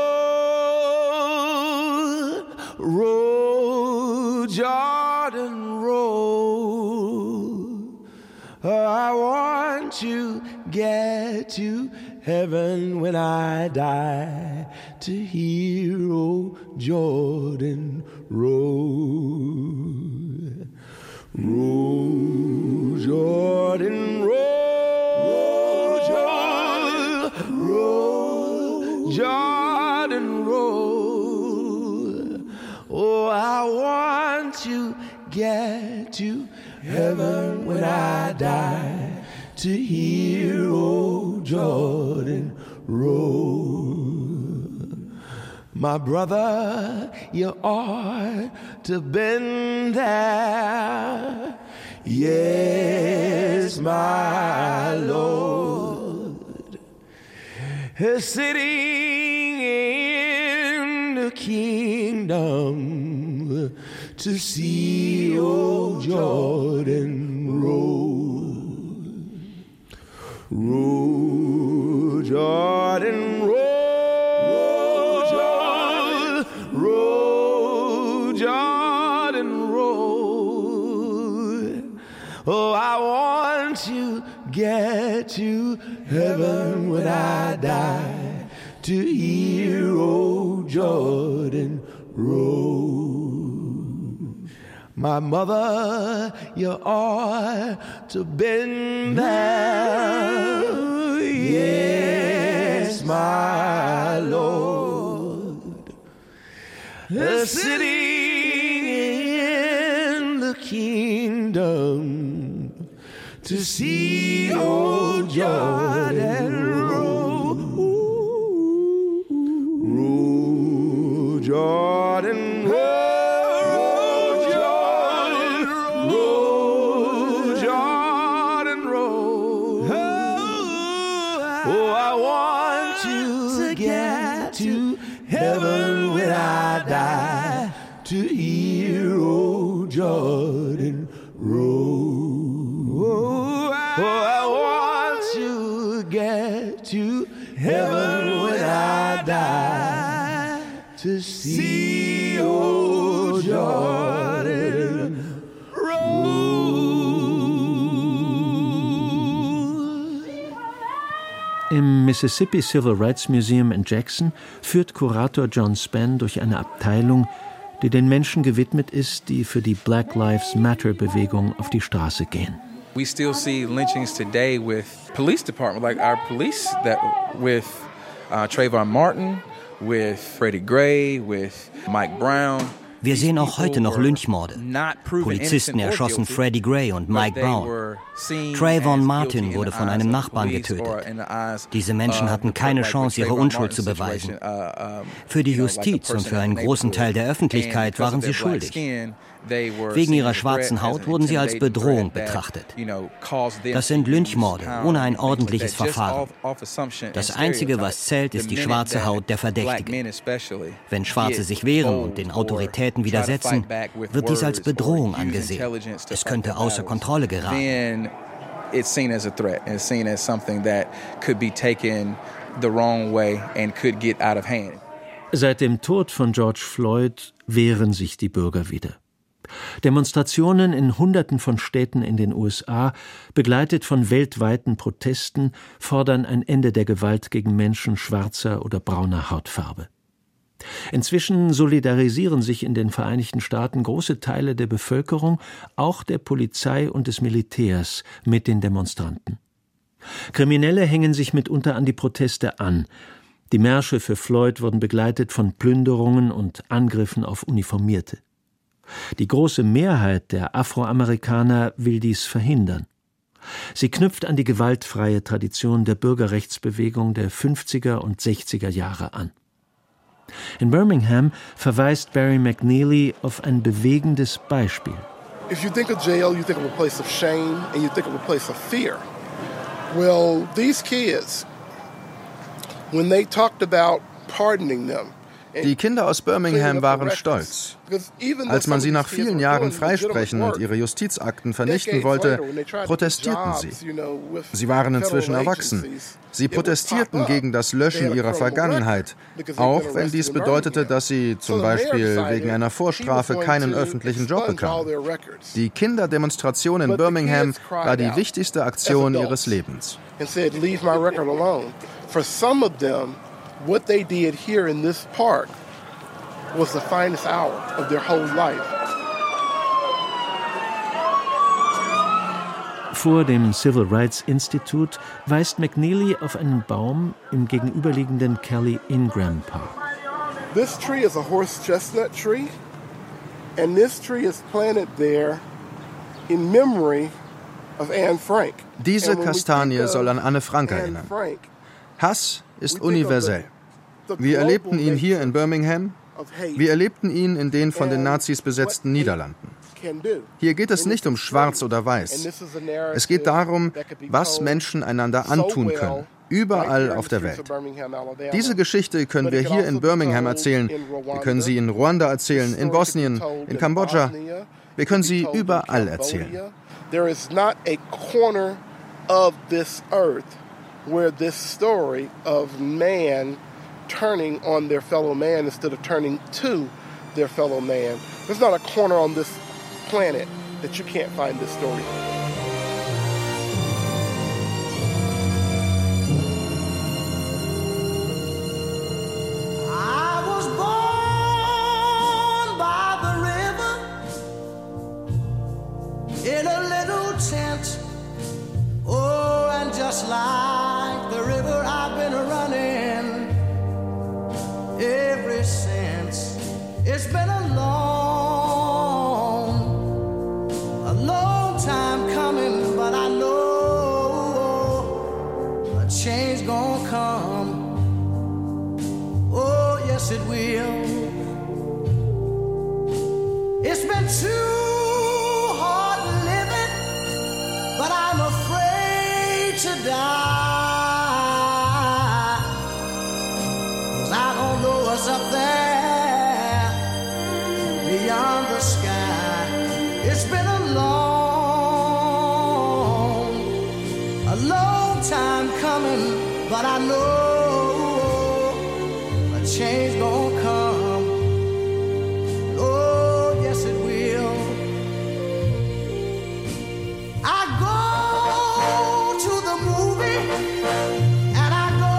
roll, roll, Jordan, roll. I want to get to heaven when I die, to hear old Jordan roll. Roll, Jordan, roll, Jordan, roll, Jordan, roll. Oh, I want to get to heaven when I die, to hear old Jordan roll. My brother, you ought to been there. Yes, my Lord, sitting in the kingdom to see old Jordan roll. Roll, Jordan, roll. Roll, Jordan, roll. Oh, I want to get to heaven when I die, to hear old Jordan roll. My mother, you ought to been there. Yes, my Lord, sitting in the kingdom to see old Jordan roll. Roll, Jordan, roll. Heaven when I die, to hear old Jordan roll. Oh, I want to get to heaven when I die, to see old Jordan roll. Im Mississippi Civil Rights Museum in Jackson führt Kurator John Spann durch eine Abteilung, die den Menschen gewidmet ist, die für die Black Lives Matter-Bewegung auf die Straße gehen. We still see lynchings today with police department, like our police, that with Trayvon Martin, with Freddie Gray, with Mike Brown. Wir sehen auch heute noch Lynchmorde. Polizisten erschossen Freddie Gray und Mike Brown. Trayvon Martin wurde von einem Nachbarn getötet. Diese Menschen hatten keine Chance, ihre Unschuld zu beweisen. Für die Justiz und für einen großen Teil der Öffentlichkeit waren sie schuldig. Wegen ihrer schwarzen Haut wurden sie als Bedrohung betrachtet. Das sind Lynchmorde ohne ein ordentliches Verfahren. Das Einzige, was zählt, ist die schwarze Haut der Verdächtigen. Wenn Schwarze sich wehren und den Autoritäten widersetzen, wird dies als Bedrohung angesehen. Es könnte außer Kontrolle geraten. It's seen as a threat. It's seen as something that could be taken the wrong way and could get out of hand. Seit dem Tod von George Floyd wehren sich die Bürger wieder. Demonstrationen in Hunderten von Städten in den USA, begleitet von weltweiten Protesten, fordern ein Ende der Gewalt gegen Menschen schwarzer oder brauner Hautfarbe. Inzwischen solidarisieren sich in den Vereinigten Staaten große Teile der Bevölkerung, auch der Polizei und des Militärs, mit den Demonstranten. Kriminelle hängen sich mitunter an die Proteste an. Die Märsche für Floyd wurden begleitet von Plünderungen und Angriffen auf Uniformierte. Die große Mehrheit der Afroamerikaner will dies verhindern. Sie knüpft an die gewaltfreie Tradition der Bürgerrechtsbewegung der 50er und 60er Jahre an. In Birmingham verweist Barry McNeely auf ein bewegendes Beispiel. If you think of jail, you think of a place of shame and you think of a place of fear. Well, these kids, when they talked about pardoning them, die Kinder aus Birmingham waren stolz. Als man sie nach vielen Jahren freisprechen und ihre Justizakten vernichten wollte, protestierten sie. Sie waren inzwischen erwachsen. Sie protestierten gegen das Löschen ihrer Vergangenheit, auch wenn dies bedeutete, dass sie zum Beispiel wegen einer Vorstrafe keinen öffentlichen Job bekamen. Die Kinderdemonstration in Birmingham war die wichtigste Aktion ihres Lebens. What they did here in this park was the finest hour of their whole life. Vor dem Civil Rights Institute weist McNeely auf einen Baum im gegenüberliegenden Kelly Ingram Park. This tree is a horse chestnut tree, and this tree is planted there in memory of Anne Frank. Diese Kastanie soll an Anne Frank erinnern. Hass ist universell. Wir erlebten ihn hier in Birmingham, wir erlebten ihn in den von den Nazis besetzten Niederlanden. Hier geht es nicht um Schwarz oder Weiß. Es geht darum, was Menschen einander antun können, überall auf der Welt. Diese Geschichte können wir hier in Birmingham erzählen, wir können sie in Ruanda erzählen, in Bosnien, in Kambodscha, wir können sie überall erzählen. There is not a corner of this earth where this story of man turning on their fellow man instead of turning to their fellow man. There's not a corner on this planet that you can't find this story. I was born by the river in a little tent. Oh, and just like the river I've been running ever since. It's been a long time coming, but I know a change gonna come. Oh, yes it will. It's been too hard living, but I'm afraid to die, 'cause I don't know what's up there beyond the sky. It's been a long time coming, but I know a change gonna come. Oh, yes it will. I go to the movie and I go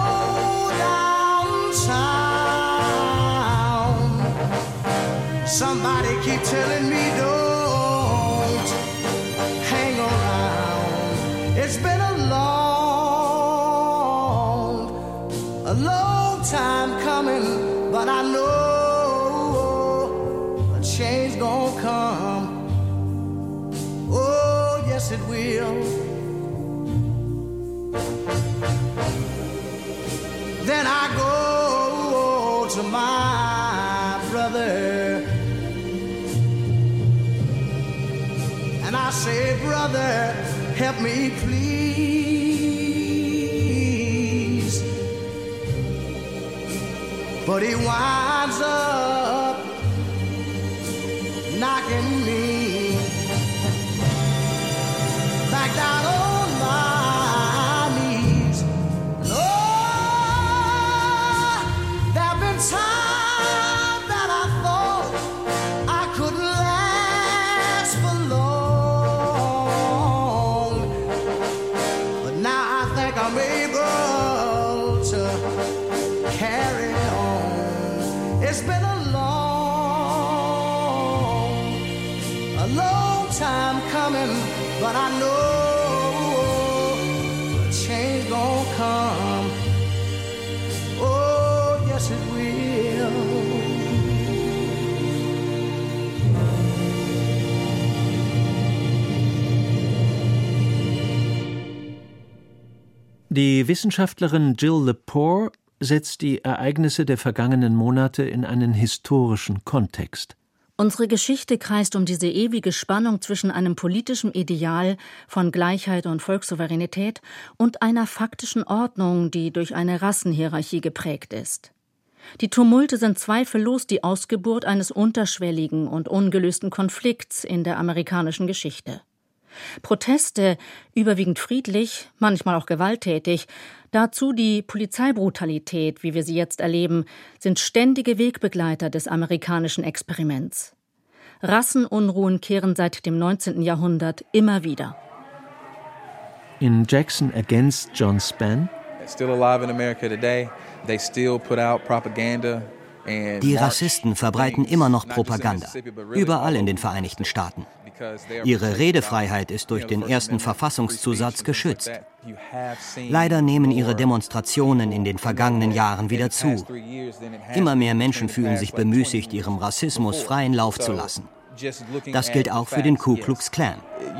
downtown. Somebody keep telling me don't hang around. It's been a long time coming, but I know a change gonna come. Oh, yes it will. Then I go to my brother and I say, brother, help me please. But he winds up knocking me back down on my knees. And oh, there've been times that I thought I couldn't last for long, but now I think I'm able to carry on. It's been a long time coming, but I know a change gonna come. Oh, yes it will. Die Wissenschaftlerin Jill Lepore setzt die Ereignisse der vergangenen Monate in einen historischen Kontext. Unsere Geschichte kreist um diese ewige Spannung zwischen einem politischen Ideal von Gleichheit und Volkssouveränität und einer faktischen Ordnung, die durch eine Rassenhierarchie geprägt ist. Die Tumulte sind zweifellos die Ausgeburt eines unterschwelligen und ungelösten Konflikts in der amerikanischen Geschichte. Proteste, überwiegend friedlich, manchmal auch gewalttätig, dazu die Polizeibrutalität, wie wir sie jetzt erleben, sind ständige Wegbegleiter des amerikanischen Experiments. Rassenunruhen kehren seit dem 19. Jahrhundert immer wieder. In Jackson Against John Spann. Still alive in America today. They still put out propaganda. Die Rassisten verbreiten immer noch Propaganda, überall in den Vereinigten Staaten. Ihre Redefreiheit ist durch den ersten Verfassungszusatz geschützt. Leider nehmen ihre Demonstrationen in den vergangenen Jahren wieder zu. Immer mehr Menschen fühlen sich bemüßigt, ihrem Rassismus freien Lauf zu lassen. Das gilt auch für den Ku Klux Klan.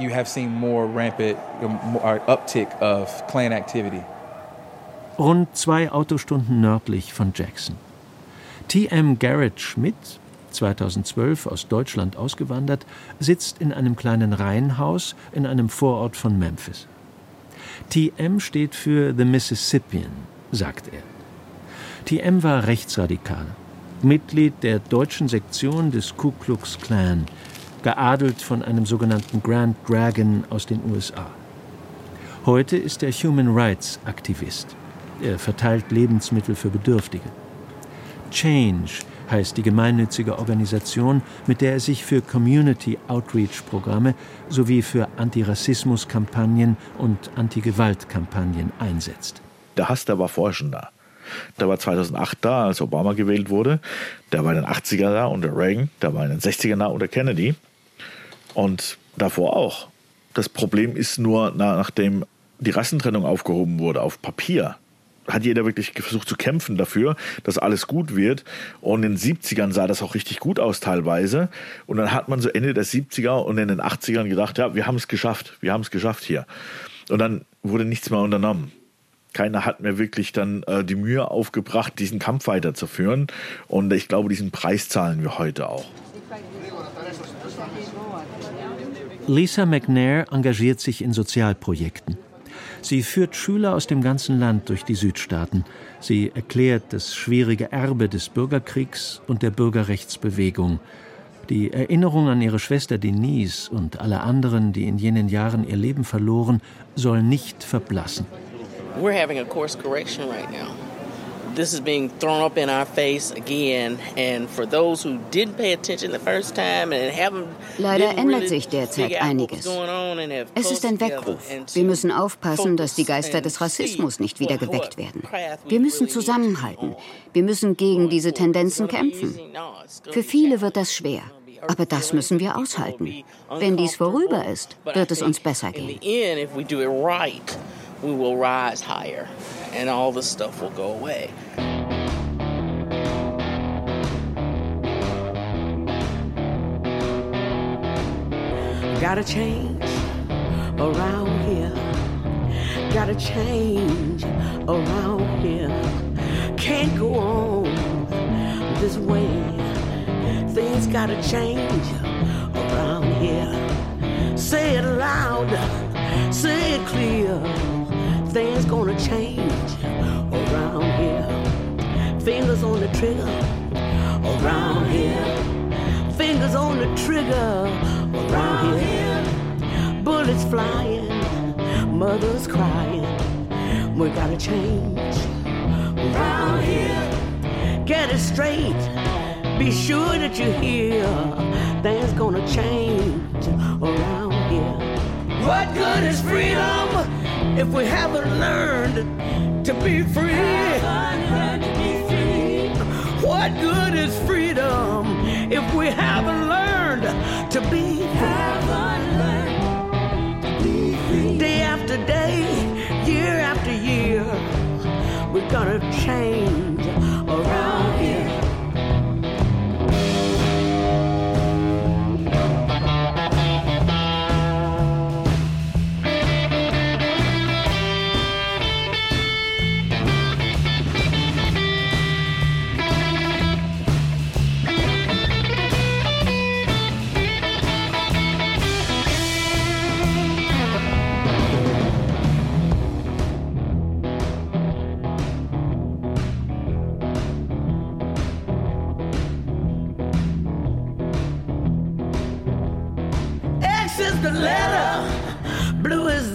Rund 2 Autostunden nördlich von Jackson. T.M. Garrett Schmidt, 2012 aus Deutschland ausgewandert, sitzt in einem kleinen Reihenhaus in einem Vorort von Memphis. T.M. steht für The Mississippian, sagt er. T.M. war rechtsradikal, Mitglied der deutschen Sektion des Ku Klux Klan, geadelt von einem sogenannten Grand Dragon aus den USA. Heute ist er Human Rights Aktivist. Er verteilt Lebensmittel für Bedürftige. Change heißt die gemeinnützige Organisation, mit der er sich für Community-Outreach-Programme sowie für Antirassismus-Kampagnen und Anti-Gewalt-Kampagnen einsetzt. Der Hass, der war vorher schon da. Der war 2008 da, als Obama gewählt wurde. Der war in den 80ern da unter Reagan. Der war in den 60ern da unter Kennedy. Und davor auch. Das Problem ist nur, nachdem die Rassentrennung aufgehoben wurde auf Papier, hat jeder wirklich versucht zu kämpfen dafür, dass alles gut wird. Und in den 70ern sah das auch richtig gut aus teilweise. Und dann hat man so Ende der 70er und in den 80ern gedacht, ja, wir haben es geschafft hier. Und dann wurde nichts mehr unternommen. Keiner hat mehr wirklich dann die Mühe aufgebracht, diesen Kampf weiterzuführen. Und ich glaube, diesen Preis zahlen wir heute auch. Lisa McNair engagiert sich in Sozialprojekten. Sie führt Schüler aus dem ganzen Land durch die Südstaaten. Sie erklärt das schwierige Erbe des Bürgerkriegs und der Bürgerrechtsbewegung. Die Erinnerung an ihre Schwester Denise und alle anderen, die in jenen Jahren ihr Leben verloren, soll nicht verblassen. We're having a course correction right now. This is being thrown up in our face again, and for those who didn't pay attention the first time and haven't. Leider ändert sich derzeit einiges. Es ist ein Weckruf. Wir müssen aufpassen, dass die Geister des Rassismus nicht wieder geweckt werden. Wir müssen zusammenhalten. Wir müssen gegen diese Tendenzen kämpfen. Für viele wird das schwer. Aber das müssen wir aushalten. Wenn dies vorüber ist, wird es uns besser gehen. We will rise higher and all this stuff will go away. Gotta change around here. Gotta change around here. Can't go on this way. Things gotta change around here. Say it loud, say it clear. Things gonna change around here. Fingers on the trigger around here. Fingers on the trigger around here. Bullets flying, mothers crying. We gotta change around here. Get it straight. Be sure that you hear. Things gonna change around here. What good is freedom if we haven't learned to be free? What good is freedom if we haven't learned to be free? Day after day, year after year, we're gonna change around here.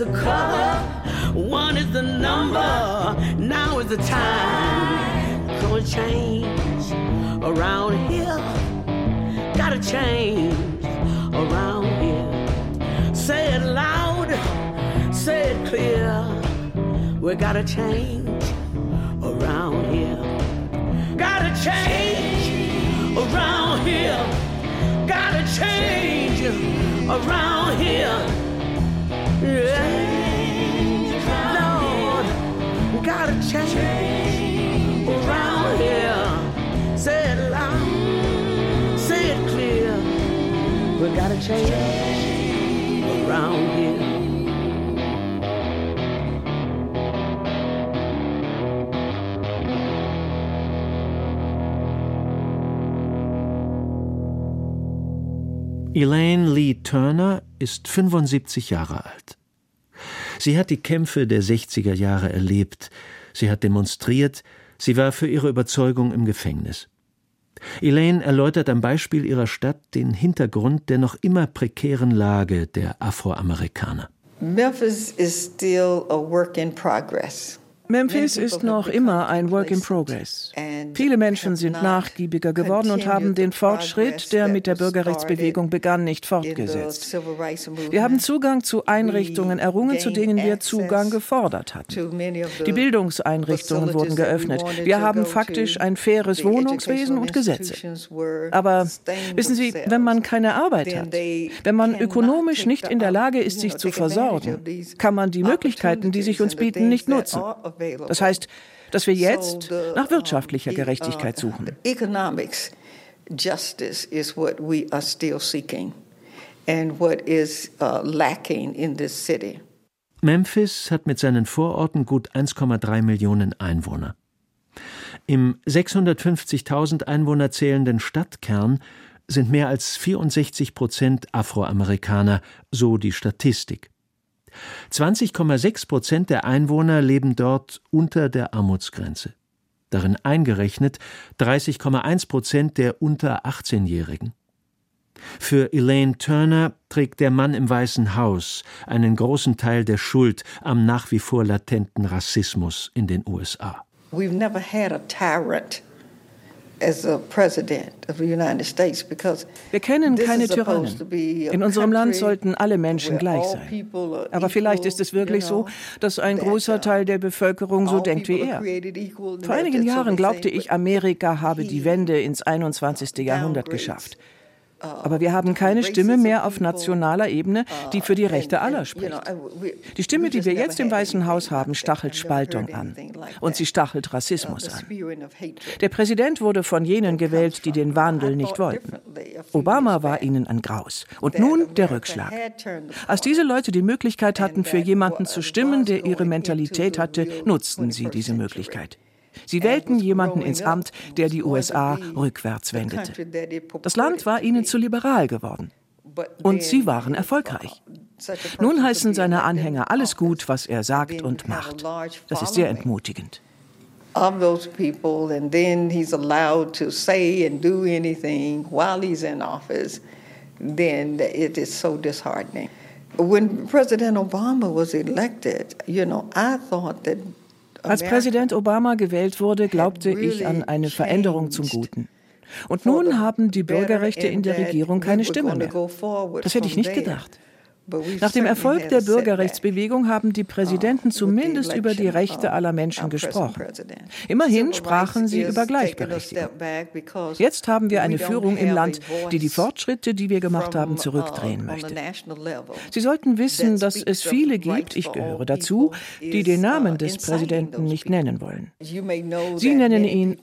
the color, one is the number. Now is the time. Gonna change around here. Gotta change around here. Say it loud, say it clear. We gotta change around here. Gotta change around here. Gotta change around here. Yeah. Lord, gotta change around here. Say it loud, say it clear. We gotta change around here. Elaine Lee Turner ist 75 Jahre alt. Sie hat die Kämpfe der 60er Jahre erlebt, sie hat demonstriert, sie war für ihre Überzeugung im Gefängnis. Elaine erläutert am Beispiel ihrer Stadt den Hintergrund der noch immer prekären Lage der Afroamerikaner. Memphis is still a work in progress. Memphis ist noch immer ein Work in Progress. Viele Menschen sind nachgiebiger geworden und haben den Fortschritt, der mit der Bürgerrechtsbewegung begann, nicht fortgesetzt. Wir haben Zugang zu Einrichtungen errungen, zu denen wir Zugang gefordert hatten. Die Bildungseinrichtungen wurden geöffnet. Wir haben faktisch ein faires Wohnungswesen und Gesetze. Aber wissen Sie, wenn man keine Arbeit hat, wenn man ökonomisch nicht in der Lage ist, sich zu versorgen, kann man die Möglichkeiten, die sich uns bieten, nicht nutzen. Das heißt, dass wir jetzt nach wirtschaftlicher Gerechtigkeit suchen. Economics justice is what we are still seeking and what is lacking in this city. Memphis hat mit seinen Vororten gut 1,3 Millionen Einwohner. Im 650.000 Einwohner zählenden Stadtkern sind mehr als 64% Afroamerikaner, so die Statistik. 20,6% der Einwohner leben dort unter der Armutsgrenze. Darin eingerechnet 30,1% der unter 18-Jährigen. Für Elaine Turner trägt der Mann im Weißen Haus einen großen Teil der Schuld am nach wie vor latenten Rassismus in den USA. We've never had a tyrant as a president of the United States because wir kennen keine Tyrannen. In unserem Land sollten alle Menschen gleich sein. Aber vielleicht ist es wirklich so, dass ein großer Teil der Bevölkerung so denkt wie er. Vor einigen Jahren glaubte ich, Amerika habe die Wende ins 21. Jahrhundert geschafft. Aber wir haben keine Stimme mehr auf nationaler Ebene, die für die Rechte aller spricht. Die Stimme, die wir jetzt im Weißen Haus haben, stachelt Spaltung an. Und sie stachelt Rassismus an. Der Präsident wurde von jenen gewählt, die den Wandel nicht wollten. Obama war ihnen ein Graus. Und nun der Rückschlag. Als diese Leute die Möglichkeit hatten, für jemanden zu stimmen, der ihre Mentalität hatte, nutzten sie diese Möglichkeit. Sie wählten jemanden ins Amt, der die USA rückwärts wendete. Das Land war ihnen zu liberal geworden. Und sie waren erfolgreich. Nun heißen seine Anhänger alles gut, was er sagt und macht. Das ist sehr entmutigend. Of those people, and then he's allowed to say and do anything while he's in office, then it is so disheartening. When President Obama was elected, I thought that als Präsident Obama gewählt wurde, glaubte ich an eine Veränderung zum Guten. Und nun haben die Bürgerrechte in der Regierung keine Stimme mehr. Das hätte ich nicht gedacht. Nach dem Erfolg der Bürgerrechtsbewegung haben die Präsidenten zumindest über die Rechte aller Menschen gesprochen. Immerhin sprachen sie über Gleichberechtigung. Jetzt haben wir eine Führung im Land, die die Fortschritte, die wir gemacht haben, zurückdrehen möchte. Sie sollten wissen, dass es viele gibt, ich gehöre dazu, die den Namen des Präsidenten nicht nennen wollen. Sie nennen ihn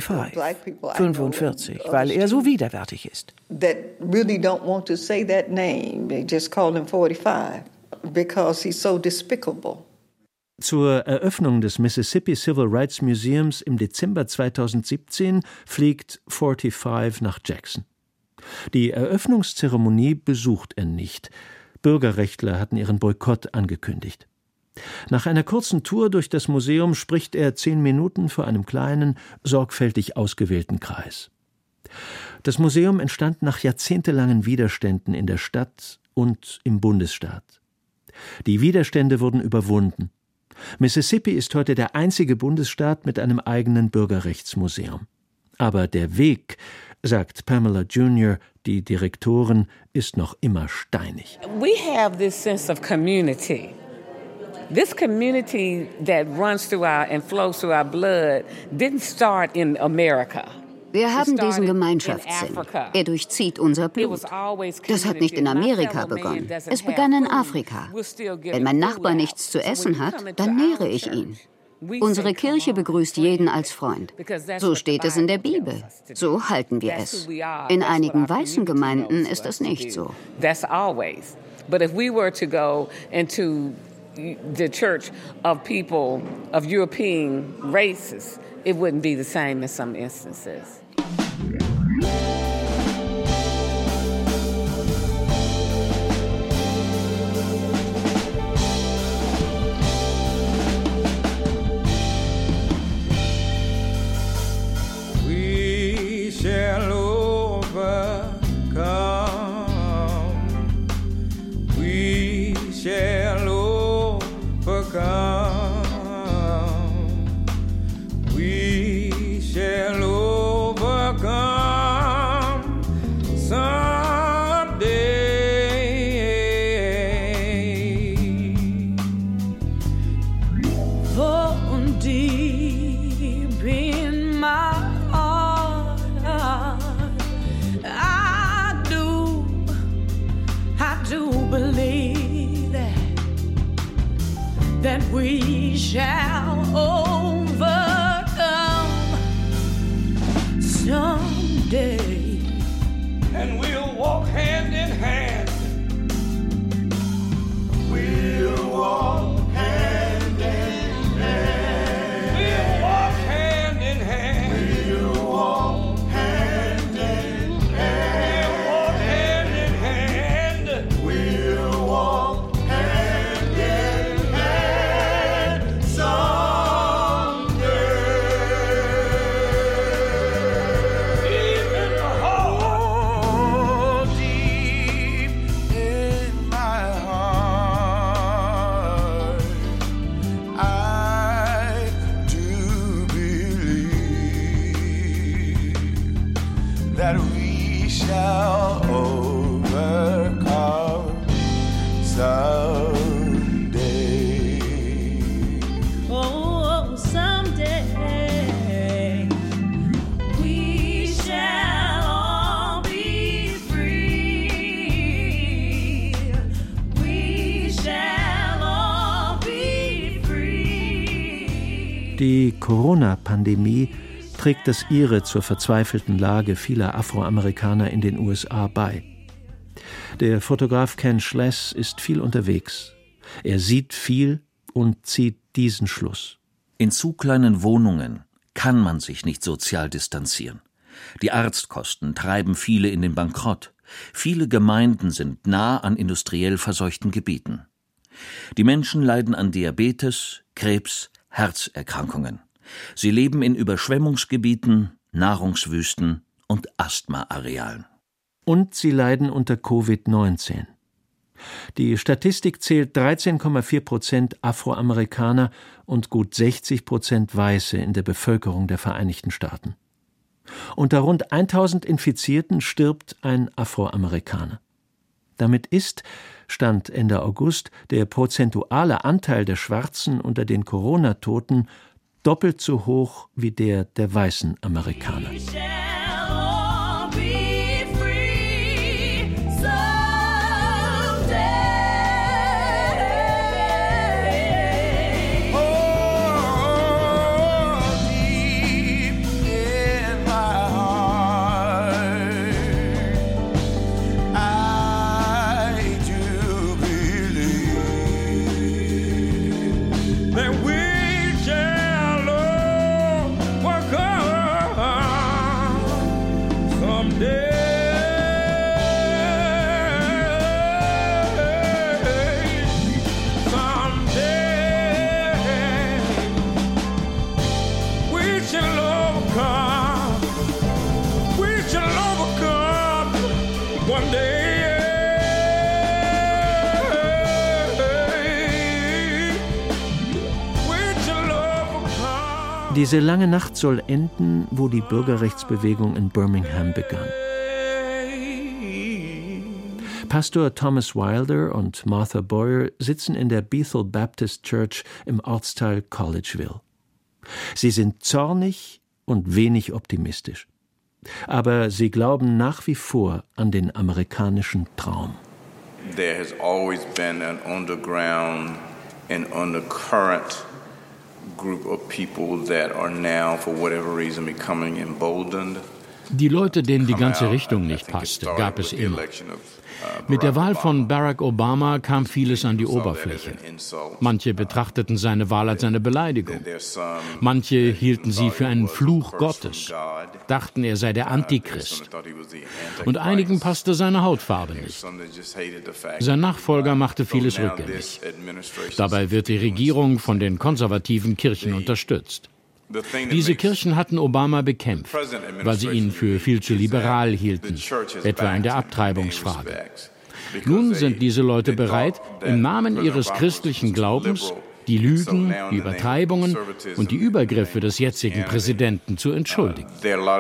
45, weil er so widerwärtig ist. That really don't want to say that name. They just call him 45 because he's so despicable. Zur Eröffnung des Mississippi Civil Rights Museums im Dezember 2017 fliegt 45 nach Jackson. Die Eröffnungszeremonie besucht er nicht. Bürgerrechtler hatten ihren Boykott angekündigt. Nach einer kurzen Tour durch das Museum spricht er 10 Minuten vor einem kleinen, sorgfältig ausgewählten Kreis. Das Museum entstand nach jahrzehntelangen Widerständen in der Stadt und im Bundesstaat. Die Widerstände wurden überwunden. Mississippi ist heute der einzige Bundesstaat mit einem eigenen Bürgerrechtsmuseum. Aber der Weg, sagt Pamela Junior, die Direktorin, ist noch immer steinig. We have this sense of community. This community that runs through and flows through our blood didn't start in America. Wir haben diesen Gemeinschaftssinn. Er durchzieht unser Blut. Das hat nicht in Amerika begonnen. Es begann in Afrika. Wenn mein Nachbar nichts zu essen hat, dann nähre ich ihn. Unsere Kirche begrüßt jeden als Freund. So steht es in der Bibel. So halten wir es. In einigen weißen Gemeinden ist das nicht so. But if we were to go into the church of people of European races, it wouldn't be the same in some instances. We shall overcome. We shall overcome. We shall overcome someday. From deep in my heart, I do believe that we shall overcome someday. And we'll walk hand in hand. We'll walk hand in hand. We'll walk hand in hand. We'll walk hand in hand. We'll walk hand in hand. We'll walk hand in hand someday. Deep in my heart, deep in my heart, I do believe that we shall overcome someday. Oh, someday we shall all be free. We shall all be free. Die Corona-Pandemie trägt das ihre zur verzweifelten Lage vieler Afroamerikaner in den USA bei. Der Fotograf Ken Schless ist viel unterwegs. Er sieht viel und zieht diesen Schluss. In zu kleinen Wohnungen kann man sich nicht sozial distanzieren. Die Arztkosten treiben viele in den Bankrott. Viele Gemeinden sind nah an industriell verseuchten Gebieten. Die Menschen leiden an Diabetes, Krebs, Herzerkrankungen. Sie leben in Überschwemmungsgebieten, Nahrungswüsten und Asthmaarealen. Und sie leiden unter Covid-19. Die Statistik zählt 13,4% Afroamerikaner und gut 60% Weiße in der Bevölkerung der Vereinigten Staaten. Unter rund 1000 Infizierten stirbt ein Afroamerikaner. Damit ist, Stand Ende August, der prozentuale Anteil der Schwarzen unter den Corona-Toten doppelt so hoch wie der weißen Amerikaner. Diese lange Nacht soll enden, wo die Bürgerrechtsbewegung in Birmingham begann. Pastor Thomas Wilder und Martha Boyer sitzen in der Bethel Baptist Church im Ortsteil Collegeville. Sie sind zornig und wenig optimistisch. Aber sie glauben nach wie vor an den amerikanischen Traum. There has always been an underground and undercurrent group of people that are now, for whatever reason, becoming emboldened. Die Leute, denen die ganze Richtung nicht passte, gab es immer. Mit der Wahl von Barack Obama kam vieles an die Oberfläche. Manche betrachteten seine Wahl als eine Beleidigung. Manche hielten sie für einen Fluch Gottes, dachten, er sei der Antichrist. Und einigen passte seine Hautfarbe nicht. Sein Nachfolger machte vieles rückgängig. Dabei wird die Regierung von den konservativen Kirchen unterstützt. Diese Kirchen hatten Obama bekämpft, weil sie ihn für viel zu liberal hielten, etwa in der Abtreibungsfrage. Nun sind diese Leute bereit, im Namen ihres christlichen Glaubens die Lügen, die Übertreibungen und die Übergriffe des jetzigen Präsidenten zu entschuldigen.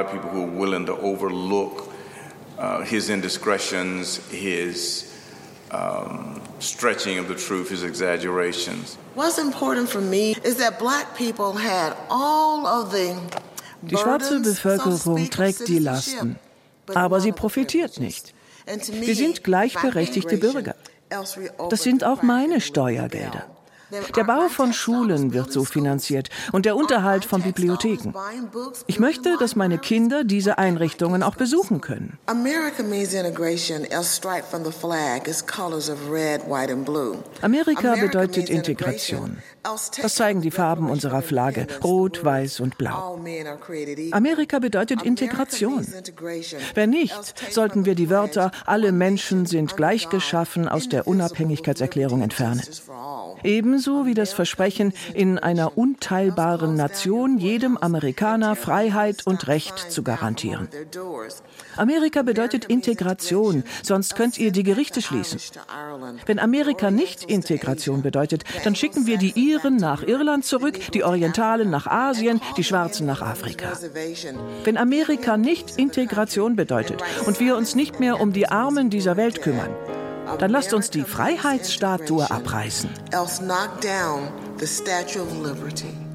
Stretching of the truth, his exaggerations. What's important for me is that black people had all of the Die schwarze Bevölkerung trägt die Lasten, aber sie profitiert nicht. Wir sind gleichberechtigte Bürger. Das sind auch meine Steuergelder. Der Bau von Schulen wird so finanziert und der Unterhalt von Bibliotheken. Ich möchte, dass meine Kinder diese Einrichtungen auch besuchen können. Amerika bedeutet Integration. Das zeigen die Farben unserer Flagge, rot, weiß und blau. Amerika bedeutet Integration. Wenn nicht, sollten wir die Wörter "alle Menschen sind gleich geschaffen" aus der Unabhängigkeitserklärung entfernen. Ebenso wie das Versprechen, in einer unteilbaren Nation jedem Amerikaner Freiheit und Recht zu garantieren. Amerika bedeutet Integration, sonst könnt ihr die Gerichte schließen. Wenn Amerika nicht Integration bedeutet, dann schicken wir die Iren nach Irland zurück, die Orientalen nach Asien, die Schwarzen nach Afrika. Wenn Amerika nicht Integration bedeutet und wir uns nicht mehr um die Armen dieser Welt kümmern, dann lasst uns die Freiheitsstatue abreißen. Else knock down the Statue of Liberty.